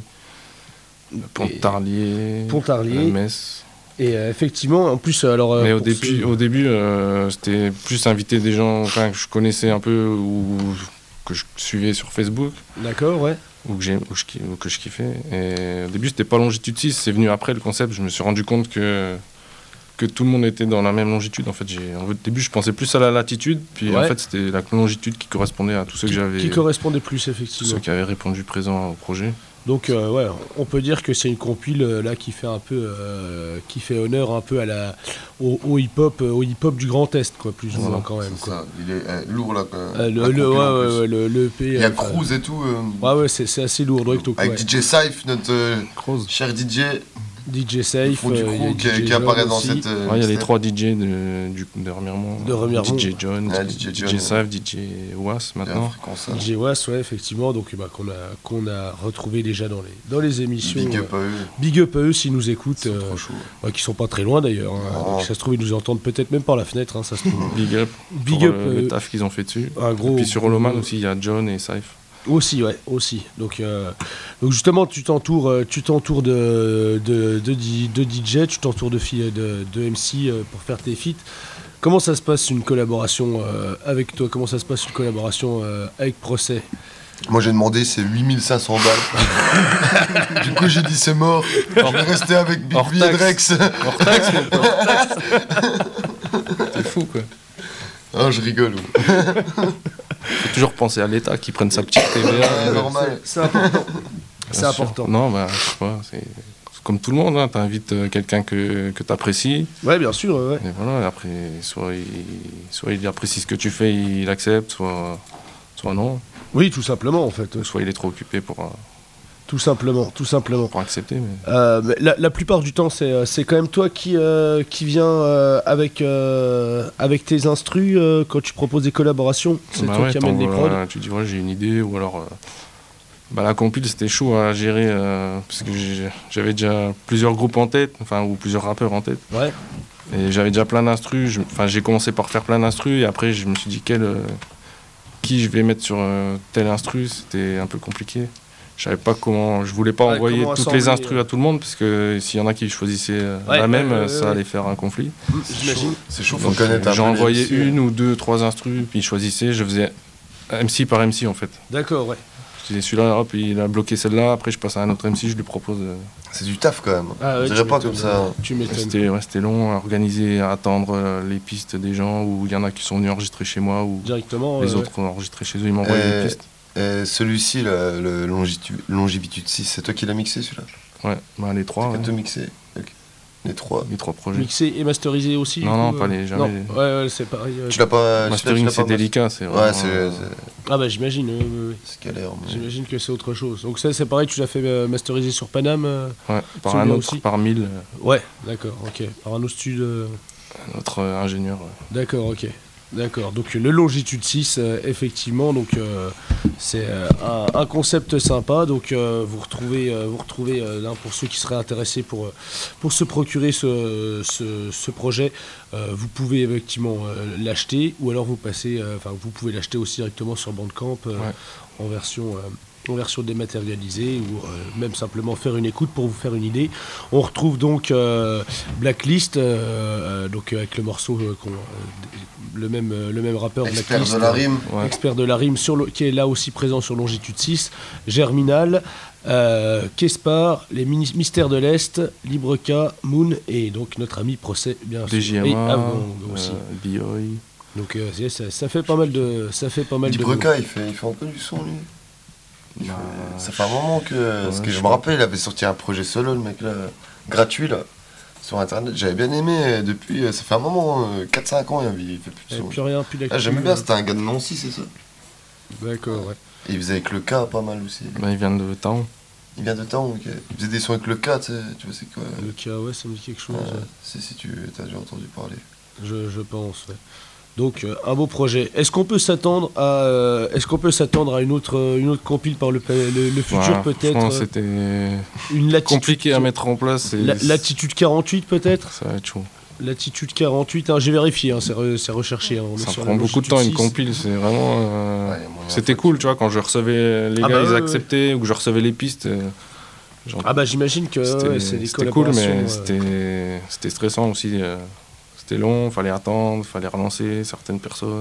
Pontarlier, Pontarlier. Metz. Et euh, effectivement, en plus, alors... Euh, Mais au début, ce... au début euh, c'était plus inviter des gens enfin, que je connaissais un peu ou que je suivais sur Facebook. D'accord, ouais. Ou que, j'ai, ou, je, ou que je kiffais. Et au début, c'était pas longitude six, c'est venu après le concept. Je me suis rendu compte que, que tout le monde était dans la même longitude. En fait, j'ai, au début, je pensais plus à la latitude, puis ouais. en fait, c'était la longitude qui correspondait à tous ceux qui, que j'avais. Qui correspondait plus, effectivement. Ceux qui avaient répondu présent au projet. Donc, euh, ouais, on peut dire que c'est une compile euh, là qui fait un peu, euh, qui fait honneur un peu à la, au, au hip-hop, au hip-hop du Grand Est, quoi, plus ou moins quand même. Quoi. Ça. Il est euh, lourd là. Euh, le, le, ouais, ouais, ouais, le, le E P. Il y a Cruz et tout. Euh, ouais, ouais, c'est, c'est assez lourd. Donc, avec ouais. D J Saif, notre euh, cher D J. D J Safe, du crew qui, qui apparaît dans cette. Euh, ouais, il y a les trois D J de, du, de Remiremont. De Remiremont. D J John, ah, D J Safe, D J Was maintenant. D J Was, ouais, effectivement, donc bah, qu'on a qu'on a retrouvé déjà dans les dans les émissions. Big up à eux. Big up à eux s'ils nous écoutent. Euh, bah, qui sont pas très loin d'ailleurs. Hein. Donc, ça se trouve ils nous entendent peut-être même par la fenêtre. Hein, ça se trouve. Big up. Big pour up. Le, euh, le taf qu'ils ont fait dessus. Un gros. Et puis sur Holoman aussi, il y a John et Safe. Aussi, ouais, aussi. Donc, euh, donc justement, tu t'entoures, tu t'entoures de, de, de, de, de D J, tu t'entoures de filles, de, de M C pour faire tes feats. Comment ça se passe une collaboration euh, avec toi? Comment ça se passe une collaboration euh, avec Procès? Moi j'ai demandé c'est huit mille cinq cents balles. Du coup j'ai dit c'est mort. Je vais rester avec Big B et Drex. Hors taxe, mon pote. C'est fou quoi. Ah je rigole. Faut toujours penser à l'État qui prenne sa petite T V A. C'est normal. C'est important. C'est Bien important. sûr. Non bah je sais pas, c'est c'est comme tout le monde, hein. T'invites euh, quelqu'un que, que t'apprécies. Ouais bien sûr, ouais. Et voilà, et après soit il, soit il apprécie ce que tu fais, il accepte, soit, soit non. Oui, tout simplement en fait. Soit il est trop occupé pour, euh, Tout simplement, tout simplement. pour accepter. Mais... Euh, mais la, la plupart du temps, c'est, euh, c'est quand même toi qui, euh, qui viens euh, avec, euh, avec tes instrus euh, quand tu proposes des collaborations. C'est Bah toi ouais, qui amènes les t'envoies- prods. Tu dis ouais j'ai une idée ou alors euh, bah la compile c'était chaud à gérer euh, parce que j'ai- j'avais déjà plusieurs groupes en tête, enfin ou plusieurs rappeurs en tête. Ouais. Et j'avais déjà plein d'instrus. je- Enfin j'ai commencé par faire plein d'instrus et après je me suis dit quel euh, qui je vais mettre sur euh, tel instru, c'était un peu compliqué. Je savais pas comment, je voulais pas Ouais, envoyer comment toutes assembler, les instrus euh. à tout le monde parce que s'il y en a qui choisissaient euh, Ouais, la même, ouais, ouais, euh, ça ouais. allait faire un conflit. Mmh, J'imagine. C'est chaud, faut Donc, connaître un J'en peu les envoyais M C, une ou deux, trois instrus, puis ils choisissaient, je faisais M C par M C en fait. D'accord, ouais. Je disais celui-là, hop, il a bloqué celle-là, après je passe à un autre M C, je lui propose. euh, C'est du taf quand même. Ah ouais, Je dirais tu pas m'étonnes, comme ça. Tu m'étonnes. C'était ouais, c'était long à organiser, à attendre euh, les pistes des gens, ou il y en a qui sont venus enregistrer chez moi, ou Directement. les euh, autres ont enregistré chez eux, ils m'envoyaient Euh, les pistes. Et celui-ci, là, le Longitu- Longivitude six, c'est toi qui l'as mixé celui-là? Ouais, bah, les trois. C'est ouais. toi mixé. Ok. Les trois. Les trois projets. Mixé et masterisé aussi. du Non, non, coup, pas euh, les- jamais Non. les- Ouais, ouais, c'est pareil. euh, Tu l'as pas. Mastering, tu l'as c'est pas délicat, c'est Ouais, vraiment, c'est. euh, c'est- Ah bah j'imagine. euh, ouais, ouais. C'est galère. mais- J'imagine que c'est autre chose. Donc ça c'est pareil, tu l'as fait euh, masteriser sur Paname. euh, Ouais, par celui-là un autre, aussi par mille, euh, Ouais, d'accord, ok. Par un autre studio. euh, un autre euh, ingénieur. ouais. D'accord, ok. D'accord. Donc le Longitude six, euh, effectivement, donc euh, c'est euh, un, un concept sympa. Donc euh, vous retrouvez, euh, vous retrouvez euh, là, pour ceux qui seraient intéressés pour, euh, pour se procurer ce, ce, ce projet, euh, vous pouvez effectivement euh, l'acheter ou alors vous passez, euh, enfin vous pouvez l'acheter aussi directement sur Bandcamp euh, Ouais. en version. euh, en version dématérialisée ou euh, même simplement faire une écoute pour vous faire une idée. On retrouve donc euh, Blacklist, euh, euh, donc avec le morceau, euh, qu'on- euh, le, même, euh, le même rappeur Expert Blacklist, de la rime. Ouais. expert de la rime, sur le- qui est là aussi présent sur Longitude six, Germinal, euh, Kespar, les Mini- Mystères de l'Est, Libreca, Moon et donc notre ami Procès, bien sûr. Et D J M A, Avon aussi. euh, B O I. Donc euh, c'est- ça, ça fait pas mal de... Ça fait pas mal de... Libreca, il fait, il fait un peu du son lui. Il Bah, fait- Ça fait un moment que. parce que je je sais me pas. rappelle, il avait sorti un projet solo, le mec là. Gratuit là. Sur internet. J'avais bien aimé. et Depuis. euh, Ça fait un moment, euh, quatre cinq ans, il fait plus de Et son. plus rien, plus d'actu. Ah, j'aime bien, c'était un gars de Nancy, c'est ça. D'accord, ouais. Et il faisait avec le K pas mal aussi. Bah, il vient de Taon. Il vient de temps, ok. Il faisait des sons avec le K, tu sais, tu vois, c'est quoi. Le cas, ouais, ça me dit quelque chose. Ouais, ouais. si, si tu as déjà entendu parler. Je, je pense, ouais. Donc euh, un beau projet. Est-ce qu'on peut s'attendre à, euh, est-ce qu'on peut s'attendre à une autre, euh, une autre compile par le, pa- le, le futur Voilà, peut-être franchement, euh, c'était une latitude, compliqué à mettre en place. et La- latitude quarante-huit peut-être. Ça va être chaud. Latitude quarante-huit, hein, j'ai vérifié, hein, c'est, re- c'est recherché. Hein, on est Ça sur prend la beaucoup de longitude temps une six. compile, c'est vraiment. euh, Ouais, y a moyen C'était de- cool, tu vois, quand je recevais les Ah gars, bah ils ouais, acceptaient, ou que je recevais les pistes. euh, genre, Ah bah j'imagine que c'était ouais, c'est des c'était cool, collaborations. mais euh, c'était c'était stressant aussi. euh, C'était long, fallait attendre, fallait relancer certaines personnes.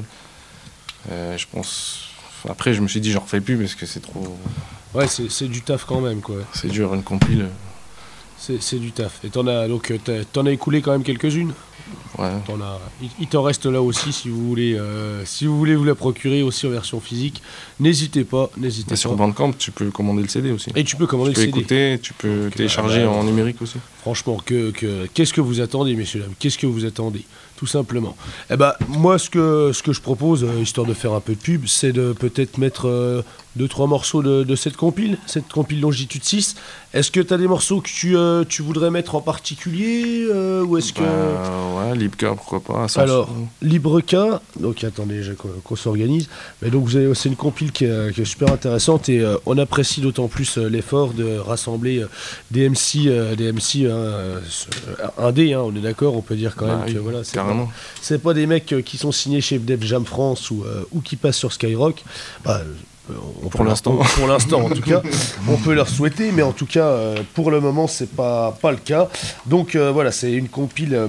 Euh, je pense. Après, je me suis dit, j'en refais plus parce que c'est trop. Ouais, c'est, c'est du taf quand même, quoi. C'est dur, une compile. C'est, c'est du taf. Et t'en as donc euh, t'as- t'en as écoulé quand même quelques-unes. Ouais. T'en as, il, il t'en reste là aussi si vous voulez, euh, si vous voulez vous la procurer aussi en version physique. N'hésitez pas, n'hésitez Et pas. sur Bandcamp, tu peux commander le C D aussi. Et tu peux commander tu peux le C D. écouter, tu peux télécharger bah, bah, en numérique aussi. Franchement, que, que, qu'est-ce que vous attendez, messieurs dames? Qu'est-ce que vous attendez? Tout simplement. Eh ben, moi, ce que, ce que je propose, euh, histoire de faire un peu de pub, c'est de peut-être mettre euh, deux, trois morceaux de, de cette compile, cette compile Longitude six. Est-ce que tu as des morceaux que tu, euh, tu voudrais mettre en particulier euh, ou est-ce que... Bah, ouais, Libka, pourquoi pas. Ascension. Alors, Libreca, donc attendez déjà qu'on, qu'on s'organise, mais donc vous avez, c'est une compile qui est, qui est super intéressante et euh, on apprécie d'autant plus euh, l'effort de rassembler euh, des M C, euh, des M C hein, euh, indés, hein, on est d'accord, on peut dire quand Bah même oui, que voilà, c'est carrément. pas, c'est pas des mecs euh, qui sont signés chez Def Jam France ou, euh, ou qui passent sur Skyrock. Bah, euh, on Pour peut leur- l'instant. pour l'instant en tout cas, on peut leur souhaiter, mais en tout cas, euh, pour le moment, c'est pas, pas le cas. Donc euh, voilà, c'est une compile. euh,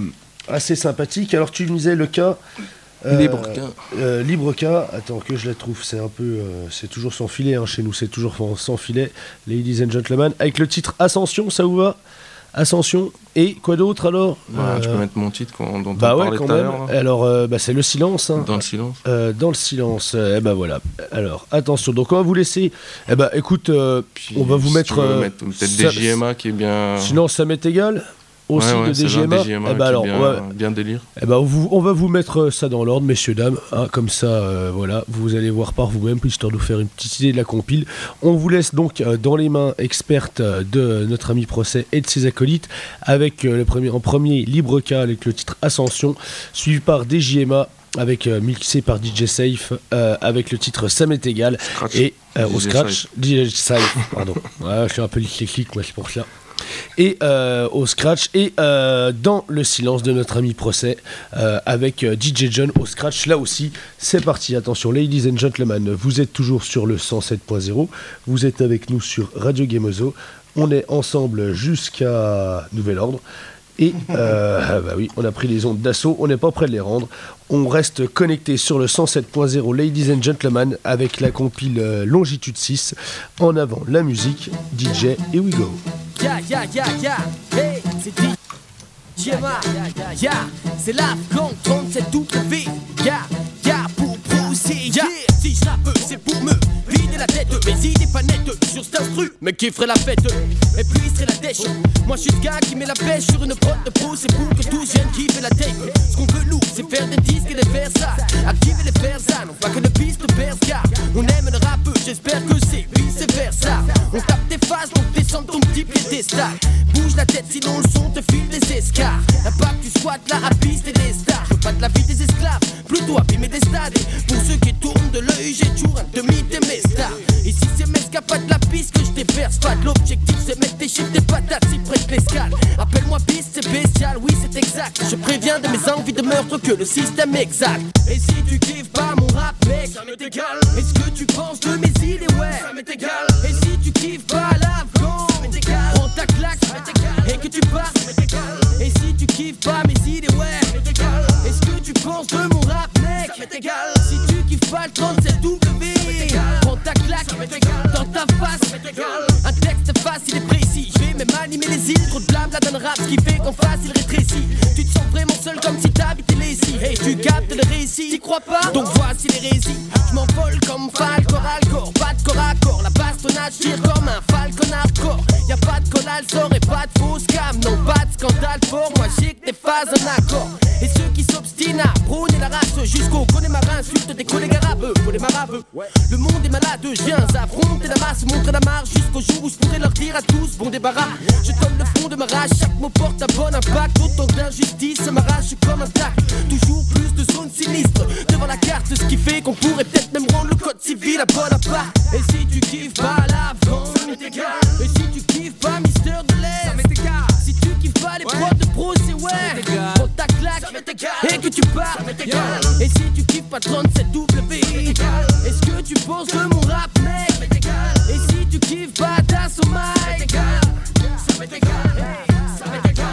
assez sympathique. Alors tu me disais le cas... Euh, Libre cas. Euh, libre cas, attends que je la trouve, c'est un peu... Euh, c'est toujours sans filet, hein, chez nous c'est toujours sans filet. Ladies and gentlemen, avec le titre Ascension, ça vous va ? Ascension, et quoi d'autre alors ? Bah, euh, Tu peux mettre mon titre quand, dont bah on ouais, parlait quand tout à même. l'heure. Alors euh, bah, c'est le silence. Hein. Dans le silence. Euh, dans le silence. Et eh ben voilà. Alors attention. Donc on va vous laisser. Eh ben écoute, euh, on va vous si mettre, euh, mettre peut-être ça, des J M A qui est bien. Sinon ça m'est égal. Aussi ouais, ouais, de D G M A. D G M A Eh ben alors, bien, ouais. bien délire. Eh ben on, vous, on va vous mettre ça dans l'ordre, messieurs dames. Hein, comme ça, euh, voilà, vous allez voir par vous-même, histoire de vous faire une petite idée de la compile. On vous laisse donc euh, dans les mains expertes euh, de notre ami Procès et de ses acolytes, avec euh, le premier, en premier Libre Cas avec le titre Ascension, suivi par D J M A avec euh, mixé par D J Safe euh, avec le titre Ça m'est égal. Scratch. Et euh, au D J scratch, D J Safe, pardon. Ouais, je suis un peu dyslexique, moi, c'est pour ça. Et euh, au scratch et euh, dans le silence de notre ami Procès euh, avec euh, D J John au scratch. Là aussi c'est parti, attention ladies and gentlemen, vous êtes toujours sur le cent sept point zéro, vous êtes avec nous sur Radio Gameoso, on est ensemble jusqu'à nouvel ordre. Et euh, bah oui, on a pris les ondes d'assaut, on n'est pas prêt de les rendre. On reste connecté sur le cent sept point zéro, ladies and gentlemen, avec la compile euh, Longitude six. En avant la musique, D J, here we go. Ya ya ya ya, hey, c'est D J M A, ya, c'est l'Afghan trente-sept W, ya, ya, pour pousser, ya, si je rappe, c'est pour me vider la tête, mes idées pas nettes, sur cet instru, mais qui ferait la fête, et puis il serait la dèche, moi je suis ce gars qui met la pêche sur une prod de pro, c'est pour que tous viennent kiffer la tape, ce qu'on veut nous, c'est faire des disques et les faire ça, activer les persans, non pas que de piste berska, on aime le rap, j'espère que c'est vice versa, on tape tes faces, on descend ton petit piédestal, bouge la tête sinon le son te file des escarres, y'a pas que tu squattes là à piste et des stars, je veux pas de la vie des esclaves, plutôt abîmer des stades, et pour ceux qui tournent de l'œil, j'ai toujours un demi de mes stars, et si c'est mesca pas de la piste que je déverse pas, l'objectif c'est mettre tes chiffres, des patates si près de l'escale, appelle-moi piste, c'est bestial, oui c'est exact, je préviens de mes envies de meurtre que le système exact, et si tu kiffes pas mon rap mec, ça m'est égal, est-ce que tu penses de mes idées, ouais, ça m'est égal, et si tu kiffes pas l'Afghan, ça m'est égal, prends ta claque, ça m'est égal, et que tu pars, ça m'est égal, et si tu kiffes pas mes idées, ouais, ça m'est égal, est-ce que tu penses de mon rap mec, ça m'est égal, si tu kiffes pas le trente-sept W, prends ta claque, ça m'est égal, dans ta face, ça m'est égal, un texte facile et précis, je vais même animer les îles, trop de blabla dans le rap, ce qui fait qu'en face il rétrécit, tu te sens vraiment seul comme si t'habitais les ici, et tu captes le récit, t'y crois pas, donc voici les récits, je m'envole comme Falcor Alcor, pas de corps à corps, la bastonnade tire comme un falcon hardcore, y'a pas de collal sort et pas de fausse cam, non pas de scandale fort, moi j'ai que des phases en accord, et ceux qui s'obstinent à prôner la race jusqu'au connaît marin, insulte des collègues arabes, pour les marabes, le monde est malade, je viens affronter la masse, montrer la marge jusqu'au jour où je pourrais leur dire à tous, bon débarras, je donne le fond de ma rage, chaque mot porte un bon impact, autant que l'injustice m'arrache comme un tac, toujours plus de zones sinistres, devant la carte, ce qui fait qu'on pourrait peut-être même rendre le code civil à bon appart, et si tu kiffes pas l'Afghan, ça m'est égal, et si tu kiffes pas Mister de l'Est, ça m'est égal, si tu kiffes pas les prods de pro, c'est ouais, prends ta claque, ça m'est égal, et que tu pars, ça m'est égal, et si tu kiffes pas trente-sept W, est-ce que tu penses de mon rap mec, ça m'est égal, et si tu kiffes pas ta sommeil, ça m'est égal, ça m'est égal, ça m'est égal.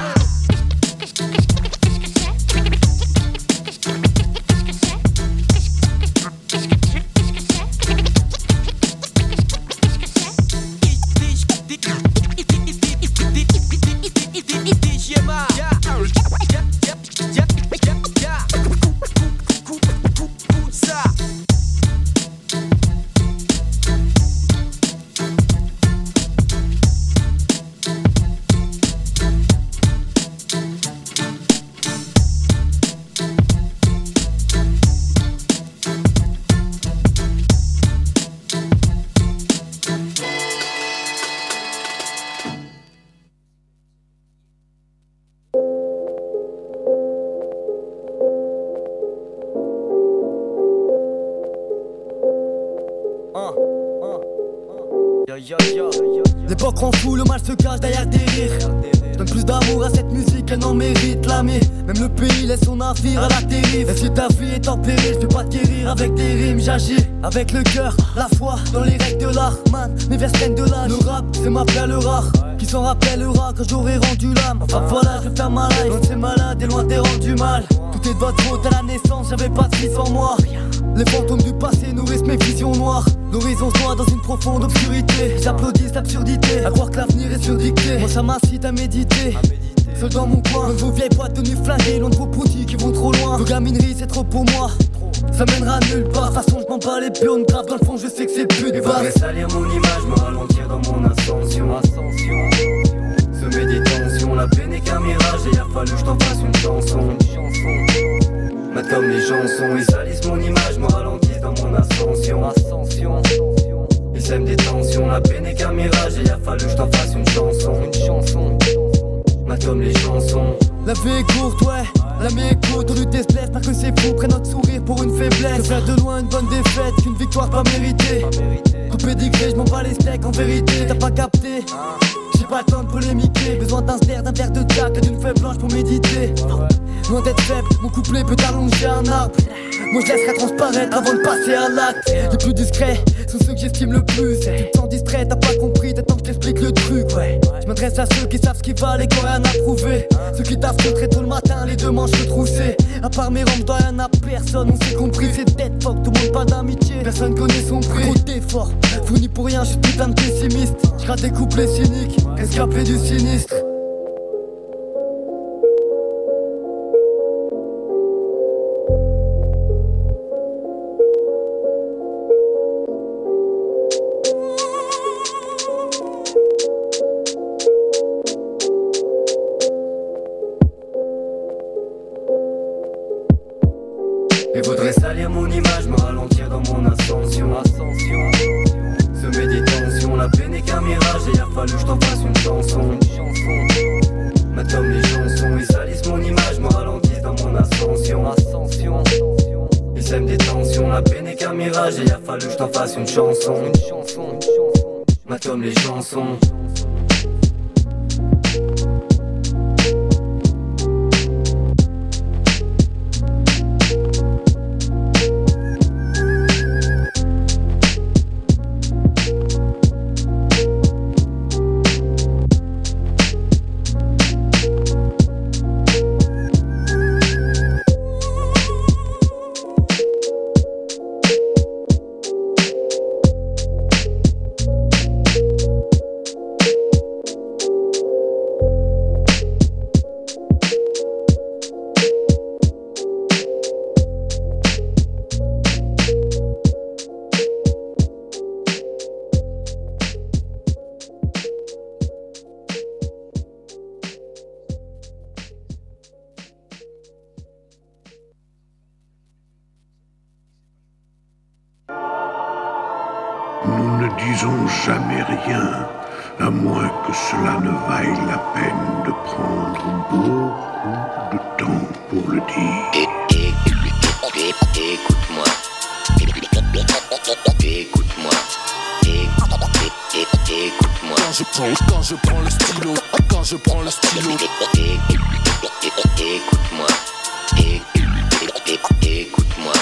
L'époque rend fou, le mal se cache derrière des rires. Je donne plus d'amour à cette musique qu'elle n'en mérite. L'ami, même le pays laisse son navire à la dérive. Et si ta vie est en péril, je peux pas te guérir avec des rimes. J'agis avec le cœur, la foi, dans les règles de l'art. Man, mes vers prennent de l'âge. Le rap, c'est ma perle rare. Qui s'en rappellera quand j'aurai rendu l'âme. Enfin voilà, je vais faire ma life. Loin de ces malades et loin des rendus mal. Tout est de votre faute à la naissance, j'avais pas de fils en moi. Les fantômes du passé nourrissent mes visions noires. L'horizon se noie dans une profonde obscurité. J'applaudis cette absurdité, à croire que l'avenir est surdicté. Moi ça m'incite à méditer, seul dans mon coin. Loin de vos vieilles boîtes tenues flinguées, loin de vos poutis qui vont trop loin. Vos gamineries c'est trop pour moi, ça mènera nulle part. De toute façon je m'en bats les pionnes, grave dans le fond je sais que c'est plus de base. Et salir mon image, me ralentir dans mon ascension. Ascension, semer des tensions, la peine est qu'un mirage. Et il a fallu que je t'en fasse une chanson. Mais comme les chansons, ils salissent mon image, me ralentissent dans mon ascension. Ascension, ils sèment des tensions, la peine est qu'un mirage. Et il a fallu que je t'en fasse une chanson. Une chanson, mais comme les chansons. La vie est courte, ouais, la vie est courte, on lui déplaise, pas que c'est fou, prennent notre sourire pour une faiblesse. Je faire de loin une bonne défaite, qu'une victoire pas méritée. Tout pédigré, je m'en bats les steaks en vérité, t'as pas capté. J'ai pas le temps de polémiquer, besoin d'un ster, d'un verre de jack et d'une feuille blanche pour méditer. Loin d'être faible, mon couplet peut allonger un arbre. Moi je laisserai transparaître avant de passer à l'acte. Les plus discrets sont ceux que j'estime le plus. Tu te sens distrait, t'as pas compris, t'attends que je t'explique le truc, ouais. Je m'adresse à ceux qui savent ce qu'ils valent et qui ont rien à prouver. Ceux qui taffent très tôt le matin, les deux manches troussées. À part mes rampes, doit rien à personne, on s'est compris. C'est dead fuck, tout le monde pas d'amitié. Personne connaît son prix. Trop d'efforts, fourni pour rien, je suis putain de pessimiste. Je rate des couplets cyniques, escapé du sinistre. Il faudrait salir mon image, me ralentir dans mon ascension. Ascension, semer des tensions, la peine est qu'un mirage. Et il a fallu que je t'en fasse une chanson. Une chanson, mais comme les chansons, ils salissent mon image, me ralentissent dans mon ascension. Ascension, ils sèment des tensions, la peine est qu'un mirage. Et il a fallu que je t'en fasse une chanson. Une chanson, une chanson, mais comme les chansons. Nous ne disons jamais rien, à moins que cela ne vaille la peine de prendre beaucoup de temps pour le dire. Écoute-moi. Écoute-moi. Écoute-moi. Quand je prends, quand je prends le stylo, quand je prends le stylo. Écoute-moi. Écoute-moi.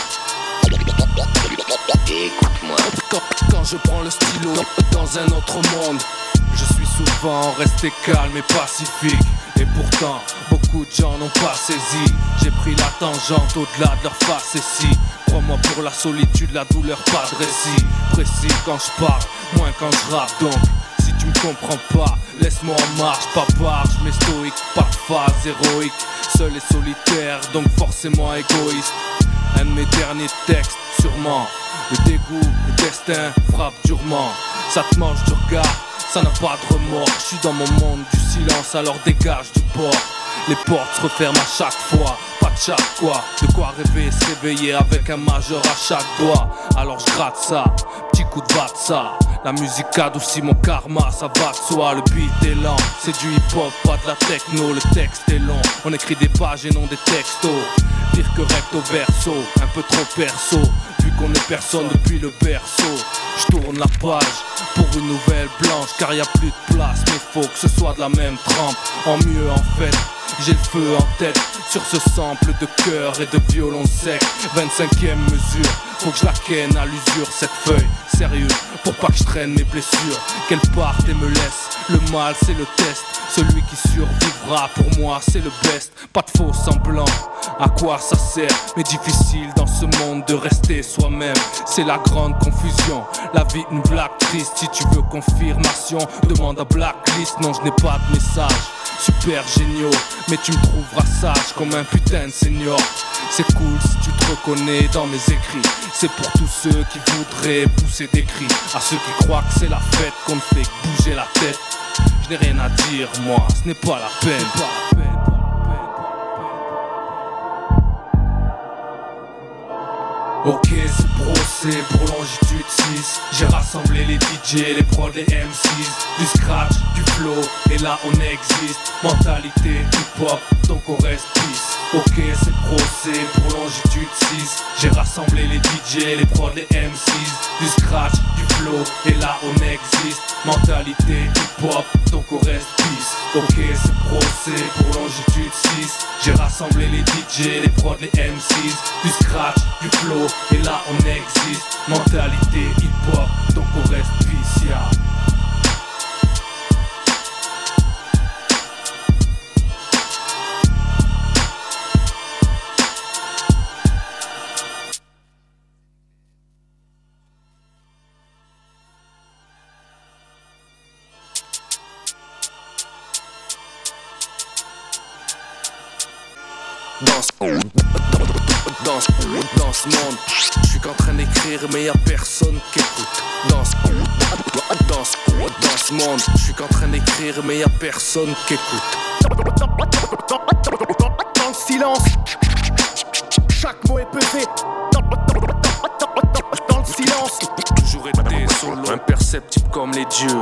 Écoute-moi. Quand, quand je prends le stylo dans un autre monde, je suis souvent resté calme et pacifique. Et pourtant, beaucoup de gens n'ont pas saisi. J'ai pris la tangente au-delà de leur face. Et si, crois-moi, pour la solitude, la douleur, pas de récit. Précis quand je parle, moins quand je rappe. Donc, si tu me comprends pas, laisse-moi en marche. Pas barge, mais stoïque, pas de phase héroïque. Seul et solitaire, donc forcément égoïste. Un de mes derniers textes, sûrement. Le dégoût, le destin frappe durement. Ça te mange du regard, ça n'a pas de remords. Je suis dans mon monde du silence, alors dégage du port. Les portes se referment à chaque fois, pas de chaque quoi. De quoi rêver et se réveiller avec un majeur à chaque doigt. Alors je gratte ça, petit coup de vatsa. La musique adoucit mon karma, ça va de soi. Le beat est lent, c'est du hip-hop, pas de la techno. Le texte est long, on écrit des pages et non des textos. Pire que recto verso, un peu trop perso. Vu qu'on est personne depuis le berceau, je tourne la page, pour une nouvelle blanche, car y a plus de place, mais faut que ce soit de la même trempe. En mieux en fait, j'ai le feu en tête sur ce sample de cœur et de violon sec. vingt-cinquième mesure, faut que je la ken à l'usure cette feuille. Sérieux, pour pas que je traîne mes blessures, qu'elle parte et me laisse. Le mal c'est le test, celui qui survivra pour moi c'est le best. Pas de faux semblants, à quoi ça sert? Mais difficile dans ce monde de rester soi-même. C'est la grande confusion, la vie une blague triste. Si tu veux confirmation, demande à Blacklist. Non je n'ai pas de message, super géniaux, mais tu me trouveras sage comme un putain de senior. C'est cool si tu te reconnais dans mes écrits. C'est pour tous ceux qui voudraient pousser des cris, à ceux qui croient que c'est la fête qu'on ne fait que bouger la tête. Je n'ai rien à dire moi, ce n'est pas la peine. Ok c'est procès pour longitude six. J'ai rassemblé les D J, les prods, les M Cs. Du scratch, du flow, et là on existe. Mentalité hip-hop, donc on reste peace. Ok c'est procès pour longitude six. J'ai rassemblé les D J, les prods, les M Cs. Du scratch, du flow, et là on existe. Mentalité hip-hop, donc on reste peace. Ok c'est procès pour longitude six. J'ai rassemblé les D J, les prods, les M Cs. Du scratch, du flow, et là on existe. Mentalité hip-hop, donc on reste peace, yeah. Dans ce, dans, dans, dans ce monde, je suis qu'en train d'écrire mais y'a personne qui écoute. Dans ce, dans ce, dans ce monde, je suis qu'en train d'écrire mais y'a personne qui écoute. Dans le silence, chaque mot est pesé. Dans, dans le silence, toujours été solo, imperceptible comme les dieux.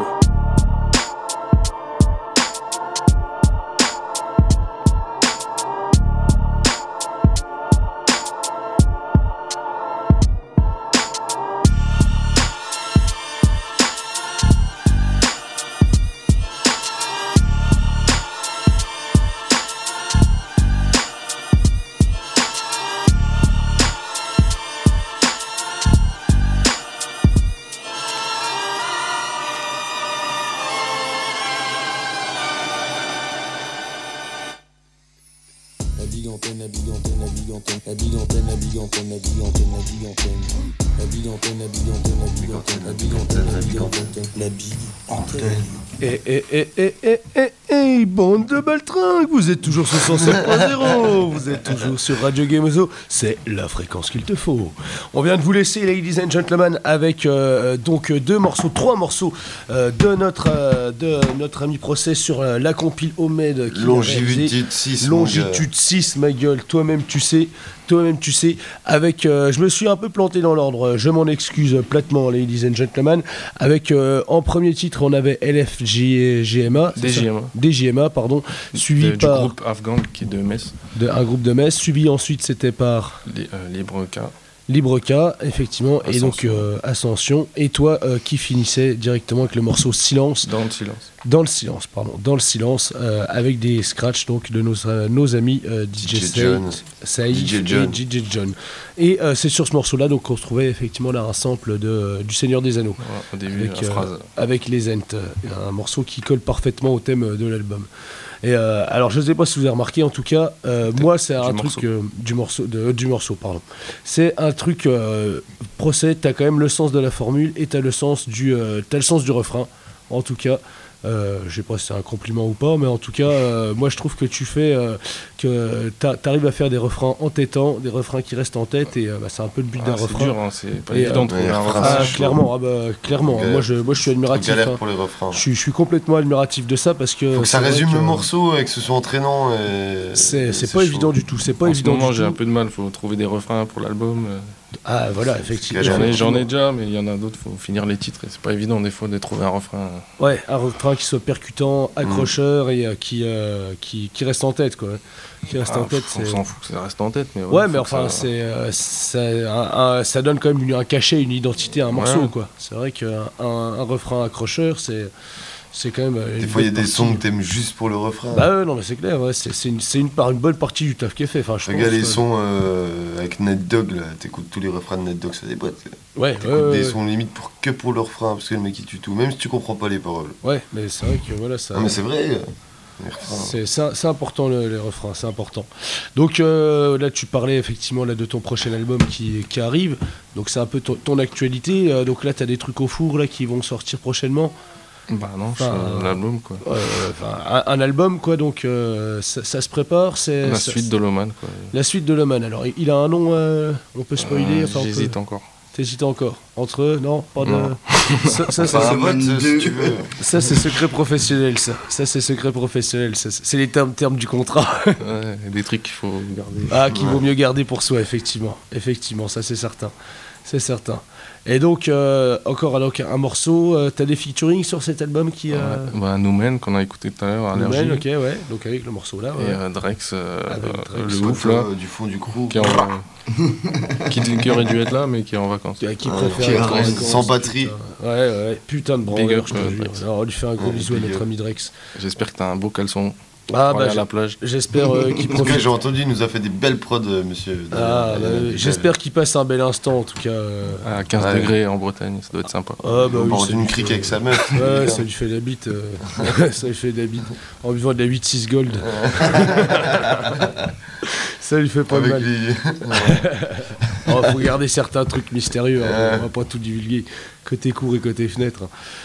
Et, et, et, et, et, et, et, bande de baltringues, vous êtes toujours sur cent sept point zéro, vous êtes toujours sur Radio Gameozo, c'est la fréquence qu'il te faut. On vient de vous laisser, ladies and gentlemen, avec euh, donc deux morceaux, trois morceaux euh, de, notre, euh, de notre ami Procès sur euh, la compile Omed. Longitude six. Longitude six, ma gueule, toi-même tu sais. Toi-même tu sais, avec, euh, je me suis un peu planté dans l'ordre, je m'en excuse platement, ladies and gentlemen. Avec euh, en premier titre, on avait L F G M A, D J M A, D J M A, pardon, suivi de, par du groupe Afghan qui est de Metz, de un groupe de Metz, suivi ensuite c'était par Li, euh, Libre K. Libre K, effectivement, Ascension. Et donc euh, Ascension. Et toi, euh, qui finissait directement avec le morceau Silence. Dans le silence. Dans le silence, pardon. Dans le silence, euh, avec des scratchs donc de nos, euh, nos amis euh, D J, D J John, Saïf D J John. et D J John. Et euh, c'est sur ce morceau-là donc qu'on se trouvait effectivement là un sample de euh, du Seigneur des Anneaux. Ouais, au début, avec, la euh, phrase. avec les Ents, euh, un morceau qui colle parfaitement au thème de l'album. Et euh, alors je ne sais pas si vous avez remarqué, en tout cas, euh, moi c'est un morceau. truc euh, du morceau, de, euh, du morceau, pardon. C'est un truc euh, Procès, t'as quand même le sens de la formule et t'as le sens du, euh, t'as le sens du refrain, en tout cas. Euh, je sais pas si c'est un compliment ou pas, mais en tout cas, euh, moi je trouve que tu fais, euh, que t'arrives à faire des refrains entêtants, des refrains qui restent en tête, et euh, bah, c'est un peu le but Ah, d'un c'est refrain. dur, hein, c'est pas Et, évident euh, de trouver un refrain. Ah, c'est clairement, ah, bah, clairement. Galère. Moi je, moi je suis admiratif. Galère hein. pour les refrains. Je suis, je suis complètement admiratif de ça parce que. Faut que ça c'est vrai résume que- le morceau et que ce soit entraînant. et- C'est et c'est pas chaud. évident du tout. C'est pas en évident ce moment, du j'ai tout. un peu de mal, faut trouver des refrains pour l'album. euh. Ah voilà, effectivement. J'en ai, j'en ai déjà, mais il y en a d'autres, faut finir les titres, et c'est pas évident des fois de trouver un refrain. Ouais, un refrain qui soit percutant, accrocheur et euh, qui, euh, qui, qui reste en tête, quoi. qui reste Ah, en tête. on c'est... s'en fout que ça reste en tête, mais ouais, Ouais, faut mais que enfin, ça- c'est, euh, c'est un- un- ça donne quand même une- un cachet, une identité à un morceau, Ouais. quoi. C'est vrai qu'un un, un refrain accrocheur, c'est, c'est quand même. euh, Des une fois, il y a bonne des partie. sons que t'aimes juste pour le refrain. Bah ouais, non, mais c'est clair, ouais, c'est, c'est, une, c'est une, part, une bonne partie du taf qui est fait. Enfin, je Regarde pense, les ouais. sons euh, avec Nate Dogg, là, t'écoutes tous les refrains de Nate Dogg, ça déboîte. Ouais, T'écoutes ouais, des ouais. sons limite pour, que pour le refrain, parce que le mec il tue tout, même si tu comprends pas les paroles. Ouais, mais c'est vrai que voilà, ça. Non, mais c'est vrai, euh, les refrains. C'est, c'est, c'est important le- les refrains, c'est important. Donc euh, là, tu parlais effectivement là, de ton prochain album qui, qui arrive. Donc c'est un peu ton, ton actualité. Euh, donc là, tu as des trucs au four là, qui vont sortir prochainement. Bah non, Enfin, c'est l'album quoi. Euh, enfin, un, un album quoi, donc euh, ça, ça se prépare. C'est, La ça- suite de Loman quoi. La suite de Loman. Alors, il- il a un nom, euh, on peut spoiler. Euh, enfin, on peut- J'hésite encore. T'hésites encore. Entre eux, non, pas de. Non. Ça, ça, c'est Enfin, un vote, si tu veux. ça, c'est secret professionnel. Ça, ça c'est secret professionnel. Ça, c'est c'est les termes, termes du contrat. Ouais, des trucs qu'il faut garder. Ah, qu'il vaut mieux garder pour soi, effectivement. Effectivement, ça c'est certain. C'est certain. Et donc, euh, encore alors, un morceau, euh, t'as des featuring sur cet album qui... Euh... Ouais. Bah, Noumen qu'on a écouté tout à l'heure, Allergie. Noumen, ok, ouais. Donc avec le morceau là. Ouais. Et euh, Drex, euh, Avec euh, Drex. le ouf là. Du fond du crew. Qui, est en- qui, qui aurait dû être là, mais qui est en vacances. Qui, qui Ouais, préfère qui est être en sans vacances, batterie. putain. Ouais, ouais. Putain de Big branleur, up, je te euh, jure. Drex. Alors, on lui fait un gros Ouais, bisou à big notre up. ami Drex. J'espère que t'as un beau caleçon. Ah, pour aller bah, à la plage. J'espère euh, qu'il Parce que profite. j'ai entendu, il nous a fait des belles prods, euh, monsieur. Ah, Daniel. bah, Euh, j'espère qu'il passe un bel instant en tout cas. euh. À quinze Ouais. degrés en Bretagne, ça doit être sympa. Ah, bah Au oui, bord ça d'une lui crique fait- avec sa meuf. Ouais, ça lui fait la bite. euh, ça lui fait la bite. En buvant de la huit six Gold. Ça lui fait pas Avec mal. les... Il faut garder certains trucs mystérieux, hein, on va pas tout divulguer, côté cour et côté fenêtre.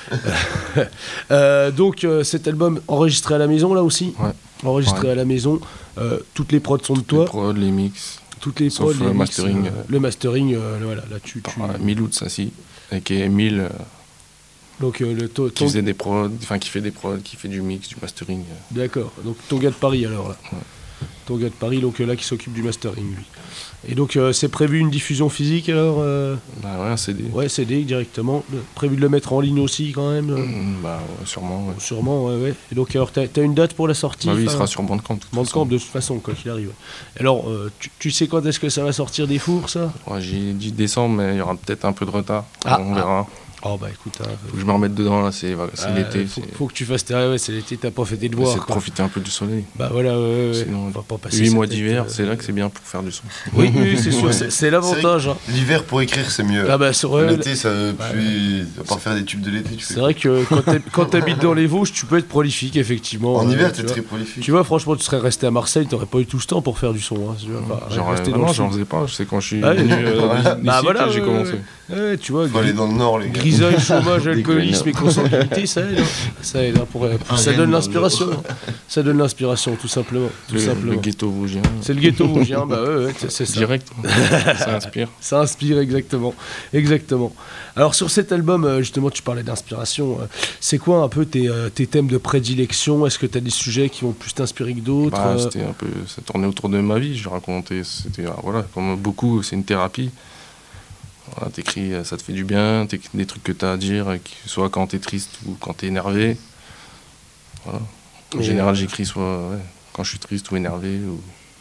Euh, donc euh, cet album enregistré à la maison là aussi, Ouais. enregistré Ouais. à la maison, euh, toutes les prods sont de toi, Les prods, les mix. toutes les sauf prods, le les mix, mastering. euh, le mastering, euh, voilà, là tu, tu... Par euh, Milou de Sassi, et qui est Mille, euh, donc euh, le to- qui ton- faisait des prods, enfin qui fait des prods, qui fait du mix, du mastering. euh. D'accord, donc ton gars de Paris alors là. Ouais. Ton gars de Paris, donc euh, là qui s'occupe du mastering lui. Et donc euh, c'est prévu une diffusion physique alors euh, Bah ouais, un C D. ouais, C D directement. Le- Prévu de le mettre en ligne aussi quand même euh, Mm, Bah ouais, sûrement. Ouais. Sûrement, ouais, ouais. Et donc alors t'as, t'as une date pour la sortie Bah oui, il enfin, sera sur Bandcamp. de toute Bandcamp façon. de toute façon, quoi qu'il arrive. Alors, euh, tu, tu sais quand est-ce que ça va sortir des fours, ça Ouais, j'ai dit décembre, mais il y aura peut-être un peu de retard. Ah, on verra. Oh bah écoute, hein, Faut que je me remette dedans là, c'est voilà, c'est euh, l'été. Faut, c'est- faut que tu fasses tes... Ouais, c'est l'été, t'as pas fait tes c'est devoirs. de quoi. profiter un peu du soleil. Bah voilà, ouais, ouais, ouais. Sinon, On va pas passer huit sa mois tête, d'hiver, euh, c'est là que c'est bien pour faire du son. Oui, oui, c'est sûr, Ouais. c'est, c'est l'avantage. hein. L'hiver pour écrire, c'est mieux. Ah bah, c'est vrai, L'été, ça puis à part faire des tubes de l'été, tu fais. C'est vrai que quand, t'hab- quand t'habites dans les Vosges, tu peux être prolifique, effectivement. En euh, hiver, tu t'es vois. très prolifique. Tu vois, franchement, tu serais resté à Marseille, t'aurais pas eu tout ce temps pour faire du son. Hein, tu vois, enfin, Genre, rester euh, dans le non, sud. j'en faisais pas, c'est quand je suis Ah, venu ouais. euh, ici Bah que voilà, j'ai ouais, commencé. ouais, ouais, tu vois, Faut aller dans le nord, les gars. grisaille, chômage, Des alcoolisme et connards. consanguinité, ça aide. hein. Ça aide, hein, pour, pour- ça rien donne dans l'inspiration. Ça donne l'inspiration, tout simplement. Tout Le, simplement. le ghetto vosgien. C'est le ghetto vosgien, bah ouais, ouais, c'est, c'est ça. Direct, ça inspire. Ça inspire, exactement. Exactement. Alors, sur cet album, euh, justement, tu parlais d'inspiration. euh, C'est quoi un peu tes, euh, tes thèmes de prédilection ? Est-ce que tu as des sujets qui vont plus t'inspirer que d'autres Bah, euh, c'était un peu, ça tournait autour de ma vie, je racontais, c'était, ah, voilà, comme beaucoup, c'est une thérapie. Voilà, t'écris, euh, ça te fait du bien, t'écris des trucs que t'as à dire, euh, que soit quand t'es triste ou quand t'es énervé. Voilà. En Et général, euh, j'écris soit ouais, quand je suis triste ou énervé, ou,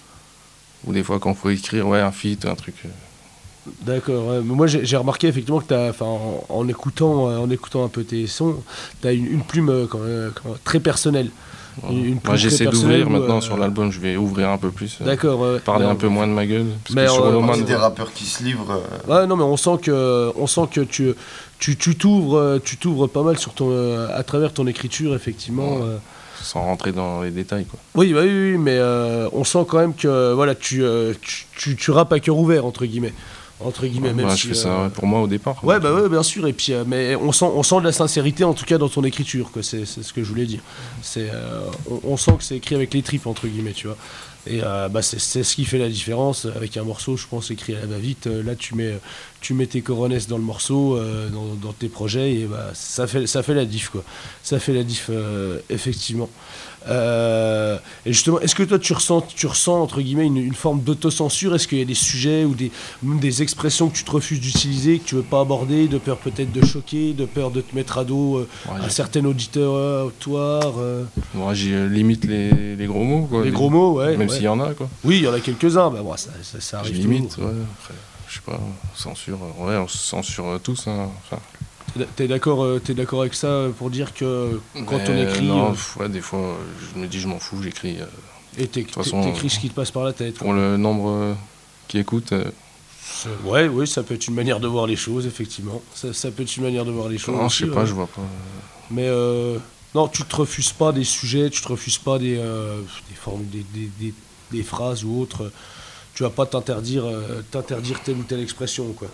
ou des fois quand il faut écrire, ouais, un feat, un truc. euh. D'accord. ouais. Mais moi, j'ai, j'ai remarqué effectivement que t'as, enfin, en, en écoutant, euh, en écoutant un peu tes sons, tu as une, une plume euh, quand même, quand même très personnelle. Voilà. Une- une Moi, plume j'essaie très d'ouvrir personnelle où, maintenant euh, sur l'album, je vais ouvrir un peu plus. euh, D'accord. ouais. Parler Mais un on- peu moins de ma gueule. Parce Mais que sur euh, Loman, C'est des rappeurs qui se livrent. euh, Ouais, non, mais on sent que, on sent que tu, tu, tu t'ouvres, euh, tu t'ouvres pas mal sur ton, euh, à travers ton écriture, effectivement. Ouais. euh. sans rentrer dans les détails, quoi. Oui, bah oui, oui, mais euh, on sent quand même que voilà, tu, euh, tu, tu, tu rappes à cœur ouvert, entre guillemets. Entre guillemets, Ouais, même bah, si, je fais ça euh, ouais, pour moi au départ. Ouais, bah ouais, bien sûr. Et puis, euh, mais on sent, on sent de la sincérité, en tout cas, dans ton écriture, quoi. C'est, c'est ce que je voulais dire. C'est, euh, on, on sent que c'est écrit avec les tripes, entre guillemets, tu vois. Et euh, bah, c'est, c'est ce qui fait la différence avec un morceau, je pense, écrit à la va-vite. Euh, là, tu mets, tu mets tes coronesses dans le morceau, euh, dans, dans tes projets, et bah, ça fait, ça fait la diff, quoi. Ça fait la diff, euh, effectivement. Euh, et justement, est-ce que toi tu ressens, tu ressens entre guillemets une, une forme d'autocensure? Est-ce qu'il y a des sujets ou des, même des expressions que tu te refuses d'utiliser, que tu veux pas aborder, de peur peut-être de choquer, de peur de te mettre à dos euh, Ouais, à certains auditeurs, auditoires euh... Moi, j'ai euh, limite les, les gros mots, quoi. Les gros mots, ouais. Même ouais. s'il y en a, quoi. Oui, il y en a quelques-uns, bah bon, ça, ça, ça arrive. J'ai limite, ouais. Après, je sais pas, censure, euh, ouais, on se censure tous, hein. Enfin. T'es d'accord, euh, t'es d'accord avec ça pour dire que quand Mais on écrit. non, euh, ouais, des fois, je me dis, je m'en fous, j'écris. Euh, et t'é- de toute façon, t'écris ce qui te passe par la tête. Pour le nombre euh, qui écoute. Euh, Ouais, oui, ça peut être une manière de voir les choses, effectivement. Ça, ça peut être une manière de voir les choses. non, aussi, je sais pas, ouais. je vois pas. Mais euh, non, tu te refuses pas des sujets, tu te refuses pas des, euh, des formes, des, des, des, des phrases ou autres. Tu vas pas t'interdire, euh, t'interdire telle ou telle expression, quoi.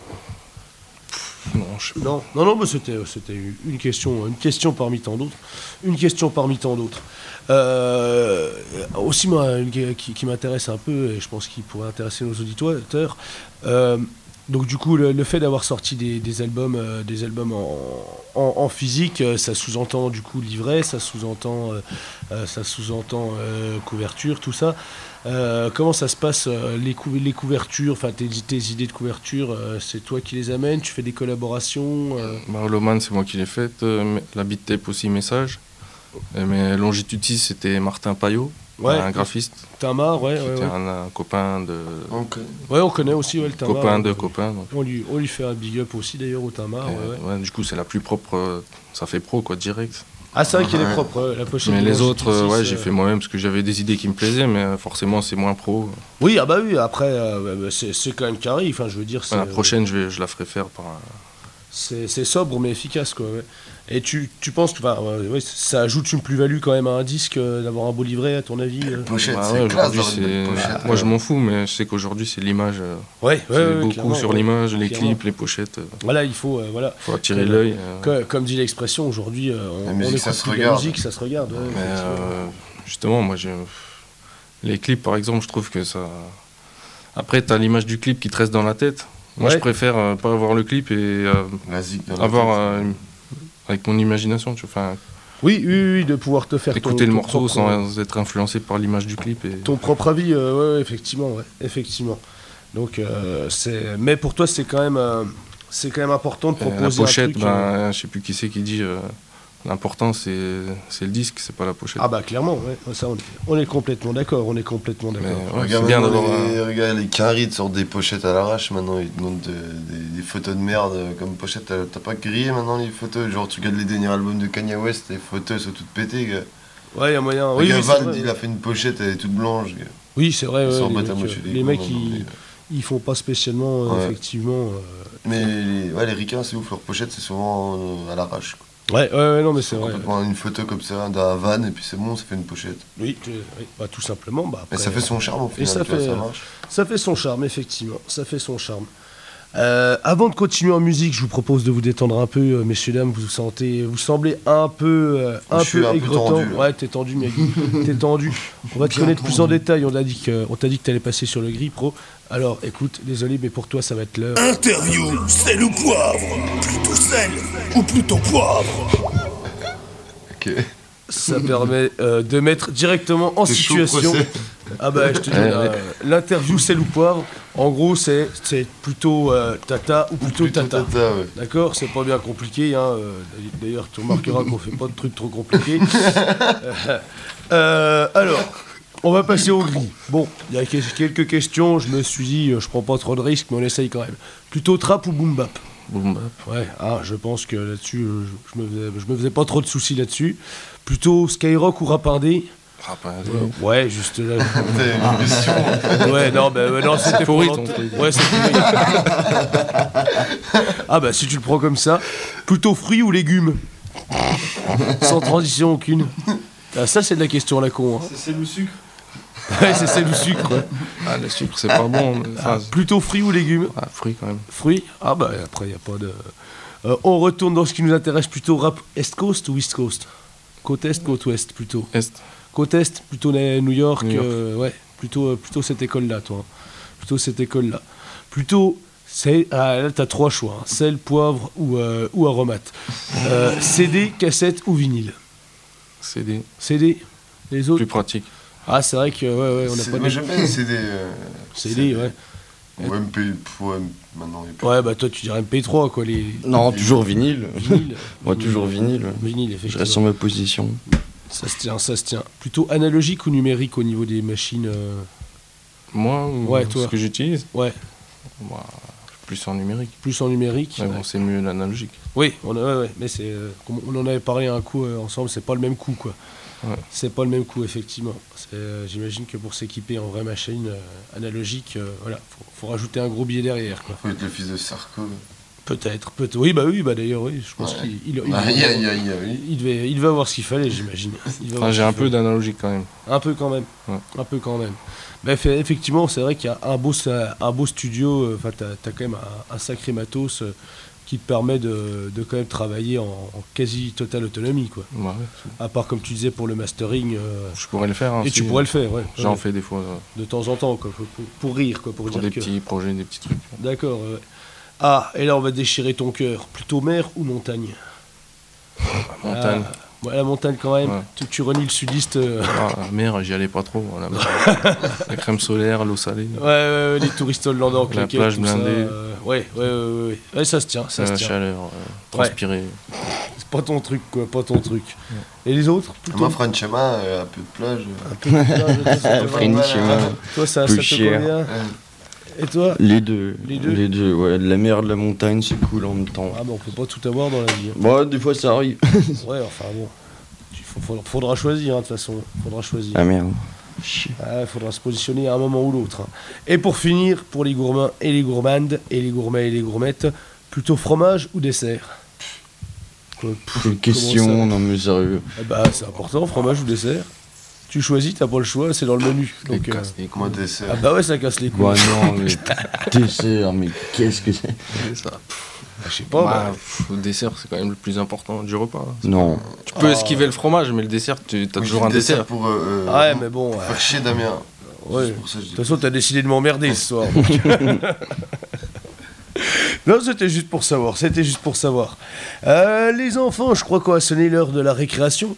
Non, je sais pas. Non, non, non, mais c'était, c'était une question, une question parmi tant d'autres. Une question parmi tant d'autres. Euh, aussi, moi, une qui, qui m'intéresse un peu, et je pense qu'il pourrait intéresser nos auditeurs. Euh, donc, du coup, le, le fait d'avoir sorti des, des albums, euh, des albums en, en, en physique, euh, ça sous-entend du coup livret, ça sous-entend, euh, euh, ça sous-entend euh, couverture, tout ça. Euh, comment ça se passe, euh, les, cou- les couvertures, enfin tes, tes idées de couverture, euh, c'est toi qui les amènes, tu fais des collaborations euh... Bah, Holoman, c'est moi qui l'ai faite. Euh, la beat tape aussi, message. Et mais Longitude six, c'était Martin Payot, Ouais. un graphiste. Tamar, ouais, qui ouais, était ouais. Un, un copain de. Ouais, on connaît aussi ouais, le Tamar. Copain ouais. de copain. donc. On lui, on lui fait un big up aussi d'ailleurs au Tamar. Et, Ouais, ouais. ouais, du coup, c'est la plus propre. euh, Ça fait pro, quoi, direct. Ah, c'est vrai qu'elle est propre, ouais, la pochette. Mais de les Longitude autres, euh, six, ouais, euh, j'ai fait moi-même parce que j'avais des idées qui me plaisaient, mais euh, forcément, c'est moins pro. Oui, ah bah oui, après, euh, bah, c'est, c'est quand même carré. Enfin, je veux dire, c'est, La prochaine, je, vais, je la ferai faire par un. c'est, c'est sobre mais efficace, quoi. Ouais. Et tu, tu penses que enfin, ouais, ouais, ça ajoute une plus-value quand même à un disque euh, d'avoir un beau livret, à ton avis euh Pochette, Bah c'est ouais, classe aujourd'hui, d'avoir une belle c'est- pochette. Moi, je m'en fous, mais je sais qu'aujourd'hui, c'est l'image. euh, Ouais, c'est ouais, ouais, beaucoup clairement, sur ouais. l'image, les Clairement. clips, les pochettes. euh, Voilà, il faut, euh, voilà. faut attirer Comme- l'œil. euh. Comme, comme dit l'expression, aujourd'hui, euh, on, La on musique, écoute ça se plus de regarde. La musique, ça se regarde. Ouais, Mais effectivement. euh, justement, moi, j'ai... les clips, par exemple, je trouve que ça. Après, t'as l'image du clip qui te reste dans la tête. Moi, Ouais. je préfère euh, pas avoir le clip et euh, Vas-y, dans la avoir tête. euh, avec mon imagination, tu vois. Enfin, Oui, oui, oui, de pouvoir te faire ton- écouter le ton morceau propre- sans être influencé par l'image du clip. Et... Ton propre avis, euh, ouais, ouais, effectivement, ouais, effectivement. Donc, euh, c'est, mais pour toi, c'est quand même, euh, c'est quand même important de Et proposer la pochette, un truc. ben, euh, je sais plus qui c'est qui dit. euh, L'important, c'est c'est le disque, c'est pas la pochette. Ah bah clairement, ouais, ça, on est, on est complètement d'accord, on est complètement d'accord. ouais, Regarde, c'est bien maintenant, d'avoir les, regarde les Carides sortent des pochettes à l'arrache maintenant, ils te montrent de- des, des photos de merde euh, comme pochette. T'as, t'as pas grillé maintenant les photos? Genre tu regardes les derniers albums de Kanye West, les photos sont toutes pétées. Gars. Ouais, il y a moyen. Oui, Regarde, oui, c'est Vald, vrai, il ouais. a fait une pochette, elle est toute blanche. Gars. Oui, c'est vrai, Ils ouais, s'en les battent à mecs, moitié euh, les les couilles, mecs, maintenant, ils, ils font pas spécialement, euh, Ouais. effectivement. euh, Mais les, ouais, les ricains, c'est ouf, leur pochette, c'est souvent euh, à l'arrache. quoi. Ouais, ouais, ouais, non, mais c'est vrai. Complètement une photo comme ça d'un van et puis c'est bon, ça fait une pochette. Oui, tu- oui, bah, tout simplement. Bah, Mais après, ça fait son charme au et final, ça tu vois, fait, ça marche. ça fait son charme, effectivement. Ça fait son charme. Euh, avant de continuer en musique, je vous propose de vous détendre un peu, euh, messieurs dames. Vous vous sentez, vous semblez un peu, euh, un Je suis peu un peu aigretant. tendu, là. Ouais, t'es tendu, mec. T'es tendu. On va te Bien connaître plus tendu. en détail. On t'a dit que, on t'a dit que t'allais passer sur le gris pro. Alors, écoute, désolé, mais pour toi, ça va être l'heure. Interview, sel ou poivre? Plutôt sel ou plutôt poivre? Ok. Ça permet euh, de mettre directement en T'es chaud, situation. procès. Ah bah je te dis, Ouais, euh, ouais. l'interview sel ou poivre, en gros c'est, c'est plutôt euh, tata ou plutôt, Plutôt tata. tata, ouais. D'accord, c'est pas bien compliqué. Hein, euh, d'ailleurs, tu remarqueras qu'on fait pas de trucs trop compliqués. Euh, euh, alors, on va passer au gris. Bon, il y a que- quelques questions. Je me suis dit, euh, je prends pas trop de risques, mais on essaye quand même. Plutôt trap ou boom bap? Boom bap. Ouais, ah, je pense que là-dessus, euh, je, je me faisais, je me faisais pas trop de soucis là-dessus. Plutôt Skyrock ou rap indé? Rap indé. Ouais, ouais, juste là. T'as une question. Ouais, non, bah, ouais, non, c'était pour pourri, l'ent- ton truc. Ouais, c'est pourri. Ah bah si tu le prends comme ça, plutôt fruits ou légumes? Sans transition aucune. Ah, ça c'est de la question à la con. Hein. C'est le sucre. Ouais, c'est celle ou sucre. Ouais. Ah, le sucre, c'est pas bon. mais- Ah, Enfin, plutôt fruits ou légumes? ah, fruits quand même. Fruits? Ah bah après il y a pas de. Euh, on retourne dans ce qui nous intéresse, plutôt rap East Coast ou East Coast? Côte Est, côte Ouest plutôt. Est. Côte Est, plutôt na- New York, New York. euh, ouais, plutôt, euh, plutôt cette école-là, toi. Plutôt cette école-là. Plutôt, c'est, ah, là, t'as trois choix, hein. Sel, poivre ou, euh, ou aromate. Euh, C D, cassette ou vinyle? C D. C D. Les autres Plus pratique. Ah, c'est vrai que ouais, ouais, on n'a C'est- pas moi, j'aime bien les C D. euh, C D, ouais. Ou M P, pff, ouais, maintenant. il y a plus- Ouais, bah toi tu dirais M P trois quoi. Les... Non, toujours vinyle. Vinyle. Moi, toujours vinyle. Vinyle, Je effectivement. reste sur ma position. Ça se tient, ça se tient. Plutôt analogique ou numérique au niveau des machines euh, Moi, ou Ouais, toi. ce que j'utilise Ouais. Moi, plus en numérique. Plus en numérique. Mais bon, c'est mieux l'analogique. Oui, on, a, ouais, ouais, mais c'est, euh, comme on en avait parlé un coup euh, ensemble, c'est pas le même coup quoi. Ouais. C'est pas le même coup effectivement. C'est, euh, j'imagine que pour s'équiper en vraie machine euh, analogique, euh, voilà, faut, faut rajouter un gros billet derrière quoi. Faut être le fils de Sarko. Peut-être, peut-être. Oui, bah oui, bah d'ailleurs oui, je pense Ouais. qu'il il, il- Aïe, il- aïe, aïe, aïe. il devait, il devait avoir ce qu'il fallait, j'imagine. Il devait Enfin, avoir j'ai ce un qu'il peu fallait. d'analogique quand même. Un peu quand même. Ouais. Un peu quand même. Bah, fait- effectivement, c'est vrai qu'il y a un beau, un beau studio, enfin, t'as, t'as quand même un, un sacré matos euh, qui te permet de, de quand même travailler en, en quasi totale autonomie, quoi. Ouais. À part, comme tu disais, pour le mastering. euh, Je pourrais le faire. hein, Et si, tu pourrais le faire, ouais. J'en Ouais. fais des fois. euh, De temps en temps, quoi, pour, pour- pour rire, quoi, pour, pour dire des que... petits projets, des petits trucs. D'accord, ouais. Ah, et là, on va déchirer ton cœur. Plutôt mer ou montagne? Montagne. Ah, ouais, la montagne quand même. Ouais. Tu, tu renies le sudiste. euh, Ah, la mer, j'y allais pas trop. La, la crème solaire, l'eau salée. Ouais, ouais, ouais, les touristes hollandais en La claquettes, plage tout ça, blindée. euh, ouais, ouais, ouais, ouais, ouais. Ouais, ça se tient, ça La se tient. chaleur, euh, Ouais. transpirer. C'est pas ton truc, quoi, pas ton truc. Et les autres plutôt Moi, Franchement, euh, un peu de plage. Un peu de plage, toi, ça te va bien. Franchement, Toi, ça, peu ça te cher. convient. Et toi Les deux. Les deux ouais. De la mer, de la montagne, c'est cool en même temps. Ah, bah, on peut pas tout avoir dans la vie. hein. Bon, des fois, ça arrive. Ouais, enfin bon. Il faut- faudra, faudra choisir, hein, de toute façon. Faudra choisir. Ah merde. Ah, faudra se positionner à un moment ou l'autre. hein. Et pour finir, pour les gourmands et les gourmandes, et les gourmets et les gourmettes, plutôt fromage ou dessert? Quoi, pff, Quelle question, comment ça non mais sérieux. Ah bah, c'est important, fromage ou dessert. Tu choisis, t'as pas le choix, c'est dans le menu. Donc, Les euh, casse les couilles. dessert. Ah bah ouais, ça casse les couilles. Ouais, non, mais dessert, mais qu'est-ce que c'est? C'est ça. Je sais pas. Bah, bah, pff, le dessert, c'est quand même le plus important du repas. Non. Tu peux Ah. esquiver le fromage, mais le dessert, tu as Moi, je toujours dis un dessert. pour. euh, euh, Ouais, mais bon. pour ouais. Faire chier Damien. Ouais. C'est De pour ça que je dis- toute façon, t'as décidé de m'emmerder ce soir. donc. Non, c'était juste pour savoir. C'était juste pour savoir. Euh, les enfants, je crois qu'on va sonner l'heure de la récréation.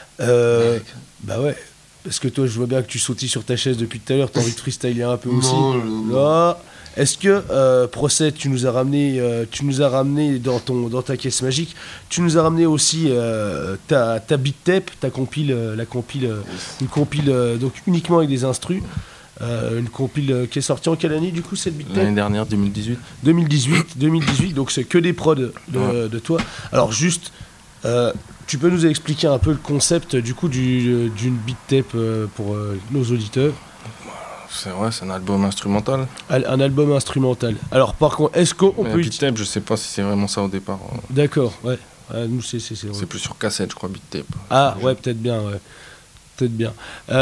Euh, bah ouais. Parce que toi, je vois bien que tu sautilles sur ta chaise depuis tout à l'heure. T'as envie de freestyler un peu aussi. Non, non. Là. Est-ce que euh, Procès, tu nous as ramené, euh, tu nous as ramené dans ton, dans ta caisse magique, tu nous as ramené aussi euh, ta, ta beat tape, ta compile, euh, la compile, euh, une compile euh, donc uniquement avec des instrus, euh, une compile euh, qui est sortie en quelle année du coup cette beat tape? L'année dernière, deux mille dix-huit. deux mille dix-huit, deux mille dix-huit, donc c'est que des prods de, Ouais. de toi. Alors juste, euh, tu peux nous expliquer un peu le concept du coup du, d'une beat tape euh, pour euh, nos auditeurs? C'est vrai, c'est un album instrumental. Al- Un album instrumental. Alors par contre, est-ce qu'on Mais peut... beat tape, je sais pas si c'est vraiment ça au départ. hein. D'accord, ouais. Ah, nous c'est... c'est, c'est... C'est plus sur cassette, je crois, beat tape. Ah ouais, peut-être bien, ouais. Peut-être bien.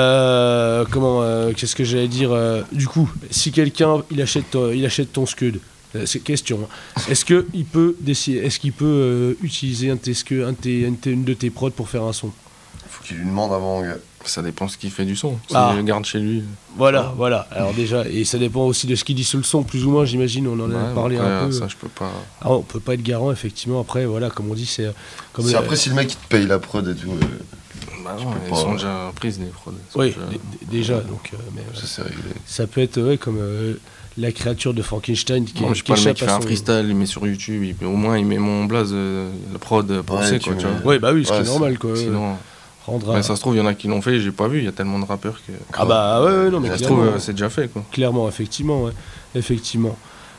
Euh, comment, euh, qu'est-ce que j'allais dire euh, Du coup, si quelqu'un il achète, euh, il achète ton Scud, euh, c'est question. hein. Est-ce que il peut décider, est-ce qu'il peut euh, utiliser un de tes Scud, un de tes- un de tes- une de tes prods pour faire un son? Faut qu'il lui demande avant, gars. Ça dépend ce qu'il fait du son. S'il Ah. le garde chez lui. Voilà, voilà. Alors déjà, et ça dépend aussi de ce qu'il dit sur le son, plus ou moins, j'imagine. On en a Ouais, parlé après, un peu. ça, je peux pas. Ah, on peut pas être garant, effectivement. Après, voilà, comme on dit, c'est euh, comme Si la- après, si le mec il te paye la prod et tout. euh, Bah tu non, peux elles pas, sont ouais. déjà prises, les prods. Elles sont Oui, déjà- d- d- déjà. Donc, euh, mais, Ça, euh, c'est réglé. ça peut être ouais, comme euh, la créature de Frankenstein qui, Non, je qui suis pas le mec échappe qui à fait un son- freestyle, il met sur YouTube, il- au moins il met mon blaze, euh, la prod pour Ouais, c'est tu quoi, tu mets- vois. Ouais, bah oui, ce qui Ouais, est c'est- normal, quoi. Sinon, Rendra... mais ça se trouve, il y en a qui l'ont fait, j'ai pas vu, il y a tellement de rappeurs que. Ah bah ouais, ouais, non, mais ça se clairement, trouve, euh, c'est déjà fait quoi. clairement, effectivement, ouais. Effectivement.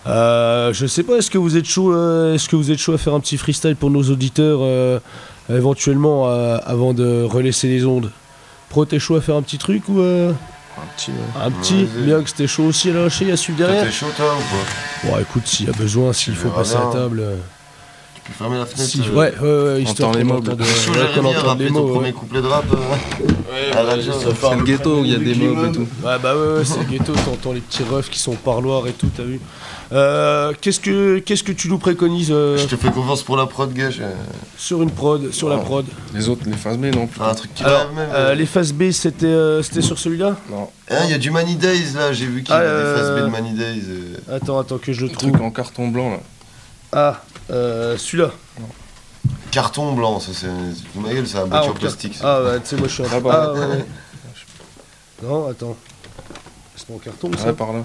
Euh, je sais pas, est-ce que vous êtes chaud, euh, est-ce que vous êtes chaud à faire un petit freestyle pour nos auditeurs, euh, éventuellement, euh, avant de relaisser les ondes? Pro, t'es chaud à faire un petit truc ou euh, Un petit. ouais. un petit, Vas-y. bien que c'était chaud aussi à lâcher, à suivre Toi, derrière. T'es chaud, toi, ou pas? Bon, écoute, s'il y a besoin, s'il faut verras passer à bien. table. euh, Tu peux fermer la fenêtre. si, euh, ouais, ouais, ouais, histoire entend les qu'on mots, entende, le- euh, Chaud, ouais, qu'on Jérémy, entende rappelez les ton mots. premier ouais. couplet de rap. euh, à la radio, ça fait C'est un le peu ghetto, il y a du des climat. mobs et tout. Ouais, bah ouais, ouais, c'est le ghetto, t'entends les petits refs qui sont parloirs et tout, t'as vu. Euh, qu'est-ce que qu'est-ce que tu nous préconises euh, Je te fais confiance pour la prod, gars. je- sur une prod, sur la Ouais. prod? Les autres, les phases B, non. Faire un truc qui Alors, va même. euh, les phases B, c'était euh, c'était sur celui-là? Non. Hein, il y a du Money Days là, j'ai vu qu'il y Ah, avait euh, des phases B de Money Days. euh. Attends, attends que je le Le trouve. truc en carton blanc là. Ah, euh, celui-là. carton blanc, ça c'est. Ma gueule, c'est un boîtier en plastique. Ça. Ah, ouais, tu sais, moi je suis un. Ah, bah, ah, ouais, ouais. Non, attends. C'est pas en carton ou ça? Ouais, par là.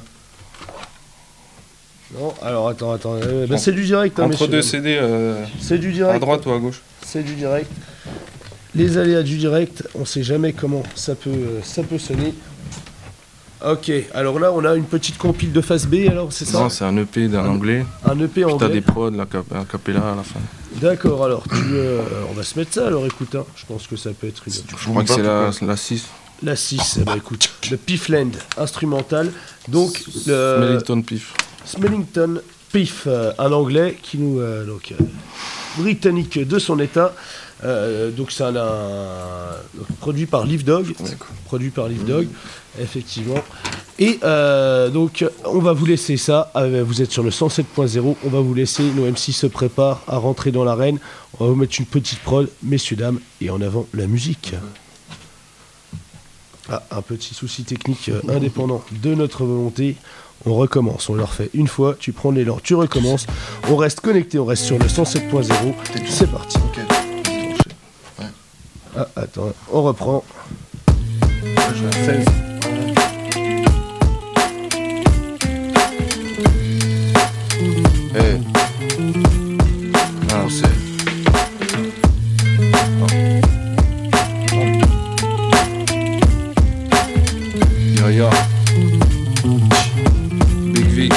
Non, alors attends, attends. Euh, bah, c'est du direct, hein, Entre messieurs, deux dames. C D, euh, c'est du direct. à droite ou à gauche? C'est du direct. Les aléas du direct, on sait jamais comment ça peut, euh, ça peut sonner. Ok, alors là on a une petite compile de face B, alors c'est ça? Non, c'est un E P d'un anglais. Un E P Puis anglais. t'as des prods, la cap- un cappella à la fin. D'accord, alors tu, euh, on va se mettre ça alors écoute, hein. Je pense que ça peut être une... Je crois que c'est la, la six. La six, eh ben, écoute, le Piffland instrumental, donc le... Smellington Piff. Smellington Piff, euh, un anglais qui nous... euh, donc, euh, britannique de son état, euh, donc c'est un, un- donc, produit par Leaf Dog, produit par Leaf Dog, effectivement. Et euh, donc on va vous laisser ça, euh, vous êtes sur le cent sept point zéro, on va vous laisser, nos M C se préparent à rentrer dans l'arène, on va vous mettre une petite prod, messieurs, dames, et en avant la musique. Ah, un petit souci technique euh, indépendant de notre volonté. On recommence, on leur fait une fois, tu prends l'élan, tu recommences. On reste connecté, on reste sur le cent sept point zéro. C'est parti. Ah, attends, on reprend. J'ai un seize. Hey. Ah, c'est. Yo yo. Big V.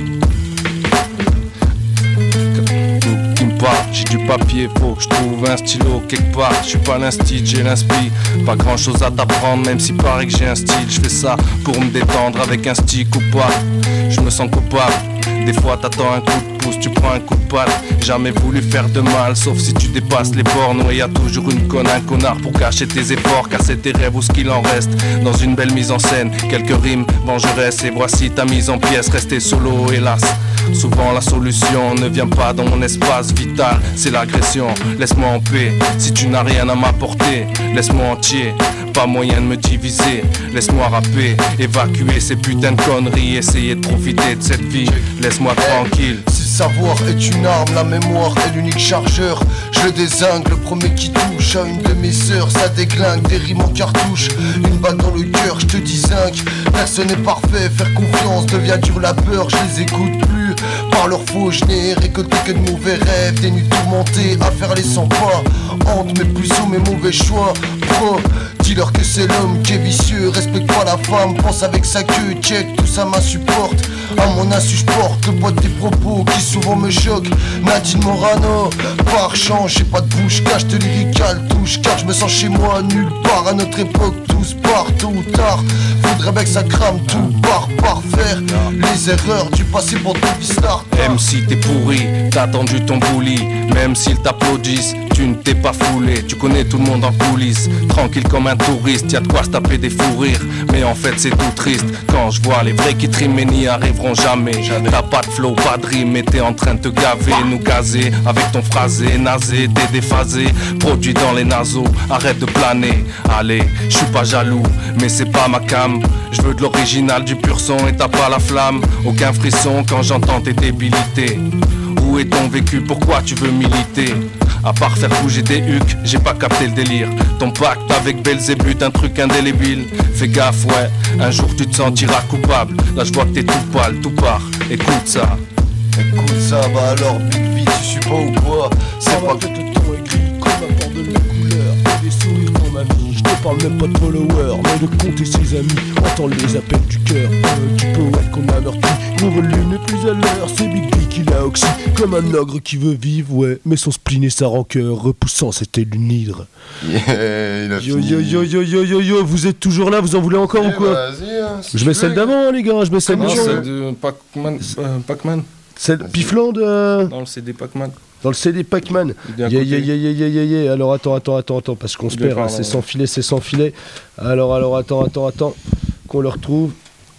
Qui me parle, j'ai du papier, faut que je trouve un stylo quelque part. Je suis pas l'instit, j'ai l'inspi. Pas grand chose à t'apprendre, même si paraît que j'ai un style. Je fais ça pour me détendre avec un stick ou pas. Je me sens coupable. Des fois t'attends un coup de pouce, tu prends un coup de patte. Jamais voulu faire de mal, sauf si tu dépasses les bornes. Ouais, y a toujours une conne, un connard pour cacher tes efforts, casser tes rêves ou ce qu'il en reste. Dans une belle mise en scène, quelques rimes vengeresse. Et voici ta mise en pièces, rester solo hélas. Souvent la solution ne vient pas dans mon espace vital, c'est l'agression. Laisse-moi en paix, si tu n'as rien à m'apporter. Laisse-moi entier, pas moyen de me diviser. Laisse-moi rapper, évacuer ces putains de conneries. Essayer de profiter de cette vie, laisse-moi tranquille. Si le savoir est une arme, la mémoire est l'unique chargeur. Je le dézingue, le premier qui touche à une de mes sœurs, ça déglingue, des rimes en cartouche. Une balle dans le cœur, je te dis zinc. Personne n'est parfait, faire confiance devient dur labeur. Je les écoute plus, par leur faux, je n'ai récolté que de mauvais rêves. Des nuits tourmentées, à faire les cent pas. Honte, mes plus sous mes mauvais choix. Pro, dis-leur que c'est l'homme qui est vicieux. Respecte pas la femme, pense avec sa queue. Check, tout ça m'insupporte. À mon insu, je porte le poids de tes propos qui souvent me choquent. Nadine Morano, par chance, j'ai pas de bouche, cache de lyrical touche. Car je me sens chez moi, nulle part à notre époque. Tous partent tôt ou tard. Faudrait bien que ça crame tout part par faire les erreurs du passé pour te start. M C t'es pourri, t'as attendu ton bully. Même s'ils t'applaudissent, tu ne t'es pas foulé. Tu connais tout le monde en coulisses, tranquille comme un touriste. Y'a de quoi se taper des fous rires, mais en fait c'est tout triste. Quand je vois les vrais qui triment et n'y arriveront jamais. T'as pas de flow, pas de rime, mais t'es en train de te gaver. Nous gazer avec ton phrasé, nasé, t'es déphasé. Produit dans les naseaux, arrête de planer. Allez, je suis pas jaloux, mais c'est pas ma cam. Je veux de l'original, du pur son et t'as pas la flamme. Aucun frisson quand j'entends tes débilités. Où est ton vécu, pourquoi tu veux militer? À part faire bouger des hucs, j'ai pas capté le délire. Ton pacte avec Belzébuth, un truc indélébile. Fais gaffe, ouais, un jour tu te sentiras coupable. Là je vois que t'es tout pâle, tout part, écoute ça. Écoute ça, bah alors Big V, tu suis pas ou quoi? C'est pas que tout ton écrit comme un port de mes couleurs. Et des sourires dans ma vie, je te parle même pas de followers, mais de compter ses amis, entendre les appels du cœur. Euh, du poète qu'on a meurtri, mon volume n'est plus à l'heure. C'est Big V qui l'a oxy, comme un ogre qui veut vivre, ouais. Mais son spleen et sa rancœur, repoussant c'était une hydre. Yeah, il a Yo fini. yo yo yo yo yo yo, vous êtes toujours là, vous en voulez encore Eh ou quoi? vas-y, hein, si Je tu mets veux, celle d'avant, hein, les gars, je mets celle Non, de celle de Pac-Man. euh, Pac-Man. Celle Piffland euh... Dans le C D Pac-Man. Dans le C D Pac-Man. Il est à Yeah, côté. yeah, yeah, yeah, yeah, yeah, yeah. Alors attends, attends, attends, attends, parce qu'on se Il est perd, par hein, là, c'est ouais. sans filet, c'est sans filet. Alors, alors, attends, attends, attends, qu'on le retrouve.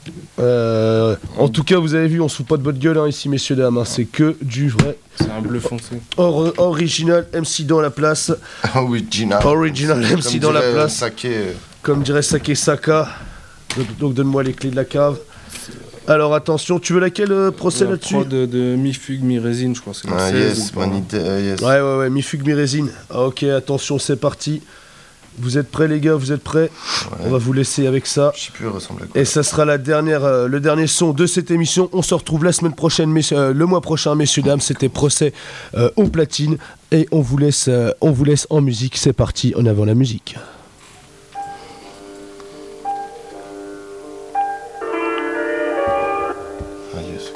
Euh, en tout cas, vous avez vu, on se fout pas de votre gueule hein, ici, messieurs, dames, hein, c'est que du vrai. C'est un bleu foncé. Or- original, M C dans la place. Original. Original M C Comme dans la dirait, place. Saké. Comme dirait Sake Saka. Donc, donc donne-moi les clés de la cave. Alors attention, tu veux laquelle euh, procès La là-dessus prod de, de Mi-Fugue, Mi-Résine, je crois. C'est Ah, seize yes, ou pas. Manite, euh, yes. Ouais, ouais, ouais, mi-fugue, mi-résine. Ah, ok, attention, c'est parti. Vous êtes prêts, les gars, vous êtes prêts? On va vous laisser avec ça. Je sais plus, elle ressemble à quoi. Et ça sera la dernière, euh, le dernier son de cette émission. On se retrouve la semaine prochaine, messieurs, euh, le mois prochain, messieurs, dames. C'était procès euh, aux platines. Et on vous laisse, euh, on vous laisse en musique. C'est parti, en avant la musique. Ah, yes.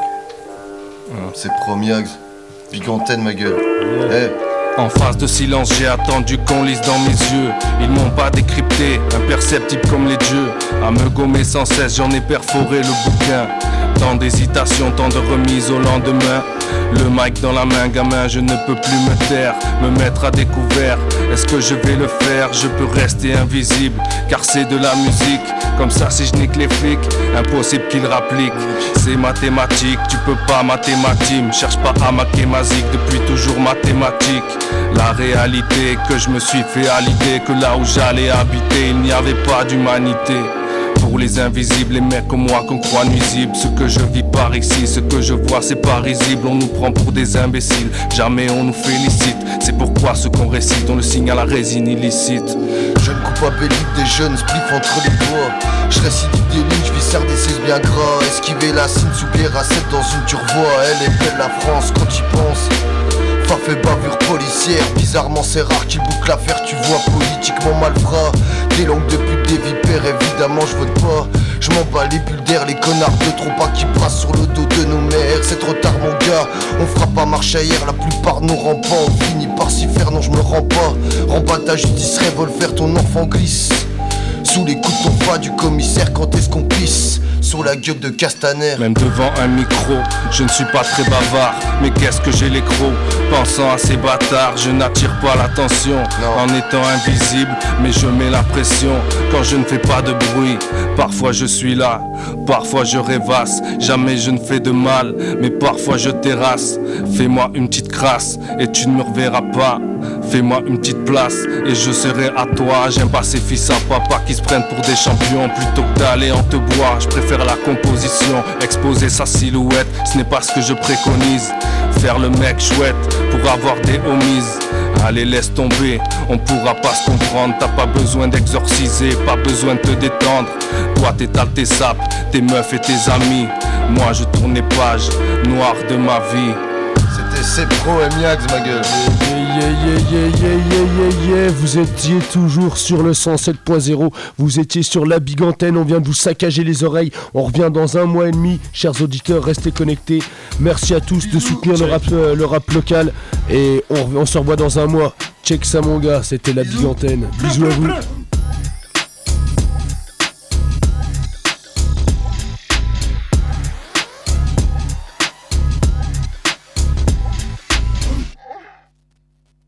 C'est Promiax. Big antenne, ma gueule. Eh. En phase de silence, j'ai attendu qu'on lise dans mes yeux. Ils m'ont pas décrypté, imperceptible comme les dieux. À me gommer sans cesse, j'en ai perforé le bouquin. Tant d'hésitation, tant de remise au lendemain. Le mic dans la main, gamin, je ne peux plus me taire, me mettre à découvert. Est-ce que je vais le faire? Je peux rester invisible, car c'est de la musique. Comme ça, si je nique les flics, impossible qu'ils rappliquent. C'est mathématique, tu peux pas mathématique. Cherche pas à maquer ma zig, depuis toujours mathématique. La réalité que je me suis fait à l'idée que là où j'allais habiter, il n'y avait pas d'humanité. Pour les invisibles, les mecs comme moi qu'on croit nuisibles. Ce que je vis par ici, ce que je vois c'est pas risible. On nous prend pour des imbéciles, jamais on nous félicite. C'est pourquoi ce qu'on récite, on le signe à la résine illicite. Jeune coupabilité des jeunes spliff entre les doigts. Je récidive des lignes, je vis serre des seize bien gras. Esquiver la signe sous guerre à sept dans une turvoie. Elle est belle la France quand tu penses. Faf et bavure policière, bizarrement c'est rare qu'il boucle l'affaire, tu vois, politiquement malfrat. Des langues de pute, des vipères, évidemment je vote pas. Je m'en bats les bulles d'air, les connards de trop pas qui passent sur le dos de nos mères. C'est trop tard mon gars, on fera pas marche arrière, la plupart nous rendent pas. On finit par s'y faire, non je me rends pas. Rembat ta justice, revolver, ton enfant glisse. Sous les coups de ton pas du commissaire, quand est-ce qu'on pisse sur la gueule de Castaner. Même devant un micro, je ne suis pas très bavard. Mais qu'est-ce que j'ai les crocs? Pensant à ces bâtards, je n'attire pas l'attention en étant invisible, mais je mets la pression quand je ne fais pas de bruit. Parfois je suis là, parfois je rêvasse. Jamais je ne fais de mal, mais parfois je terrasse. Fais-moi une petite crasse et tu ne me reverras pas. Fais-moi une petite place et je serai à toi. J'aime pas ces fils à papa qui se prennent pour des champions. Plutôt que d'aller en te boire, je préfère la composition. Exposer sa silhouette, ce n'est pas ce que je préconise. Faire le mec chouette pour avoir des homies. Allez laisse tomber, on pourra pas se comprendre. T'as pas besoin d'exorciser, pas besoin de te détendre. Toi t'étales tes sapes, tes meufs et tes amis. Moi je tourne les pages noires de ma vie. C'était c'est pro et Miax ma gueule. Yeah, yeah, yeah, yeah, yeah, yeah, yeah. Vous étiez toujours sur le cent sept point zéro. Vous étiez sur la big antenne. On vient de vous saccager les oreilles. On revient dans un mois et demi. Chers auditeurs, restez connectés. Merci à tous de soutenir le rap, euh, le rap local. Et on, on se revoit dans un mois. Check ça mon gars, c'était la big antenne. Bisous à vous.